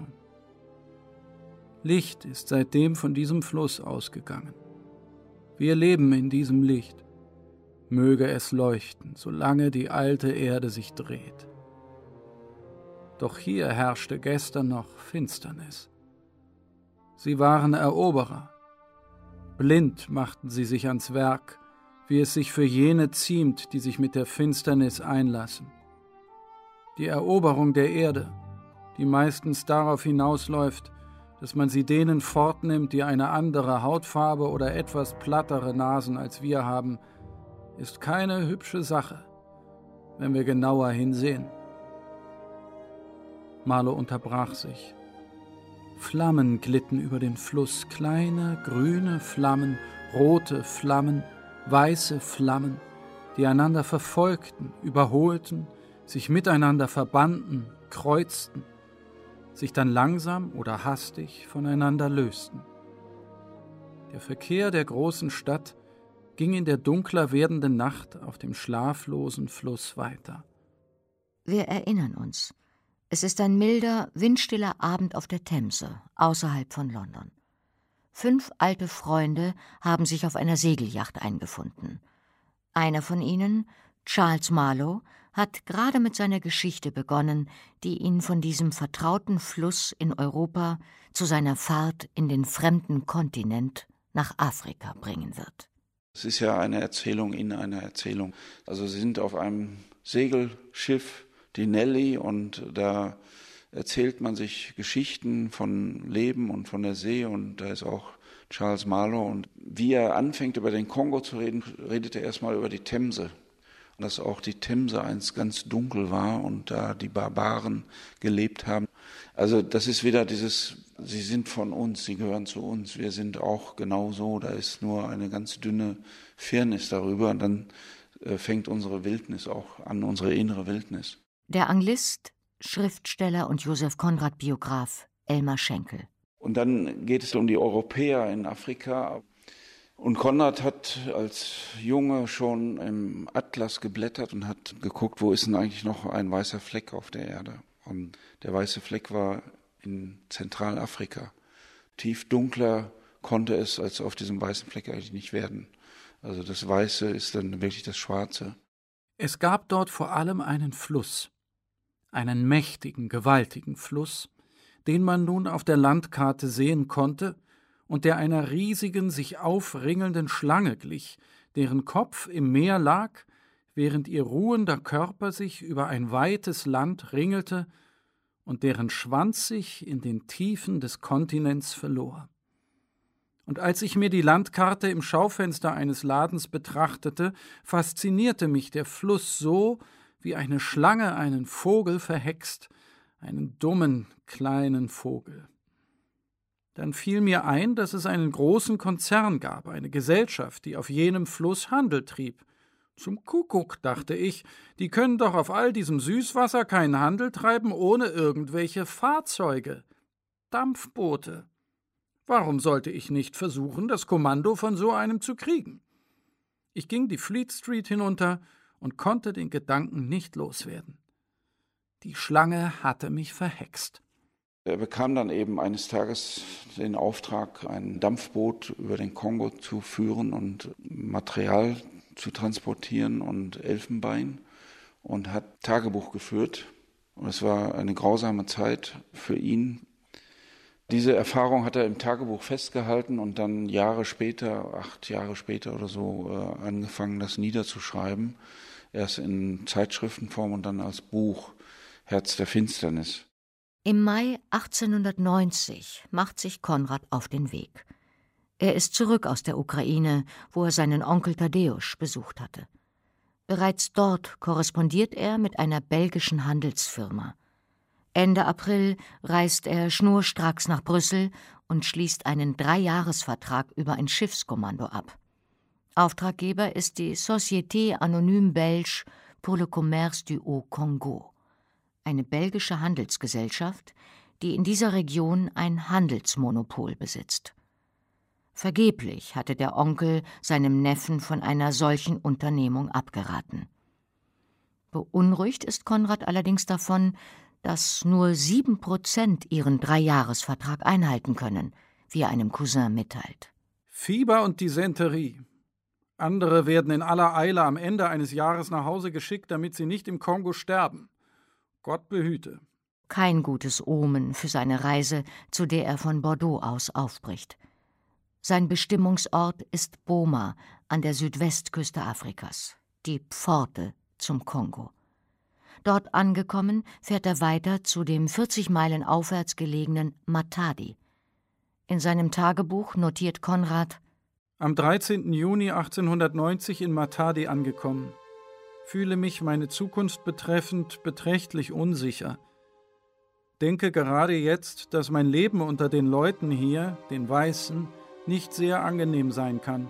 Licht ist seitdem von diesem Fluss ausgegangen. Wir leben in diesem Licht. Möge es leuchten, solange die alte Erde sich dreht. Doch hier herrschte gestern noch Finsternis. Sie waren Eroberer. Blind machten sie sich ans Werk, wie es sich für jene ziemt, die sich mit der Finsternis einlassen. Die Eroberung der Erde, die meistens darauf hinausläuft, dass man sie denen fortnimmt, die eine andere Hautfarbe oder etwas plattere Nasen als wir haben, ist keine hübsche Sache, wenn wir genauer hinsehen. Marlowe unterbrach sich. Flammen glitten über den Fluss, kleine grüne Flammen, rote Flammen, weiße Flammen, die einander verfolgten, überholten, sich miteinander verbanden, kreuzten, sich dann langsam oder hastig voneinander lösten. Der Verkehr der großen Stadt ging in der dunkler werdenden Nacht auf dem schlaflosen Fluss weiter. Wir erinnern uns. Es ist ein milder, windstiller Abend auf der Themse, außerhalb von London. 5 alte Freunde haben sich auf einer Segelyacht eingefunden. Einer von ihnen, Charles Marlowe, hat gerade mit seiner Geschichte begonnen, die ihn von diesem vertrauten Fluss in Europa zu seiner Fahrt in den fremden Kontinent nach Afrika bringen wird. Es ist ja eine Erzählung in einer Erzählung. Also sie sind auf einem Segelschiff, die Nelly, und da erzählt man sich Geschichten von Leben und von der See, und da ist auch Charles Marlowe. Und wie er anfängt, über den Kongo zu reden, redet er erstmal über die Themse. Und dass auch die Themse einst ganz dunkel war und da die Barbaren gelebt haben. Also das ist wieder dieses, sie sind von uns, sie gehören zu uns, wir sind auch genauso, da ist nur eine ganz dünne Firnis darüber, und dann fängt unsere Wildnis auch an, unsere innere Wildnis. Der Anglist, Schriftsteller und Joseph Conrad-Biograf Elmar Schenkel. Und dann geht es um die Europäer in Afrika. Und Konrad hat als Junge schon im Atlas geblättert und hat geguckt, wo ist denn eigentlich noch ein weißer Fleck auf der Erde. Und der weiße Fleck war in Zentralafrika. Tief dunkler konnte es als auf diesem weißen Fleck eigentlich nicht werden. Also das Weiße ist dann wirklich das Schwarze. Es gab dort vor allem einen Fluss, einen mächtigen, gewaltigen Fluss, den man nun auf der Landkarte sehen konnte und der einer riesigen, sich aufringelnden Schlange glich, deren Kopf im Meer lag, während ihr ruhender Körper sich über ein weites Land ringelte und deren Schwanz sich in den Tiefen des Kontinents verlor. Und als ich mir die Landkarte im Schaufenster eines Ladens betrachtete, faszinierte mich der Fluss so, wie eine Schlange einen Vogel verhext, einen dummen, kleinen Vogel. Dann fiel mir ein, dass es einen großen Konzern gab, eine Gesellschaft, die auf jenem Fluss Handel trieb. Zum Kuckuck, dachte ich, die können doch auf all diesem Süßwasser keinen Handel treiben ohne irgendwelche Fahrzeuge. Dampfboote. Warum sollte ich nicht versuchen, das Kommando von so einem zu kriegen? Ich ging die Fleet Street hinunter und konnte den Gedanken nicht loswerden. Die Schlange hatte mich verhext. Er bekam dann eben eines Tages den Auftrag, ein Dampfboot über den Kongo zu führen und Material zu transportieren und Elfenbein, und hat Tagebuch geführt. Und es war eine grausame Zeit für ihn. Diese Erfahrung hat er im Tagebuch festgehalten und dann Jahre später, 8 Jahre später oder so, angefangen, das niederzuschreiben. Erst in Zeitschriftenform und dann als Buch, Herz der Finsternis. Im Mai 1890 macht sich Konrad auf den Weg. Er ist zurück aus der Ukraine, wo er seinen Onkel Tadeusz besucht hatte. Bereits dort korrespondiert er mit einer belgischen Handelsfirma. Ende April reist er schnurstracks nach Brüssel und schließt einen 3-Jahres-Vertrag über ein Schiffskommando ab. Auftraggeber ist die Société Anonyme Belge pour le Commerce du Haut-Congo, eine belgische Handelsgesellschaft, die in dieser Region ein Handelsmonopol besitzt. Vergeblich hatte der Onkel seinem Neffen von einer solchen Unternehmung abgeraten. Beunruhigt ist Konrad allerdings davon, dass nur 7% ihren 3-Jahres-Vertrag einhalten können, wie er einem Cousin mitteilt. Fieber und Dysenterie. Andere werden in aller Eile am Ende eines Jahres nach Hause geschickt, damit sie nicht im Kongo sterben. Gott behüte. Kein gutes Omen für seine Reise, zu der er von Bordeaux aus aufbricht. Sein Bestimmungsort ist Boma an der Südwestküste Afrikas, die Pforte zum Kongo. Dort angekommen, fährt er weiter zu dem 40 Meilen aufwärts gelegenen Matadi. In seinem Tagebuch notiert Konrad: Am 13. Juni 1890 in Matadi angekommen. Fühle mich meine Zukunft betreffend beträchtlich unsicher. denke gerade jetzt, dass mein Leben unter den Leuten hier, den Weißen, nicht sehr angenehm sein kann.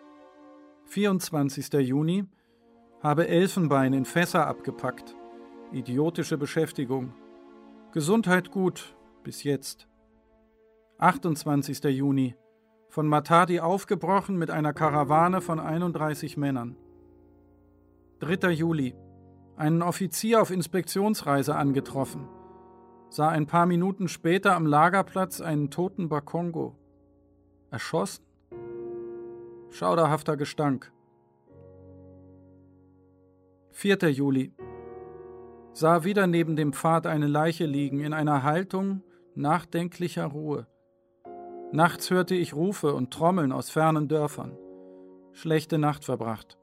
24. Juni, habe Elfenbein in Fässer abgepackt. Idiotische Beschäftigung. Gesundheit gut, bis jetzt. 28. Juni, von Matadi aufgebrochen mit einer Karawane von 31 Männern. 3. Juli, einen Offizier auf Inspektionsreise angetroffen. Sah ein paar Minuten später am Lagerplatz einen toten Bakongo. Erschossen? Schauderhafter Gestank. 4. Juli. Sah wieder neben dem Pfad eine Leiche liegen, in einer Haltung nachdenklicher Ruhe. Nachts hörte ich Rufe und Trommeln aus fernen Dörfern. Schlechte Nacht verbracht.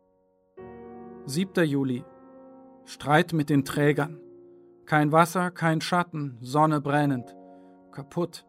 7. Juli. Streit mit den Trägern. Kein Wasser, kein Schatten, Sonne brennend. Kaputt.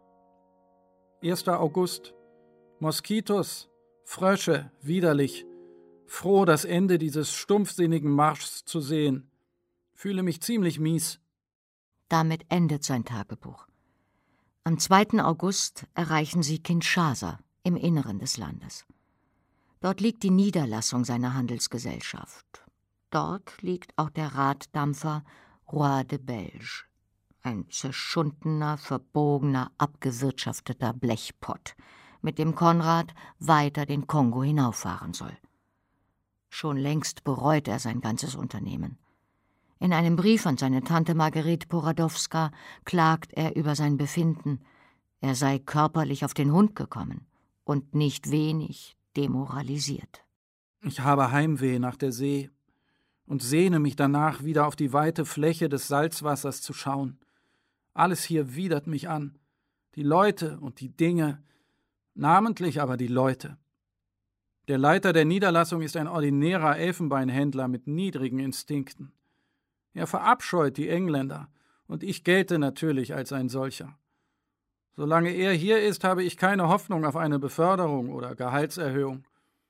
1. August. Moskitos, Frösche, widerlich. Froh, das Ende dieses stumpfsinnigen Marschs zu sehen. Fühle mich ziemlich mies. Damit endet sein Tagebuch. Am 2. August erreichen sie Kinshasa im Inneren des Landes. Dort liegt die Niederlassung seiner Handelsgesellschaft. Dort liegt auch der Raddampfer Roi de Belge, ein zerschundener, verbogener, abgewirtschafteter Blechpott, mit dem Konrad weiter den Kongo hinauffahren soll. Schon längst bereut er sein ganzes Unternehmen. In einem Brief an seine Tante Marguerite Poradowska klagt er über sein Befinden. Er sei körperlich auf den Hund gekommen und nicht wenig demoralisiert. Ich habe Heimweh nach der See und sehne mich danach, wieder auf die weite Fläche des Salzwassers zu schauen. Alles hier widert mich an. Die Leute und die Dinge, namentlich aber die Leute. Der Leiter der Niederlassung ist ein ordinärer Elfenbeinhändler mit niedrigen Instinkten. Er verabscheut die Engländer, und ich gelte natürlich als ein solcher. Solange er hier ist, habe ich keine Hoffnung auf eine Beförderung oder Gehaltserhöhung.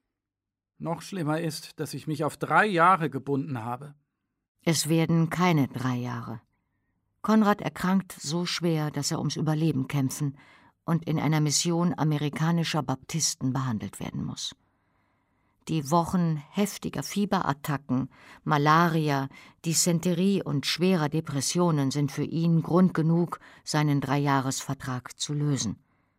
Noch schlimmer ist, dass ich mich auf 3 Jahre gebunden habe. Es werden keine 3 Jahre. Konrad erkrankt so schwer, dass er ums Überleben kämpfen und in einer Mission amerikanischer Baptisten behandelt werden muss. Die Wochen heftiger Fieberattacken, Malaria, Dysenterie und schwerer Depressionen sind für ihn Grund genug, seinen 3-Jahres-Vertrag zu lösen.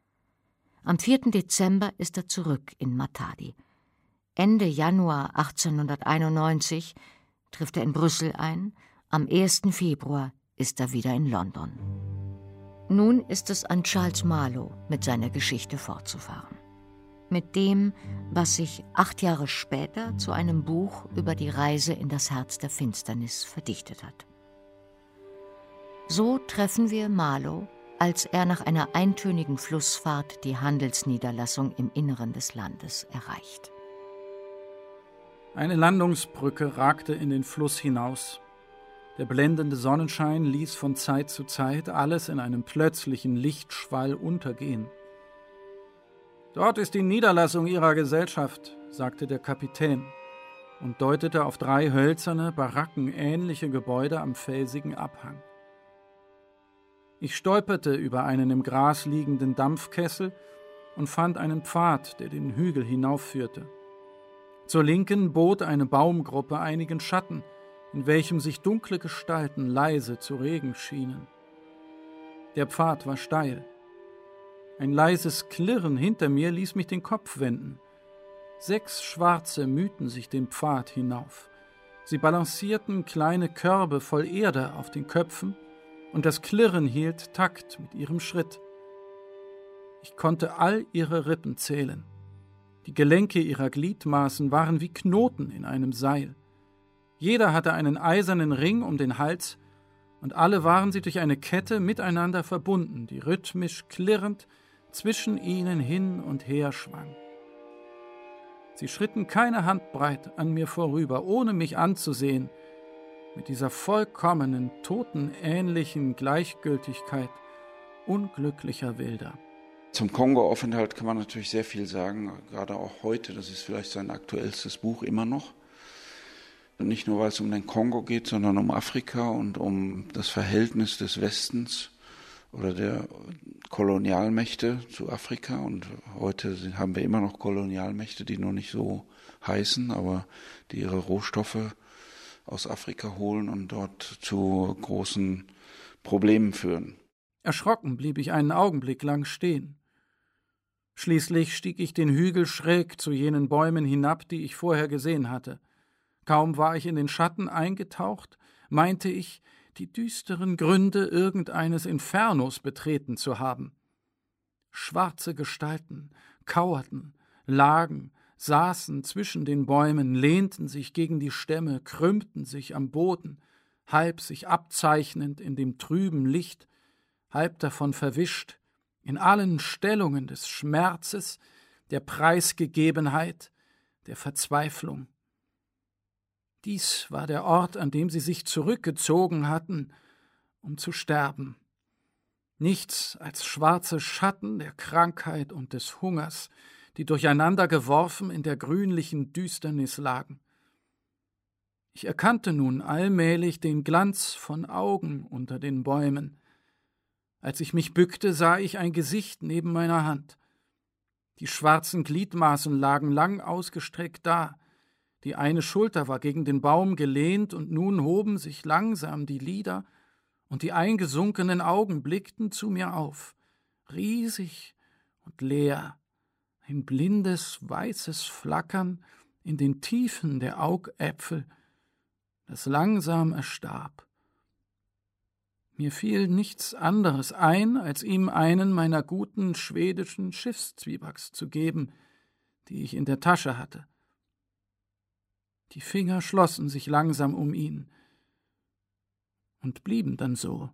Am 4. Dezember ist er zurück in Matadi. Ende Januar 1891 trifft er in Brüssel ein, am 1. Februar ist er wieder in London. Nun ist es an Charles Marlowe, mit seiner Geschichte fortzufahren. Mit dem, was sich 8 Jahre später zu einem Buch über die Reise in das Herz der Finsternis verdichtet hat. So treffen wir Marlowe, als er nach einer eintönigen Flussfahrt die Handelsniederlassung im Inneren des Landes erreicht. Eine Landungsbrücke ragte in den Fluss hinaus. Der blendende Sonnenschein ließ von Zeit zu Zeit alles in einem plötzlichen Lichtschwall untergehen. »Dort ist die Niederlassung Ihrer Gesellschaft«, sagte der Kapitän und deutete auf 3 hölzerne, barackenähnliche Gebäude am felsigen Abhang. Ich stolperte über einen im Gras liegenden Dampfkessel und fand einen Pfad, der den Hügel hinaufführte. Zur Linken bot eine Baumgruppe einigen Schatten, in welchem sich dunkle Gestalten leise zu regen schienen. Der Pfad war steil. Ein leises Klirren hinter mir ließ mich den Kopf wenden. 6 Schwarze mühten sich den Pfad hinauf. Sie balancierten kleine Körbe voll Erde auf den Köpfen, und das Klirren hielt Takt mit ihrem Schritt. Ich konnte all ihre Rippen zählen. Die Gelenke ihrer Gliedmaßen waren wie Knoten in einem Seil. Jeder hatte einen eisernen Ring um den Hals, und alle waren sie durch eine Kette miteinander verbunden, die rhythmisch klirrend zwischen ihnen hin und her schwang. Sie schritten keine Handbreit an mir vorüber, ohne mich anzusehen, mit dieser vollkommenen, totenähnlichen Gleichgültigkeit unglücklicher Wilder. Zum Kongo-Aufenthalt kann man natürlich sehr viel sagen, gerade auch heute. Das ist vielleicht sein aktuellstes Buch immer noch. Nicht nur, weil es um den Kongo geht, sondern um Afrika und um das Verhältnis des Westens oder der Kolonialmächte zu Afrika. Und heute haben wir immer noch Kolonialmächte, die nur nicht so heißen, aber die ihre Rohstoffe aus Afrika holen und dort zu großen Problemen führen. Erschrocken blieb ich einen Augenblick lang stehen. Schließlich stieg ich den Hügel schräg zu jenen Bäumen hinab, die ich vorher gesehen hatte. Kaum war ich in den Schatten eingetaucht, meinte ich, die düsteren Gründe irgendeines Infernos betreten zu haben. Schwarze Gestalten kauerten, lagen, saßen zwischen den Bäumen, lehnten sich gegen die Stämme, krümmten sich am Boden, halb sich abzeichnend in dem trüben Licht, halb davon verwischt, in allen Stellungen des Schmerzes, der Preisgegebenheit, der Verzweiflung. Dies war der Ort, an dem sie sich zurückgezogen hatten, um zu sterben. Nichts als schwarze Schatten der Krankheit und des Hungers, die durcheinander geworfen in der grünlichen Düsternis lagen. Ich erkannte nun allmählich den Glanz von Augen unter den Bäumen. Als ich mich bückte, sah ich ein Gesicht neben meiner Hand. Die schwarzen Gliedmaßen lagen lang ausgestreckt da. Die eine Schulter war gegen den Baum gelehnt, und nun hoben sich langsam die Lider, und die eingesunkenen Augen blickten zu mir auf, riesig und leer, ein blindes, weißes Flackern in den Tiefen der Augäpfel, das langsam erstarb. Mir fiel nichts anderes ein, als ihm einen meiner guten schwedischen Schiffszwiebacks zu geben, die ich in der Tasche hatte. Die Finger schlossen sich langsam um ihn und blieben dann so.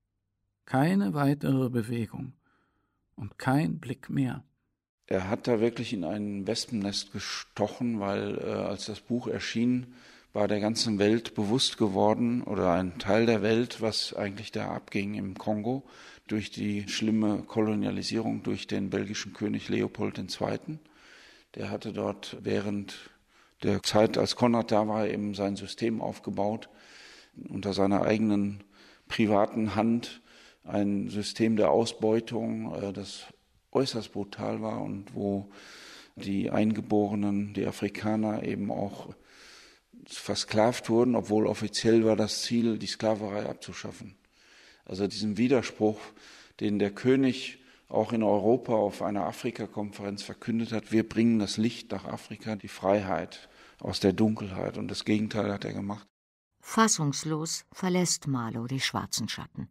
Keine weitere Bewegung und kein Blick mehr. Er hat da wirklich in ein Wespennest gestochen, weil als das Buch erschien, war der ganzen Welt bewusst geworden, oder ein Teil der Welt, was eigentlich da abging im Kongo, durch die schlimme Kolonialisierung durch den belgischen König Leopold II. Der hatte dort während der Zeit, als Konrad da war, eben sein System aufgebaut, unter seiner eigenen privaten Hand, ein System der Ausbeutung, das äußerst brutal war und wo die Eingeborenen, die Afrikaner eben auch versklavt wurden, obwohl offiziell war das Ziel, die Sklaverei abzuschaffen. Also diesen Widerspruch, den der König auch in Europa auf einer Afrika-Konferenz verkündet hat, wir bringen das Licht nach Afrika, die Freiheit aus der Dunkelheit, und das Gegenteil hat er gemacht. Fassungslos verlässt Marlow die schwarzen Schatten.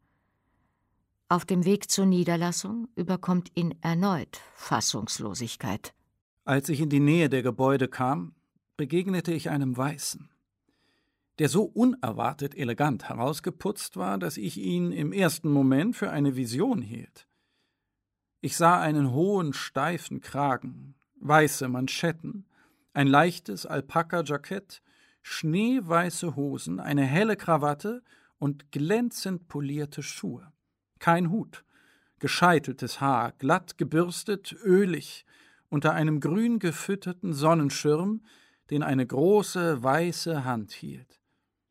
Auf dem Weg zur Niederlassung überkommt ihn erneut Fassungslosigkeit. Als ich in die Nähe der Gebäude kam, begegnete ich einem Weißen, der so unerwartet elegant herausgeputzt war, dass ich ihn im ersten Moment für eine Vision hielt. Ich sah einen hohen, steifen Kragen, weiße Manschetten, ein leichtes Alpaka-Jackett, schneeweiße Hosen, eine helle Krawatte und glänzend polierte Schuhe. Kein Hut, gescheiteltes Haar, glatt gebürstet, ölig, unter einem grün gefütterten Sonnenschirm, den eine große, weiße Hand hielt.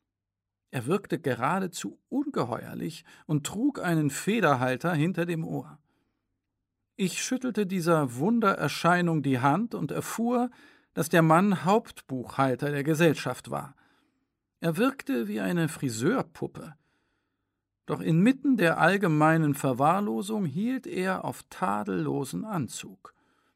Er wirkte geradezu ungeheuerlich und trug einen Federhalter hinter dem Ohr. Ich schüttelte dieser Wundererscheinung die Hand und erfuhr, dass der Mann Hauptbuchhalter der Gesellschaft war. Er wirkte wie eine Friseurpuppe. Doch inmitten der allgemeinen Verwahrlosung hielt er auf tadellosen Anzug.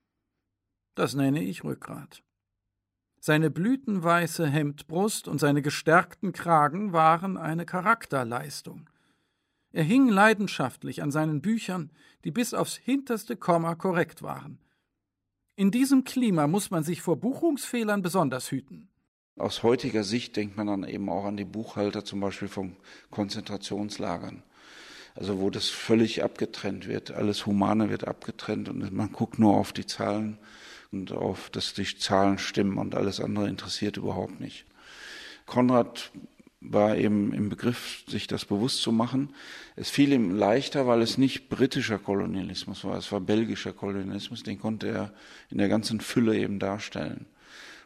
Das nenne ich Rückgrat. Seine blütenweiße Hemdbrust und seine gestärkten Kragen waren eine Charakterleistung. Er hing leidenschaftlich an seinen Büchern, die bis aufs hinterste Komma korrekt waren. In diesem Klima muss man sich vor Buchungsfehlern besonders hüten. Aus heutiger Sicht denkt man dann eben auch an die Buchhalter zum Beispiel von Konzentrationslagern. Also wo das völlig abgetrennt wird, alles Humane wird abgetrennt und man guckt nur auf die Zahlen und auf, dass die Zahlen stimmen und alles andere interessiert überhaupt nicht. Konrad war eben im Begriff, sich das bewusst zu machen. Es fiel ihm leichter, weil es nicht britischer Kolonialismus war, es war belgischer Kolonialismus, den konnte er in der ganzen Fülle eben darstellen.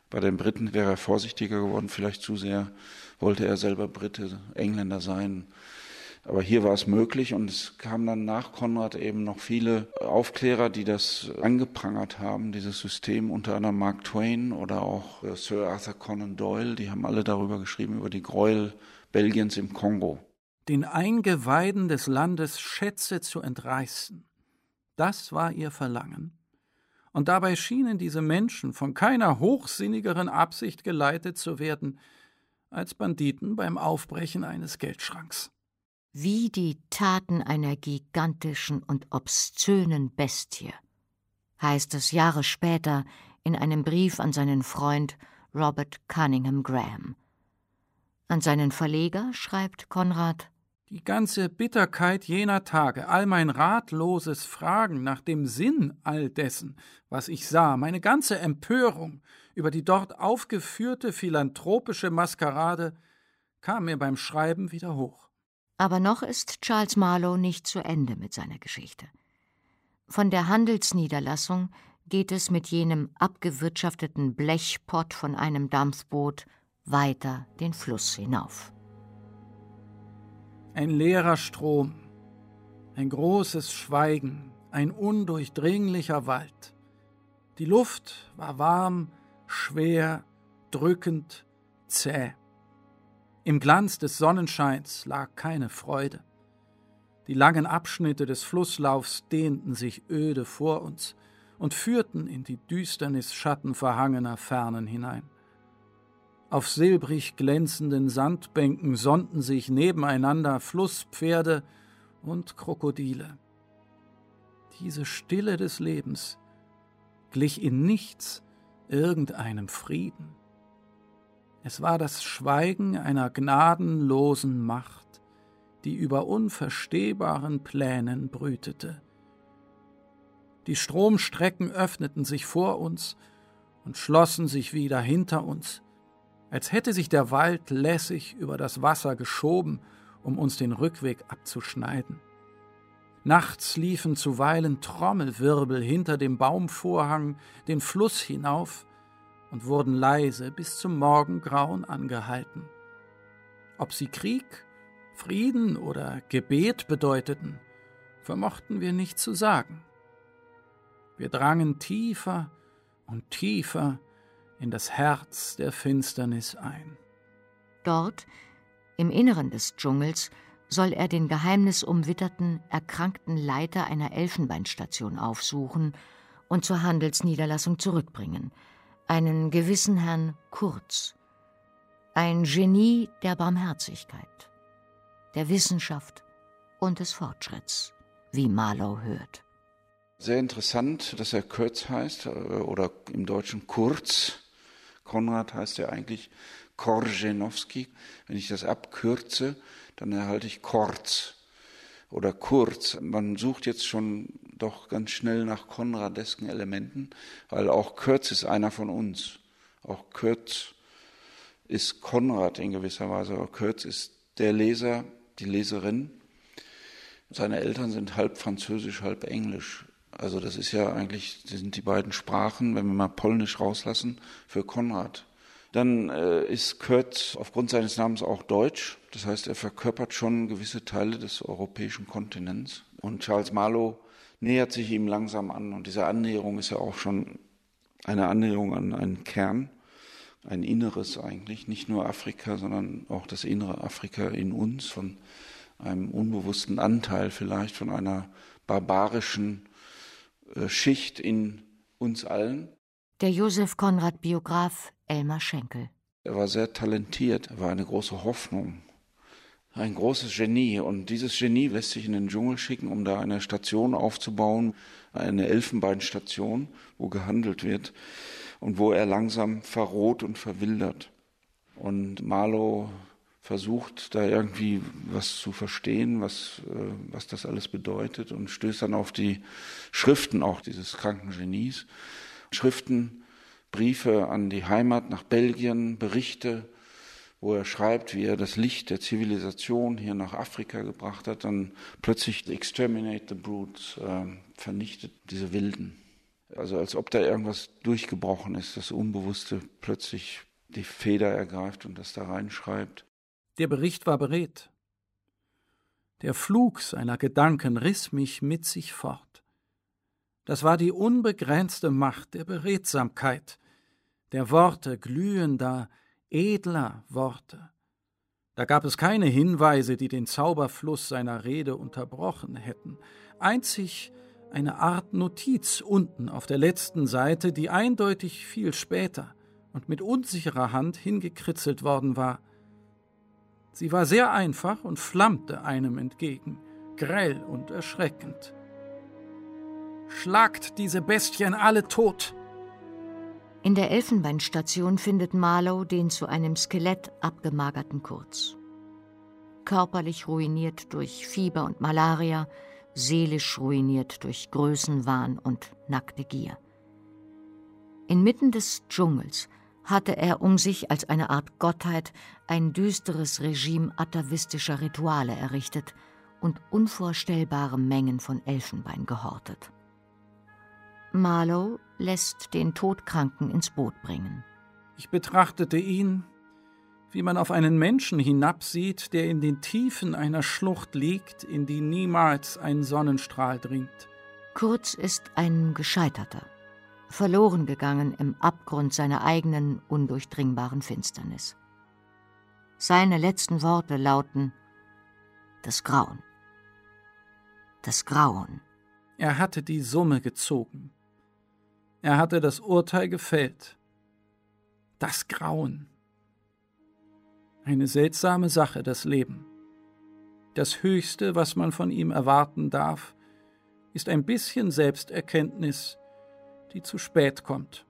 Bei den Briten wäre er vorsichtiger geworden, vielleicht zu sehr wollte er selber Brite, Engländer sein. Aber hier war es möglich und es kamen dann nach Konrad eben noch viele Aufklärer, die das angeprangert haben, dieses System, unter anderem Mark Twain oder auch Sir Arthur Conan Doyle, die haben alle darüber geschrieben, über die Gräuel Belgiens im Kongo. Den Eingeweiden des Landes Schätze zu entreißen, das war ihr Verlangen. Und dabei schienen diese Menschen von keiner hochsinnigeren Absicht geleitet zu werden, als Banditen beim Aufbrechen eines Geldschranks. Wie die Taten einer gigantischen und obszönen Bestie, heißt es Jahre später in einem Brief an seinen Freund Robert Cunningham Graham. An seinen Verleger schreibt Konrad: Die ganze Bitterkeit jener Tage, all mein ratloses Fragen nach dem Sinn all dessen, was ich sah, meine ganze Empörung über die dort aufgeführte philanthropische Maskerade, kam mir beim Schreiben wieder hoch. Aber noch ist Charles Marlowe nicht zu Ende mit seiner Geschichte. Von der Handelsniederlassung geht es mit jenem abgewirtschafteten Blechpott von einem Dampfboot weiter den Fluss hinauf. Ein leerer Strom, ein großes Schweigen, ein undurchdringlicher Wald. Die Luft war warm, schwer, drückend, zäh. Im Glanz des Sonnenscheins lag keine Freude. Die langen Abschnitte des Flusslaufs dehnten sich öde vor uns und führten in die Düsternis schattenverhangener Fernen hinein. Auf silbrig glänzenden Sandbänken sonnten sich nebeneinander Flusspferde und Krokodile. Diese Stille des Lebens glich in nichts irgendeinem Frieden. Es war das Schweigen einer gnadenlosen Macht, die über unverstehbaren Plänen brütete. Die Stromstrecken öffneten sich vor uns und schlossen sich wieder hinter uns, als hätte sich der Wald lässig über das Wasser geschoben, um uns den Rückweg abzuschneiden. Nachts liefen zuweilen Trommelwirbel hinter dem Baumvorhang den Fluss hinauf und wurden leise bis zum Morgengrauen angehalten. Ob sie Krieg, Frieden oder Gebet bedeuteten, vermochten wir nicht zu sagen. Wir drangen tiefer und tiefer in das Herz der Finsternis ein. Dort, im Inneren des Dschungels, soll er den geheimnisumwitterten, erkrankten Leiter einer Elfenbeinstation aufsuchen und zur Handelsniederlassung zurückbringen, einen gewissen Herrn Kurz, ein Genie der Barmherzigkeit, der Wissenschaft und des Fortschritts, wie Marlowe hört. Sehr interessant, dass er Kurz heißt, oder im Deutschen Kurz. Konrad heißt ja eigentlich Korzenowski. Wenn ich das abkürze, dann erhalte ich Korz oder Kurz. Man sucht jetzt schon doch ganz schnell nach konradesken Elementen, weil auch Kurz ist einer von uns. Auch Kurz ist Konrad in gewisser Weise. Aber Kurz ist der Leser, die Leserin. Seine Eltern sind halb Französisch, halb Englisch. Also das ist ja eigentlich, das sind die beiden Sprachen, wenn wir mal Polnisch rauslassen, für Konrad. Dann ist Kurz aufgrund seines Namens auch Deutsch. Das heißt, er verkörpert schon gewisse Teile des europäischen Kontinents. Und Charles Marlowe nähert sich ihm langsam an. Und diese Annäherung ist ja auch schon eine Annäherung an einen Kern, ein Inneres eigentlich. Nicht nur Afrika, sondern auch das innere Afrika in uns, von einem unbewussten Anteil vielleicht, von einer barbarischen Schicht in uns allen. Der Joseph Conrad-Biograf Elmar Schenkel. Er war sehr talentiert, er war eine große Hoffnung, ein großes Genie. Und dieses Genie lässt sich in den Dschungel schicken, um da eine Station aufzubauen, eine Elfenbeinstation, wo gehandelt wird und wo er langsam verroht und verwildert. Und Marlowe versucht da irgendwie was zu verstehen, was das alles bedeutet, und stößt dann auf die Schriften auch dieses kranken Genies. Schriften, Briefe an die Heimat nach Belgien, Berichte, wo er schreibt, wie er das Licht der Zivilisation hier nach Afrika gebracht hat, dann plötzlich exterminate the brutes, vernichtet diese Wilden. Also als ob da irgendwas durchgebrochen ist, das Unbewusste plötzlich die Feder ergreift und das da reinschreibt. Der Bericht war beredt. Der Flug seiner Gedanken riss mich mit sich fort. Das war die unbegrenzte Macht der Beredsamkeit, der Worte glühender, edler Worte. Da gab es keine Hinweise, die den Zauberfluss seiner Rede unterbrochen hätten. Einzig eine Art Notiz unten auf der letzten Seite, die eindeutig viel später und mit unsicherer Hand hingekritzelt worden war. Sie war sehr einfach und flammte einem entgegen, grell und erschreckend. »Schlagt diese Bestien alle tot!« In der Elfenbeinstation findet Marlowe den zu einem Skelett abgemagerten Kurz. Körperlich ruiniert durch Fieber und Malaria, seelisch ruiniert durch Größenwahn und nackte Gier. Inmitten des Dschungels hatte er um sich als eine Art Gottheit ein düsteres Regime atavistischer Rituale errichtet und unvorstellbare Mengen von Elfenbein gehortet. Marlowe lässt den Todkranken ins Boot bringen. Ich betrachtete ihn, wie man auf einen Menschen hinabsieht, der in den Tiefen einer Schlucht liegt, in die niemals ein Sonnenstrahl dringt. Kurz ist ein Gescheiterter, verloren gegangen im Abgrund seiner eigenen undurchdringbaren Finsternis. Seine letzten Worte lauten: Das Grauen. Das Grauen. Er hatte die Summe gezogen. Er hatte das Urteil gefällt. Das Grauen. Eine seltsame Sache, das Leben. Das Höchste, was man von ihm erwarten darf, ist ein bisschen Selbsterkenntnis, die zu spät kommt.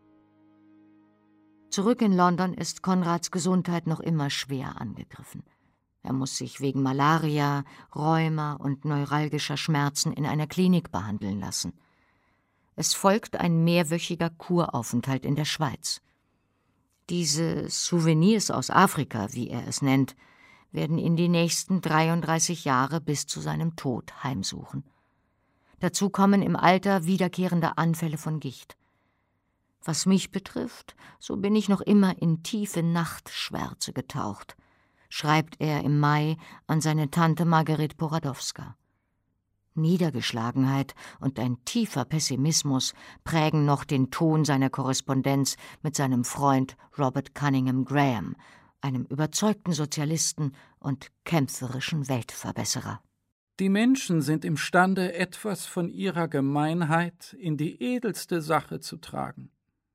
Zurück in London ist Konrads Gesundheit noch immer schwer angegriffen. Er muss sich wegen Malaria, Rheuma und neuralgischer Schmerzen in einer Klinik behandeln lassen. Es folgt ein mehrwöchiger Kuraufenthalt in der Schweiz. Diese Souvenirs aus Afrika, wie er es nennt, werden ihn die nächsten 33 Jahre bis zu seinem Tod heimsuchen. Dazu kommen im Alter wiederkehrende Anfälle von Gicht. Was mich betrifft, so bin ich noch immer in tiefe Nachtschwärze getaucht, schreibt er im Mai an seine Tante Marguerite Poradowska. Niedergeschlagenheit und ein tiefer Pessimismus prägen noch den Ton seiner Korrespondenz mit seinem Freund Robert Cunningham Graham, einem überzeugten Sozialisten und kämpferischen Weltverbesserer. Die Menschen sind imstande, etwas von ihrer Gemeinheit in die edelste Sache zu tragen.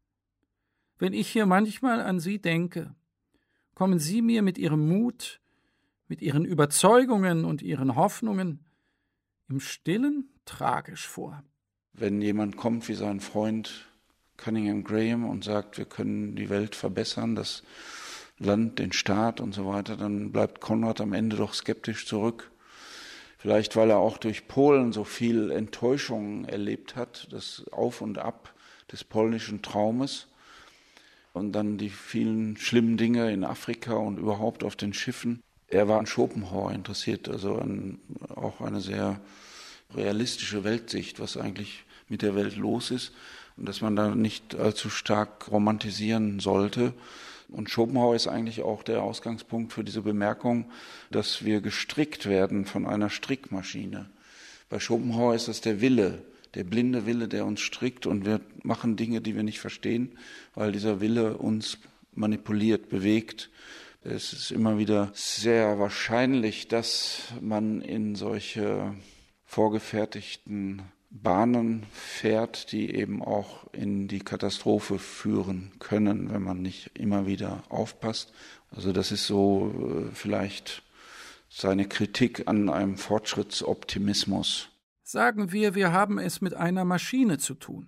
Wenn ich hier manchmal an Sie denke, kommen Sie mir mit Ihrem Mut, mit Ihren Überzeugungen und Ihren Hoffnungen im Stillen tragisch vor. Wenn jemand kommt wie sein Freund Cunningham Graham und sagt, wir können die Welt verbessern, das Land, den Staat und so weiter, dann bleibt Konrad am Ende doch skeptisch zurück. Vielleicht, weil er auch durch Polen so viel Enttäuschung erlebt hat, das Auf und Ab des polnischen Traumes und dann die vielen schlimmen Dinge in Afrika und überhaupt auf den Schiffen. Er war an Schopenhauer interessiert, also auch eine sehr realistische Weltsicht, was eigentlich mit der Welt los ist und dass man da nicht allzu stark romantisieren sollte. Und Schopenhauer ist eigentlich auch der Ausgangspunkt für diese Bemerkung, dass wir gestrickt werden von einer Strickmaschine. Bei Schopenhauer ist das der Wille, der blinde Wille, der uns strickt und wir machen Dinge, die wir nicht verstehen, weil dieser Wille uns manipuliert, bewegt. Es ist immer wieder sehr wahrscheinlich, dass man in solche vorgefertigten Bahnen fährt, die eben auch in die Katastrophe führen können, wenn man nicht immer wieder aufpasst. Also das ist so vielleicht seine Kritik an einem Fortschrittsoptimismus. Sagen wir haben es mit einer Maschine zu tun.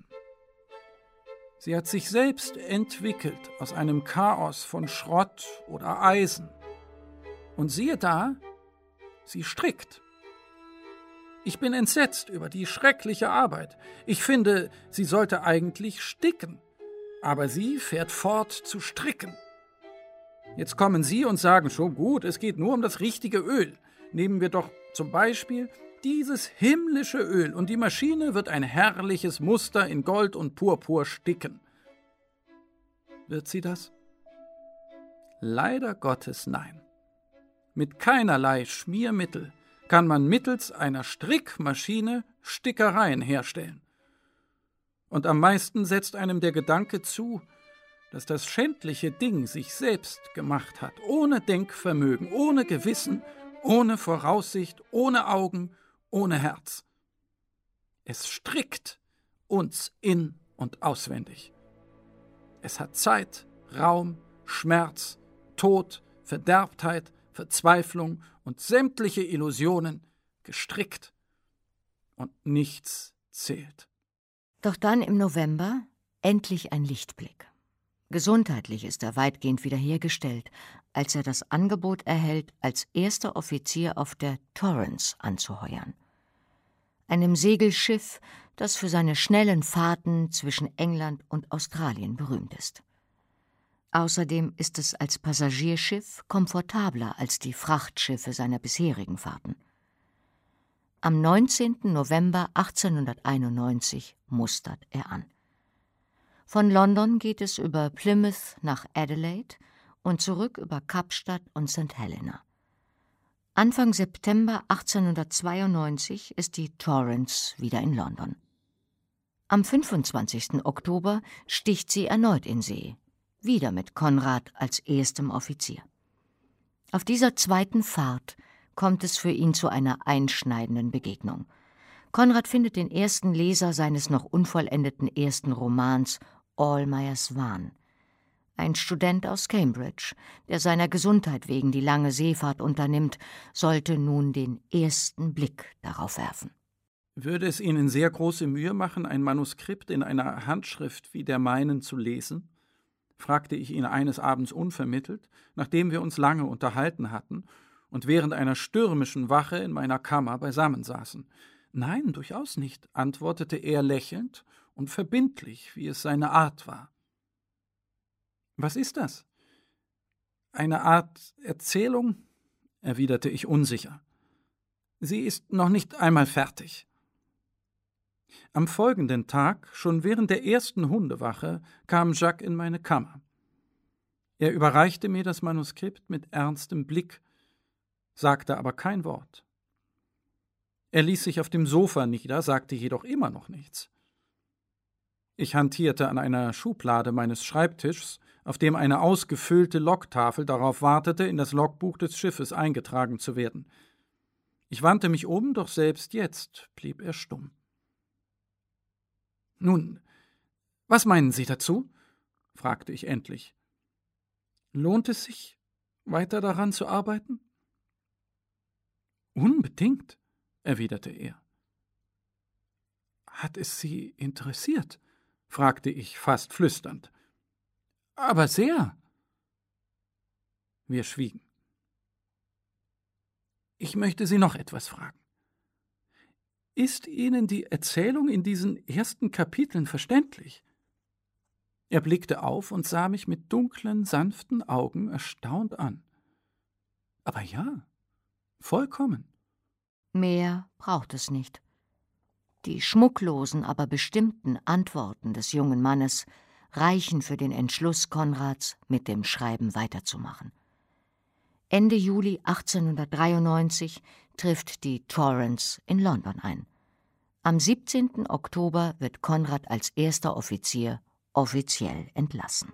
Sie hat sich selbst entwickelt aus einem Chaos von Schrott oder Eisen. Und siehe da, sie strickt. Ich bin entsetzt über die schreckliche Arbeit. Ich finde, sie sollte eigentlich sticken. Aber sie fährt fort zu stricken. Jetzt kommen Sie und sagen, schon gut, es geht nur um das richtige Öl. Nehmen wir doch zum Beispiel dieses himmlische Öl, und die Maschine wird ein herrliches Muster in Gold und Purpur sticken. Wird sie das? Leider Gottes nein. Mit keinerlei Schmiermittel kann man mittels einer Strickmaschine Stickereien herstellen. Und am meisten setzt einem der Gedanke zu, dass das schändliche Ding sich selbst gemacht hat, ohne Denkvermögen, ohne Gewissen, ohne Voraussicht, ohne Augen, ohne Herz. Es strickt uns in- und auswendig. Es hat Zeit, Raum, Schmerz, Tod, Verderbtheit, Verzweiflung und sämtliche Illusionen gestrickt. Und nichts zählt. Doch dann im November endlich ein Lichtblick. Gesundheitlich ist er weitgehend wiederhergestellt, als er das Angebot erhält, als erster Offizier auf der Torrance anzuheuern. Einem Segelschiff, das für seine schnellen Fahrten zwischen England und Australien berühmt ist. Außerdem ist es als Passagierschiff komfortabler als die Frachtschiffe seiner bisherigen Fahrten. Am 19. November 1891 mustert er an. Von London geht es über Plymouth nach Adelaide und zurück über Kapstadt und St. Helena. Anfang September 1892 ist die Torrance wieder in London. Am 25. Oktober sticht sie erneut in See, wieder mit Konrad als erstem Offizier. Auf dieser zweiten Fahrt kommt es für ihn zu einer einschneidenden Begegnung. Konrad findet den ersten Leser seines noch unvollendeten ersten Romans Almayers Wahn. Ein Student aus Cambridge, der seiner Gesundheit wegen die lange Seefahrt unternimmt, sollte nun den ersten Blick darauf werfen. Würde es Ihnen sehr große Mühe machen, ein Manuskript in einer Handschrift wie der meinen zu lesen? Fragte ich ihn eines Abends unvermittelt, nachdem wir uns lange unterhalten hatten und während einer stürmischen Wache in meiner Kammer beisammensaßen. »Nein, durchaus nicht«, antwortete er lächelnd und verbindlich, wie es seine Art war. »Was ist das?« »Eine Art Erzählung?«, erwiderte ich unsicher. »Sie ist noch nicht einmal fertig.« Am folgenden Tag, schon während der ersten Hundewache, kam Jacques in meine Kammer. Er überreichte mir das Manuskript mit ernstem Blick, sagte aber kein Wort. Er ließ sich auf dem Sofa nieder, sagte jedoch immer noch nichts. Ich hantierte an einer Schublade meines Schreibtischs, auf dem eine ausgefüllte Logtafel darauf wartete, in das Logbuch des Schiffes eingetragen zu werden. Ich wandte mich um, doch selbst jetzt blieb er stumm. »Nun, was meinen Sie dazu?« fragte ich endlich. »Lohnt es sich, weiter daran zu arbeiten?« »Unbedingt«, erwiderte er. »Hat es Sie interessiert?« fragte ich fast flüsternd. »Aber sehr.« Wir schwiegen. »Ich möchte Sie noch etwas fragen. Ist Ihnen die Erzählung in diesen ersten Kapiteln verständlich?« Er blickte auf und sah mich mit dunklen, sanften Augen erstaunt an. »Aber ja, vollkommen.« Mehr braucht es nicht. Die schmucklosen, aber bestimmten Antworten des jungen Mannes reichen für den Entschluss Konrads, mit dem Schreiben weiterzumachen. Ende Juli 1893 trifft die Torrance in London ein. Am 17. Oktober wird Konrad als erster Offizier offiziell entlassen.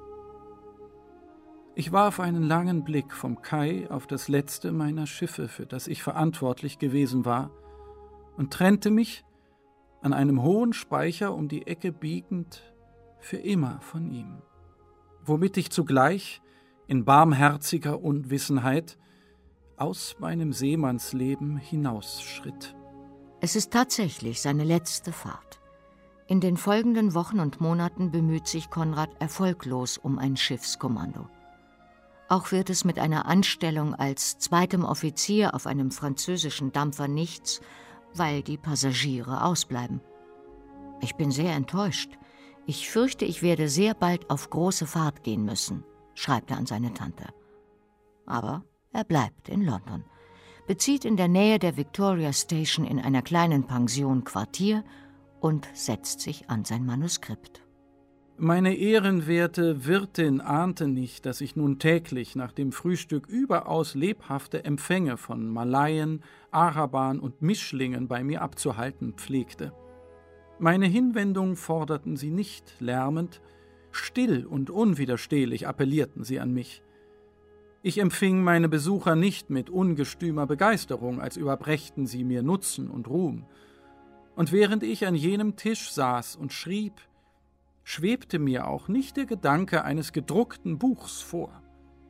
Ich warf einen langen Blick vom Kai auf das letzte meiner Schiffe, für das ich verantwortlich gewesen war, und trennte mich, an einem hohen Speicher um die Ecke biegend, für immer von ihm, womit ich zugleich in barmherziger Unwissenheit aus meinem Seemannsleben hinausschritt. Es ist tatsächlich seine letzte Fahrt. In den folgenden Wochen und Monaten bemüht sich Konrad erfolglos um ein Schiffskommando. Auch wird es mit einer Anstellung als zweitem Offizier auf einem französischen Dampfer nichts, weil die Passagiere ausbleiben. Ich bin sehr enttäuscht. Ich fürchte, ich werde sehr bald auf große Fahrt gehen müssen, schreibt er an seine Tante. Aber er bleibt in London, bezieht in der Nähe der Victoria Station in einer kleinen Pension Quartier und setzt sich an sein Manuskript. Meine ehrenwerte Wirtin ahnte nicht, dass ich nun täglich nach dem Frühstück überaus lebhafte Empfänge von Malaien, Arabern und Mischlingen bei mir abzuhalten pflegte. Meine Hinwendung forderten sie nicht lärmend, still und unwiderstehlich appellierten sie an mich. Ich empfing meine Besucher nicht mit ungestümer Begeisterung, als überbrächten sie mir Nutzen und Ruhm. Und während ich an jenem Tisch saß und schrieb, schwebte mir auch nicht der Gedanke eines gedruckten Buchs vor.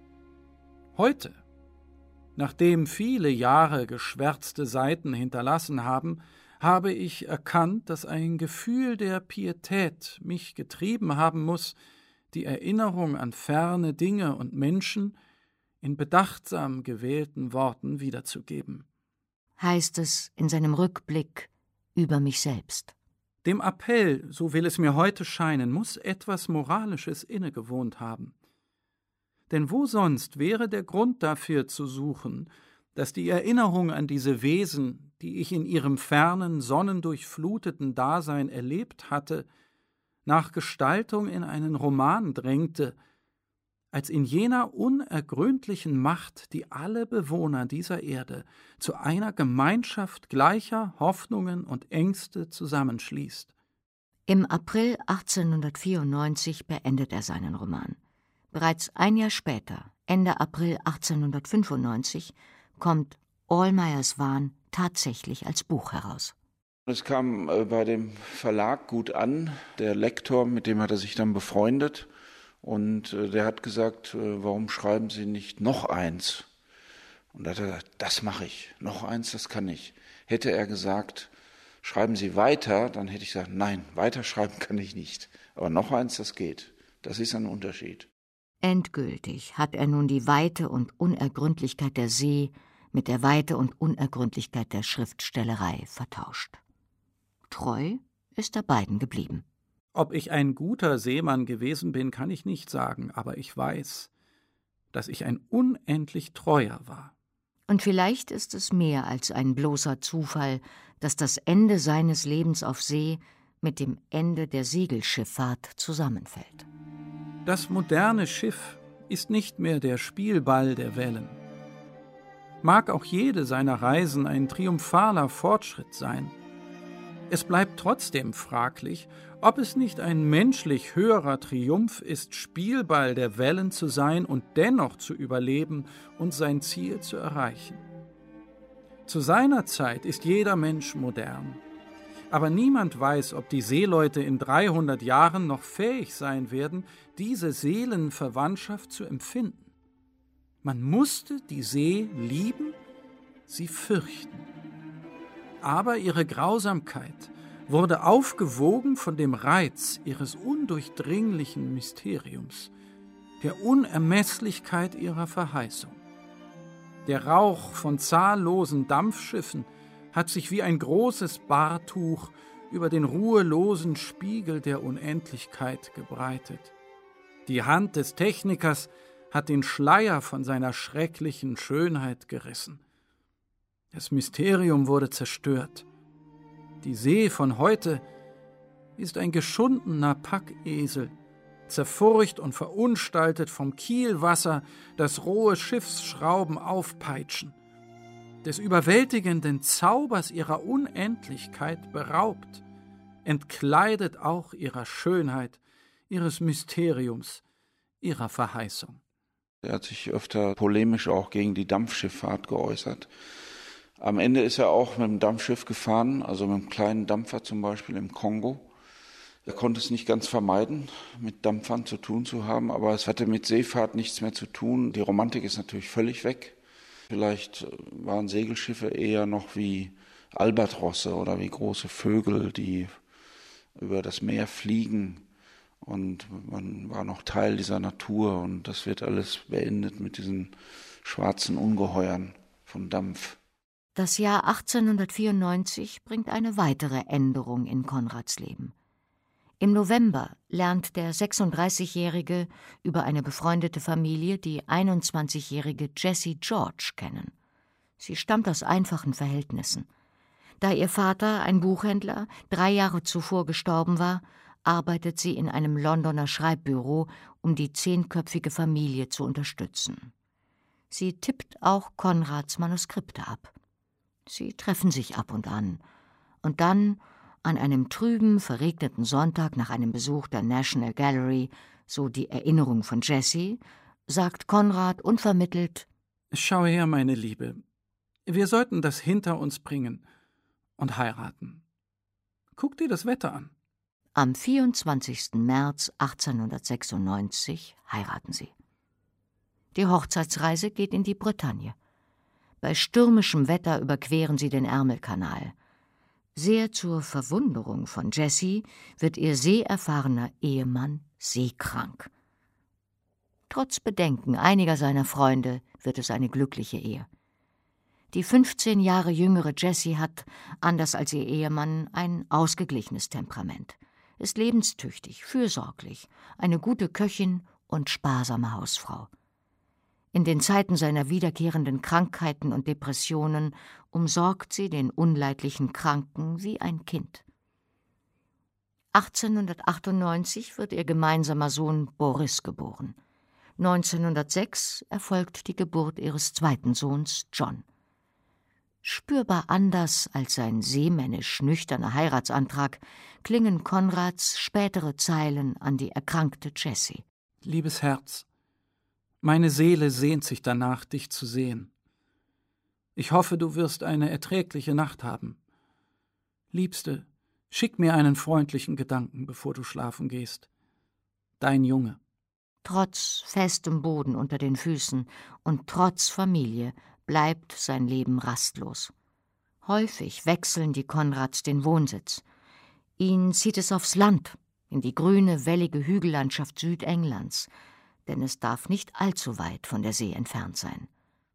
Heute, nachdem viele Jahre geschwärzte Seiten hinterlassen haben, habe ich erkannt, dass ein Gefühl der Pietät mich getrieben haben muss, die Erinnerung an ferne Dinge und Menschen in bedachtsam gewählten Worten wiederzugeben. Heißt es in seinem Rückblick über mich selbst. Dem Appell, so will es mir heute scheinen, muss etwas Moralisches innegewohnt haben. Denn wo sonst wäre der Grund dafür zu suchen, dass die Erinnerung an diese Wesen, die ich in ihrem fernen, sonnendurchfluteten Dasein erlebt hatte, nach Gestaltung in einen Roman drängte, als in jener unergründlichen Macht, die alle Bewohner dieser Erde zu einer Gemeinschaft gleicher Hoffnungen und Ängste zusammenschließt. Im April 1894 beendet er seinen Roman. Bereits ein Jahr später, Ende April 1895, kommt Ohlmeyers Wahn tatsächlich als Buch heraus. Es kam bei dem Verlag gut an. Der Lektor, mit dem hat er sich dann befreundet. Und der hat gesagt, warum schreiben Sie nicht noch eins? Und da hat er gesagt, das mache ich. Noch eins, das kann ich. Hätte er gesagt, schreiben Sie weiter, dann hätte ich gesagt, nein, weiterschreiben kann ich nicht. Aber noch eins, das geht. Das ist ein Unterschied. Endgültig hat er nun die Weite und Unergründlichkeit der See mit der Weite und Unergründlichkeit der Schriftstellerei vertauscht. Treu ist er beiden geblieben. Ob ich ein guter Seemann gewesen bin, kann ich nicht sagen, aber ich weiß, dass ich ein unendlich Treuer war. Und vielleicht ist es mehr als ein bloßer Zufall, dass das Ende seines Lebens auf See mit dem Ende der Segelschifffahrt zusammenfällt. Das moderne Schiff ist nicht mehr der Spielball der Wellen. Mag auch jede seiner Reisen ein triumphaler Fortschritt sein, es bleibt trotzdem fraglich, ob es nicht ein menschlich höherer Triumph ist, Spielball der Wellen zu sein und dennoch zu überleben und sein Ziel zu erreichen. Zu seiner Zeit ist jeder Mensch modern. Aber niemand weiß, ob die Seeleute in 300 Jahren noch fähig sein werden, diese Seelenverwandtschaft zu empfinden. Man musste die See lieben, sie fürchten. Aber ihre Grausamkeit wurde aufgewogen von dem Reiz ihres undurchdringlichen Mysteriums, der Unermesslichkeit ihrer Verheißung. Der Rauch von zahllosen Dampfschiffen hat sich wie ein großes Bahrtuch über den ruhelosen Spiegel der Unendlichkeit gebreitet. Die Hand des Technikers hat den Schleier von seiner schrecklichen Schönheit gerissen. Das Mysterium wurde zerstört. Die See von heute ist ein geschundener Packesel, zerfurcht und verunstaltet vom Kielwasser, das rohe Schiffsschrauben aufpeitschen, des überwältigenden Zaubers ihrer Unendlichkeit beraubt, entkleidet auch ihrer Schönheit, ihres Mysteriums, ihrer Verheißung. Er hat sich öfter polemisch auch gegen die Dampfschifffahrt geäußert. Am Ende ist er auch mit dem Dampfschiff gefahren, also mit einem kleinen Dampfer zum Beispiel im Kongo. Er konnte es nicht ganz vermeiden, mit Dampfern zu tun zu haben, aber es hatte mit Seefahrt nichts mehr zu tun. Die Romantik ist natürlich völlig weg. Vielleicht waren Segelschiffe eher noch wie Albatrosse oder wie große Vögel, die über das Meer fliegen. Und man war noch Teil dieser Natur und das wird alles beendet mit diesen schwarzen Ungeheuern von Dampf. Das Jahr 1894 bringt eine weitere Änderung in Konrads Leben. Im November lernt der 36-Jährige über eine befreundete Familie die 21-jährige Jessie George kennen. Sie stammt aus einfachen Verhältnissen. Da ihr Vater, ein Buchhändler, 3 Jahre zuvor gestorben war, arbeitet sie in einem Londoner Schreibbüro, um die 10-köpfige Familie zu unterstützen. Sie tippt auch Konrads Manuskripte ab. Sie treffen sich ab und an. Und dann, an einem trüben, verregneten Sonntag nach einem Besuch der National Gallery, so die Erinnerung von Jessie, sagt Konrad unvermittelt: »Schau her, meine Liebe, wir sollten das hinter uns bringen und heiraten. Guck dir das Wetter an.« Am 24. März 1896 heiraten sie. Die Hochzeitsreise geht in die Bretagne. Bei stürmischem Wetter überqueren sie den Ärmelkanal. Sehr zur Verwunderung von Jessie wird ihr seeerfahrener Ehemann seekrank. Trotz Bedenken einiger seiner Freunde wird es eine glückliche Ehe. Die 15 Jahre jüngere Jessie hat, anders als ihr Ehemann, ein ausgeglichenes Temperament, ist lebenstüchtig, fürsorglich, eine gute Köchin und sparsame Hausfrau. In den Zeiten seiner wiederkehrenden Krankheiten und Depressionen umsorgt sie den unleidlichen Kranken wie ein Kind. 1898 wird ihr gemeinsamer Sohn Boris geboren. 1906 erfolgt die Geburt ihres zweiten Sohns John. Spürbar anders als sein seemännisch nüchterner Heiratsantrag klingen Konrads spätere Zeilen an die erkrankte Jessie. »Liebes Herz, meine Seele sehnt sich danach, dich zu sehen. Ich hoffe, du wirst eine erträgliche Nacht haben. Liebste, schick mir einen freundlichen Gedanken, bevor du schlafen gehst. Dein Junge.« Trotz festem Boden unter den Füßen und trotz Familie bleibt sein Leben rastlos. Häufig wechseln die Konrads den Wohnsitz. Ihn zieht es aufs Land, in die grüne, wellige Hügellandschaft Südenglands, denn es darf nicht allzu weit von der See entfernt sein.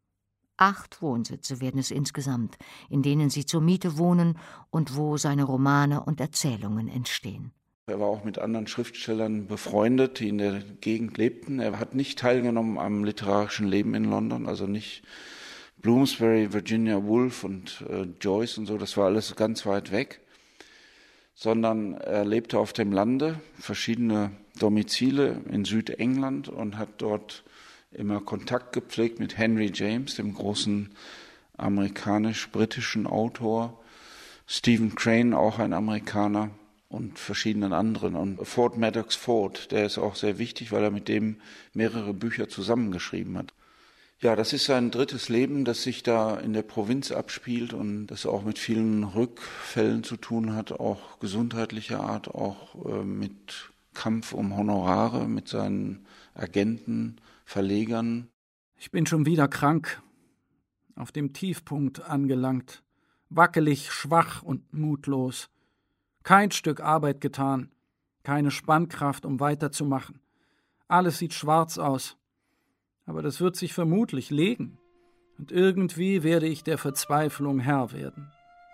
8 Wohnsitze werden es insgesamt, in denen sie zur Miete wohnen und wo seine Romane und Erzählungen entstehen. Er war auch mit anderen Schriftstellern befreundet, die in der Gegend lebten. Er hat nicht teilgenommen am literarischen Leben in London, also nicht Bloomsbury, Virginia Woolf und Joyce und so, das war alles ganz weit weg, sondern er lebte auf dem Lande, verschiedene Domizile in Südengland und hat dort immer Kontakt gepflegt mit Henry James, dem großen amerikanisch-britischen Autor, Stephen Crane, auch ein Amerikaner, und verschiedenen anderen. Und Ford Madox Ford, der ist auch sehr wichtig, weil er mit dem mehrere Bücher zusammengeschrieben hat. Ja, das ist sein drittes Leben, das sich da in der Provinz abspielt und das auch mit vielen Rückfällen zu tun hat, auch gesundheitlicher Art, auch mit Kampf um Honorare, mit seinen Agenten, Verlegern. »Ich bin schon wieder krank, auf dem Tiefpunkt angelangt, wackelig, schwach und mutlos. Kein Stück Arbeit getan, keine Spannkraft, um weiterzumachen. Alles sieht schwarz aus. Aber das wird sich vermutlich legen, und irgendwie werde ich der Verzweiflung Herr werden.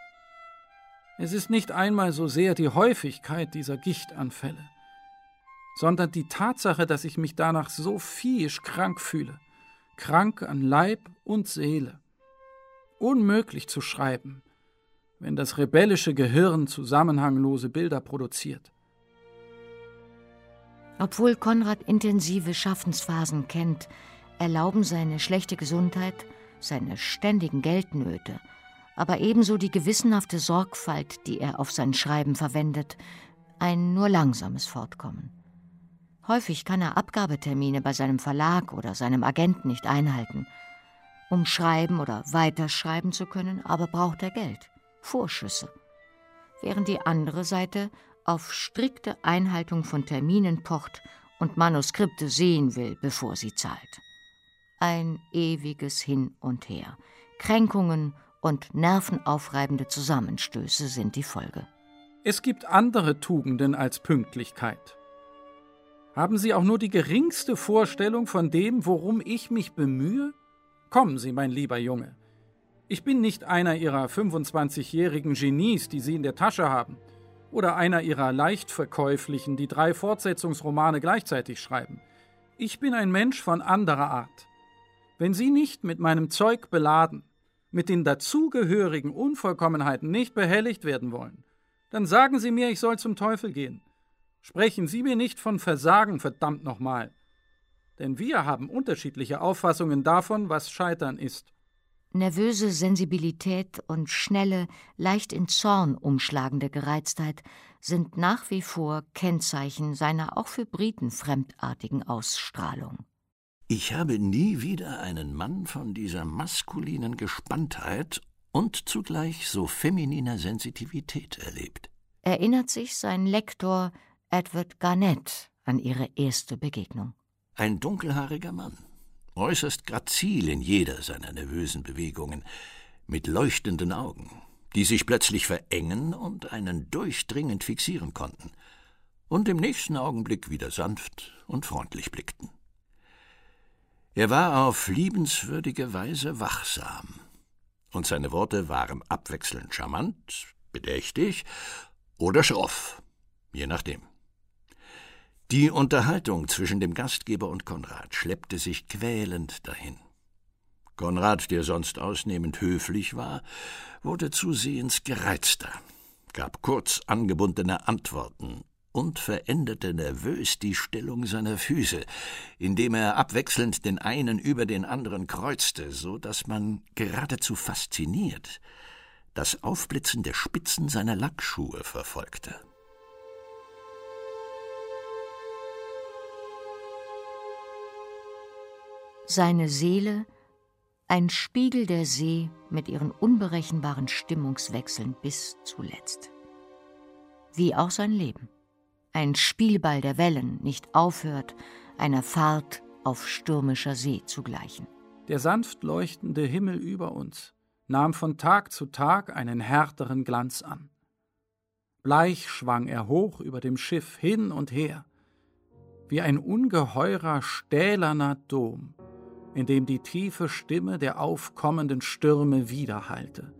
Es ist nicht einmal so sehr die Häufigkeit dieser Gichtanfälle, sondern die Tatsache, dass ich mich danach so viehisch krank fühle, krank an Leib und Seele. Unmöglich zu schreiben, wenn das rebellische Gehirn zusammenhanglose Bilder produziert.« Obwohl Konrad intensive Schaffensphasen kennt, erlauben seine schlechte Gesundheit, seine ständigen Geldnöte, aber ebenso die gewissenhafte Sorgfalt, die er auf sein Schreiben verwendet, ein nur langsames Fortkommen. Häufig kann er Abgabetermine bei seinem Verlag oder seinem Agenten nicht einhalten. Um schreiben oder weiterschreiben zu können, aber braucht er Geld, Vorschüsse, während die andere Seite auf strikte Einhaltung von Terminen pocht und Manuskripte sehen will, bevor sie zahlt. Ein ewiges Hin und Her. Kränkungen und nervenaufreibende Zusammenstöße sind die Folge. Es gibt andere Tugenden als Pünktlichkeit. Haben Sie auch nur die geringste Vorstellung von dem, worum ich mich bemühe? Kommen Sie, mein lieber Junge. Ich bin nicht einer Ihrer 25-jährigen Genies, die Sie in der Tasche haben, oder einer Ihrer Leichtverkäuflichen, die 3 Fortsetzungsromane gleichzeitig schreiben. Ich bin ein Mensch von anderer Art. Wenn Sie nicht mit meinem Zeug beladen, mit den dazugehörigen Unvollkommenheiten nicht behelligt werden wollen, dann sagen Sie mir, ich soll zum Teufel gehen. Sprechen Sie mir nicht von Versagen, verdammt nochmal. Denn wir haben unterschiedliche Auffassungen davon, was Scheitern ist. Nervöse Sensibilität und schnelle, leicht in Zorn umschlagende Gereiztheit sind nach wie vor Kennzeichen seiner auch für Briten fremdartigen Ausstrahlung. Ich habe nie wieder einen Mann von dieser maskulinen Gespanntheit und zugleich so femininer Sensitivität erlebt. Erinnert sich sein Lektor Edward Garnett an ihre erste Begegnung. Ein dunkelhaariger Mann, äußerst grazil in jeder seiner nervösen Bewegungen, mit leuchtenden Augen, die sich plötzlich verengen und einen durchdringend fixieren konnten und im nächsten Augenblick wieder sanft und freundlich blickten. Er war auf liebenswürdige Weise wachsam, und seine Worte waren abwechselnd charmant, bedächtig oder schroff, je nachdem. Die Unterhaltung zwischen dem Gastgeber und Konrad schleppte sich quälend dahin. Konrad, der sonst ausnehmend höflich war, wurde zusehends gereizter, gab kurz angebundene Antworten und veränderte nervös die Stellung seiner Füße, indem er abwechselnd den einen über den anderen kreuzte, so dass man geradezu fasziniert das Aufblitzen der Spitzen seiner Lackschuhe verfolgte. Seine Seele, ein Spiegel der See mit ihren unberechenbaren Stimmungswechseln bis zuletzt. Wie auch sein Leben. Ein Spielball der Wellen, nicht aufhört, einer Fahrt auf stürmischer See zu gleichen. Der sanft leuchtende Himmel über uns nahm von Tag zu Tag einen härteren Glanz an. Bleich schwang er hoch über dem Schiff hin und her, wie ein ungeheurer stählerner Dom, in dem die tiefe Stimme der aufkommenden Stürme widerhallte.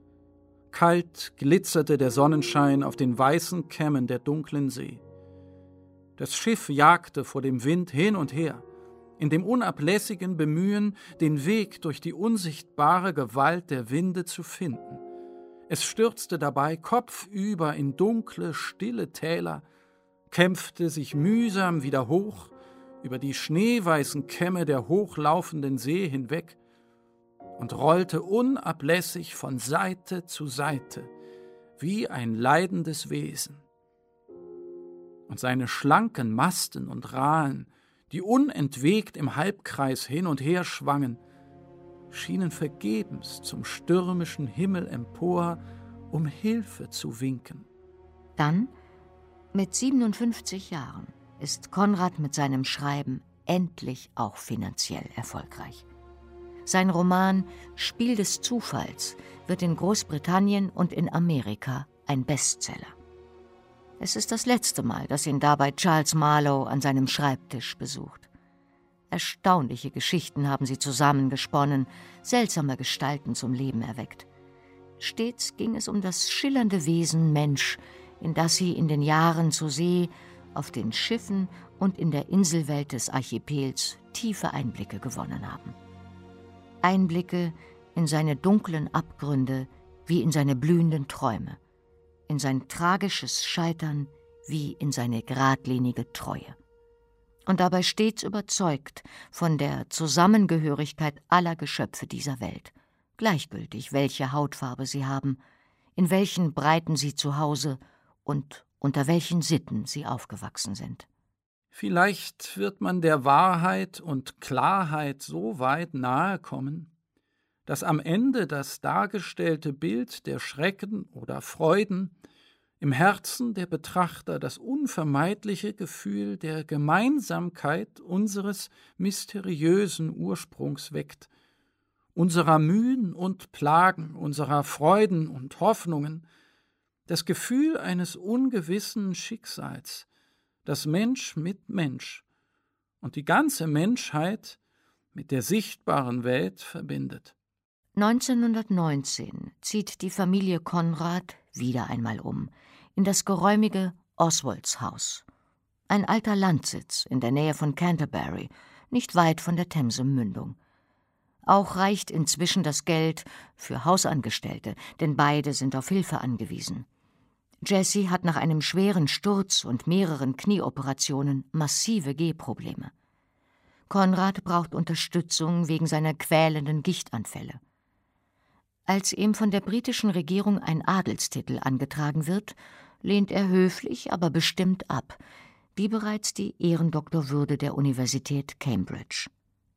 Kalt glitzerte der Sonnenschein auf den weißen Kämmen der dunklen See. Das Schiff jagte vor dem Wind hin und her, in dem unablässigen Bemühen, den Weg durch die unsichtbare Gewalt der Winde zu finden. Es stürzte dabei kopfüber in dunkle, stille Täler, kämpfte sich mühsam wieder hoch über die schneeweißen Kämme der hochlaufenden See hinweg und rollte unablässig von Seite zu Seite, wie ein leidendes Wesen. Und seine schlanken Masten und Rahlen, die unentwegt im Halbkreis hin und her schwangen, schienen vergebens zum stürmischen Himmel empor, um Hilfe zu winken. Dann, mit 57 Jahren, ist Konrad mit seinem Schreiben endlich auch finanziell erfolgreich. Sein Roman »Spiel des Zufalls« wird in Großbritannien und in Amerika ein Bestseller. Es ist das letzte Mal, dass ihn dabei Charles Marlowe an seinem Schreibtisch besucht. Erstaunliche Geschichten haben sie zusammengesponnen, seltsame Gestalten zum Leben erweckt. Stets ging es um das schillernde Wesen Mensch, in das sie in den Jahren zur See, auf den Schiffen und in der Inselwelt des Archipels tiefe Einblicke gewonnen haben. Einblicke in seine dunklen Abgründe wie in seine blühenden Träume, in sein tragisches Scheitern wie in seine geradlinige Treue. Und dabei stets überzeugt von der Zusammengehörigkeit aller Geschöpfe dieser Welt, gleichgültig, welche Hautfarbe sie haben, in welchen Breiten sie zu Hause und unter welchen Sitten sie aufgewachsen sind. Vielleicht wird man der Wahrheit und Klarheit so weit nahe kommen, dass am Ende das dargestellte Bild der Schrecken oder Freuden im Herzen der Betrachter das unvermeidliche Gefühl der Gemeinsamkeit unseres mysteriösen Ursprungs weckt, unserer Mühen und Plagen, unserer Freuden und Hoffnungen, das Gefühl eines ungewissen Schicksals, das Mensch mit Mensch und die ganze Menschheit mit der sichtbaren Welt verbindet. 1919 zieht die Familie Konrad wieder einmal um in das geräumige Oswalds-Haus, ein alter Landsitz in der Nähe von Canterbury, nicht weit von der Themse-Mündung. Auch reicht inzwischen das Geld für Hausangestellte, denn beide sind auf Hilfe angewiesen. Jessie hat nach einem schweren Sturz und mehreren Knieoperationen massive Gehprobleme. Konrad braucht Unterstützung wegen seiner quälenden Gichtanfälle. Als ihm von der britischen Regierung ein Adelstitel angetragen wird, lehnt er höflich, aber bestimmt ab, wie bereits die Ehrendoktorwürde der Universität Cambridge.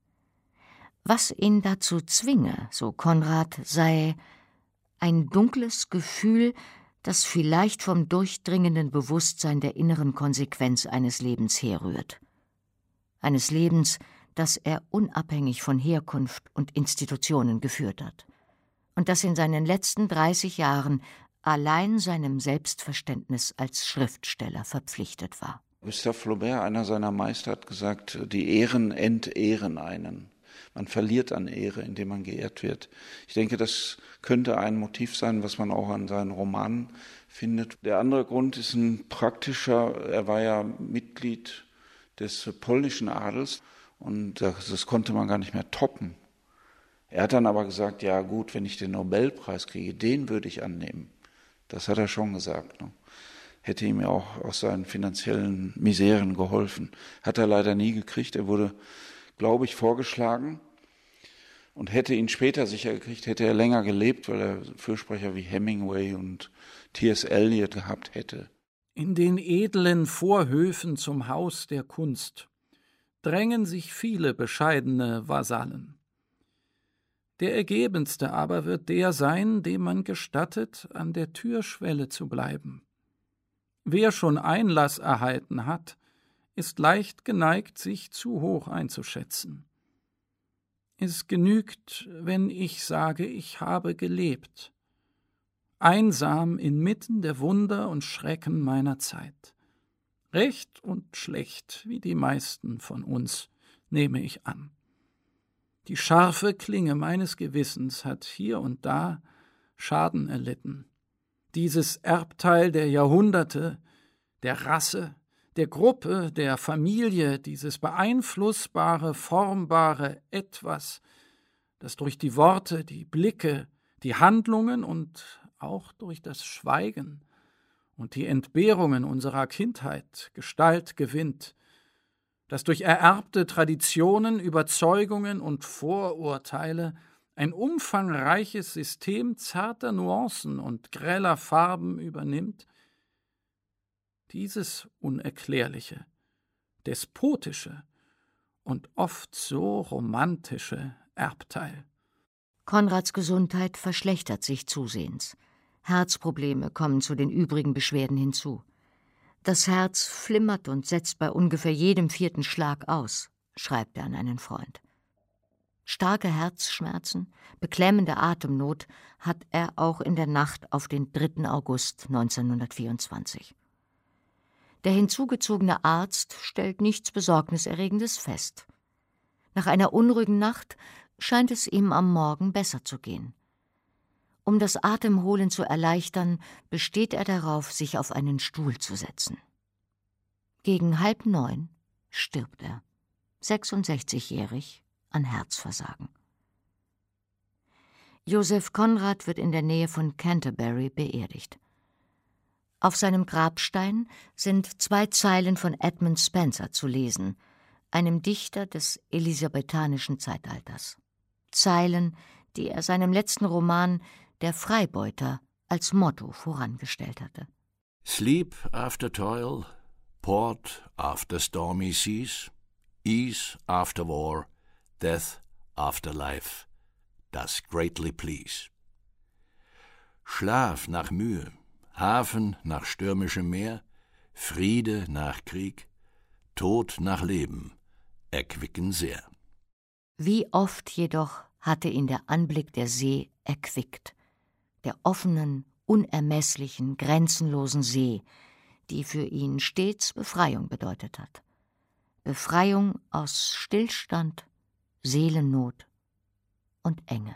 Was ihn dazu zwinge, so Konrad, sei ein dunkles Gefühl, das vielleicht vom durchdringenden Bewusstsein der inneren Konsequenz eines Lebens herrührt. Eines Lebens, das er unabhängig von Herkunft und Institutionen geführt hat und das in seinen letzten 30 Jahren allein seinem Selbstverständnis als Schriftsteller verpflichtet war. Gustave Flaubert, einer seiner Meister, hat gesagt, die Ehren entehren einen. Man verliert an Ehre, indem man geehrt wird. Ich denke, das könnte ein Motiv sein, was man auch an seinen Romanen findet. Der andere Grund ist ein praktischer. Er war ja Mitglied des polnischen Adels und das konnte man gar nicht mehr toppen. Er hat dann aber gesagt, ja gut, wenn ich den Nobelpreis kriege, den würde ich annehmen. Das hat er schon gesagt. Ne? Hätte ihm ja auch aus seinen finanziellen Miseren geholfen. Hat er leider nie gekriegt. Er wurde, glaube ich, vorgeschlagen und hätte ihn später sicher gekriegt, hätte er länger gelebt, weil er Fürsprecher wie Hemingway und T.S. Eliot gehabt hätte. In den edlen Vorhöfen zum Haus der Kunst drängen sich viele bescheidene Vasallen. Der ergebenste aber wird der sein, dem man gestattet, an der Türschwelle zu bleiben. Wer schon Einlass erhalten hat, ist leicht geneigt, sich zu hoch einzuschätzen. Es genügt, wenn ich sage, ich habe gelebt, einsam inmitten der Wunder und Schrecken meiner Zeit. Recht und schlecht, wie die meisten von uns, nehme ich an. Die scharfe Klinge meines Gewissens hat hier und da Schaden erlitten. Dieses Erbteil der Jahrhunderte, der Rasse, der Gruppe, der Familie, dieses beeinflussbare, formbare Etwas, das durch die Worte, die Blicke, die Handlungen und auch durch das Schweigen und die Entbehrungen unserer Kindheit Gestalt gewinnt, das durch ererbte Traditionen, Überzeugungen und Vorurteile ein umfangreiches System zarter Nuancen und greller Farben übernimmt, dieses unerklärliche, despotische und oft so romantische Erbteil. Konrads Gesundheit verschlechtert sich zusehends. Herzprobleme kommen zu den übrigen Beschwerden hinzu. Das Herz flimmert und setzt bei ungefähr jedem 4. Schlag aus, schreibt er an einen Freund. Starke Herzschmerzen, beklemmende Atemnot hat er auch in der Nacht auf den 3. August 1924. Der hinzugezogene Arzt stellt nichts Besorgniserregendes fest. Nach einer unruhigen Nacht scheint es ihm am Morgen besser zu gehen. Um das Atemholen zu erleichtern, besteht er darauf, sich auf einen Stuhl zu setzen. Gegen 8:30 stirbt er, 66-jährig, an Herzversagen. Joseph Conrad wird in der Nähe von Canterbury beerdigt. Auf seinem Grabstein sind 2 Zeilen von Edmund Spenser zu lesen, einem Dichter des elisabethanischen Zeitalters. Zeilen, die er seinem letzten Roman »Der Freibeuter« als Motto vorangestellt hatte. Sleep after toil, port after stormy seas, ease after war, death after life, does greatly please. Schlaf nach Mühe, Hafen nach stürmischem Meer, Friede nach Krieg, Tod nach Leben, erquicken sehr. Wie oft jedoch hatte ihn der Anblick der See erquickt, der offenen, unermesslichen, grenzenlosen See, die für ihn stets Befreiung bedeutet hat. Befreiung aus Stillstand, Seelennot und Enge.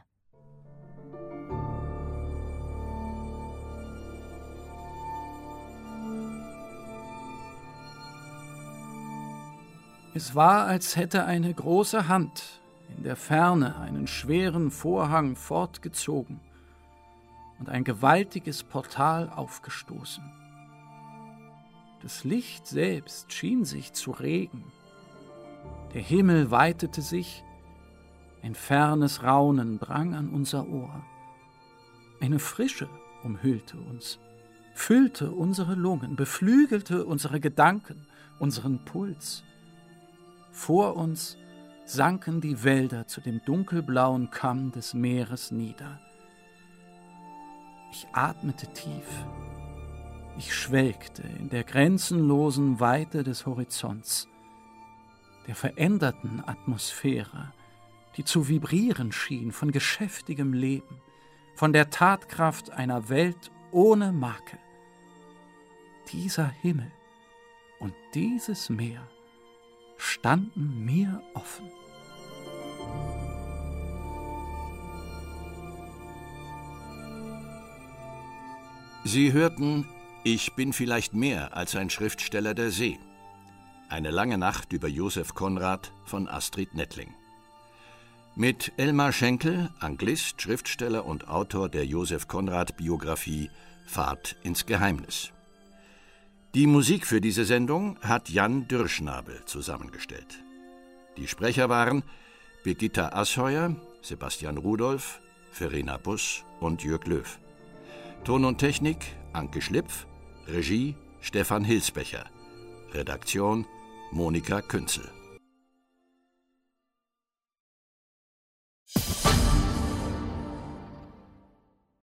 Es war, als hätte eine große Hand in der Ferne einen schweren Vorhang fortgezogen und ein gewaltiges Portal aufgestoßen. Das Licht selbst schien sich zu regen. Der Himmel weitete sich, ein fernes Raunen drang an unser Ohr. Eine Frische umhüllte uns, füllte unsere Lungen, beflügelte unsere Gedanken, unseren Puls. Vor uns sanken die Wälder zu dem dunkelblauen Kamm des Meeres nieder. Ich atmete tief. Ich schwelgte in der grenzenlosen Weite des Horizonts, der veränderten Atmosphäre, die zu vibrieren schien von geschäftigem Leben, von der Tatkraft einer Welt ohne Makel. Dieser Himmel und dieses Meer standen mir offen. Sie hörten »Ich bin vielleicht mehr als ein Schriftsteller der See«. Eine lange Nacht über Joseph Conrad von Astrid Nettling. Mit Elmar Schenkel, Anglist, Schriftsteller und Autor der Joseph Conrad-Biografie »Fahrt ins Geheimnis«. Die Musik für diese Sendung hat Jan Dürrschnabel zusammengestellt. Die Sprecher waren Birgitta Asheuer, Sebastian Rudolph, Verena Buss und Jörg Löw. Ton und Technik Anke Schlipf, Regie Stefan Hilsbecher, Redaktion Monika Künzel.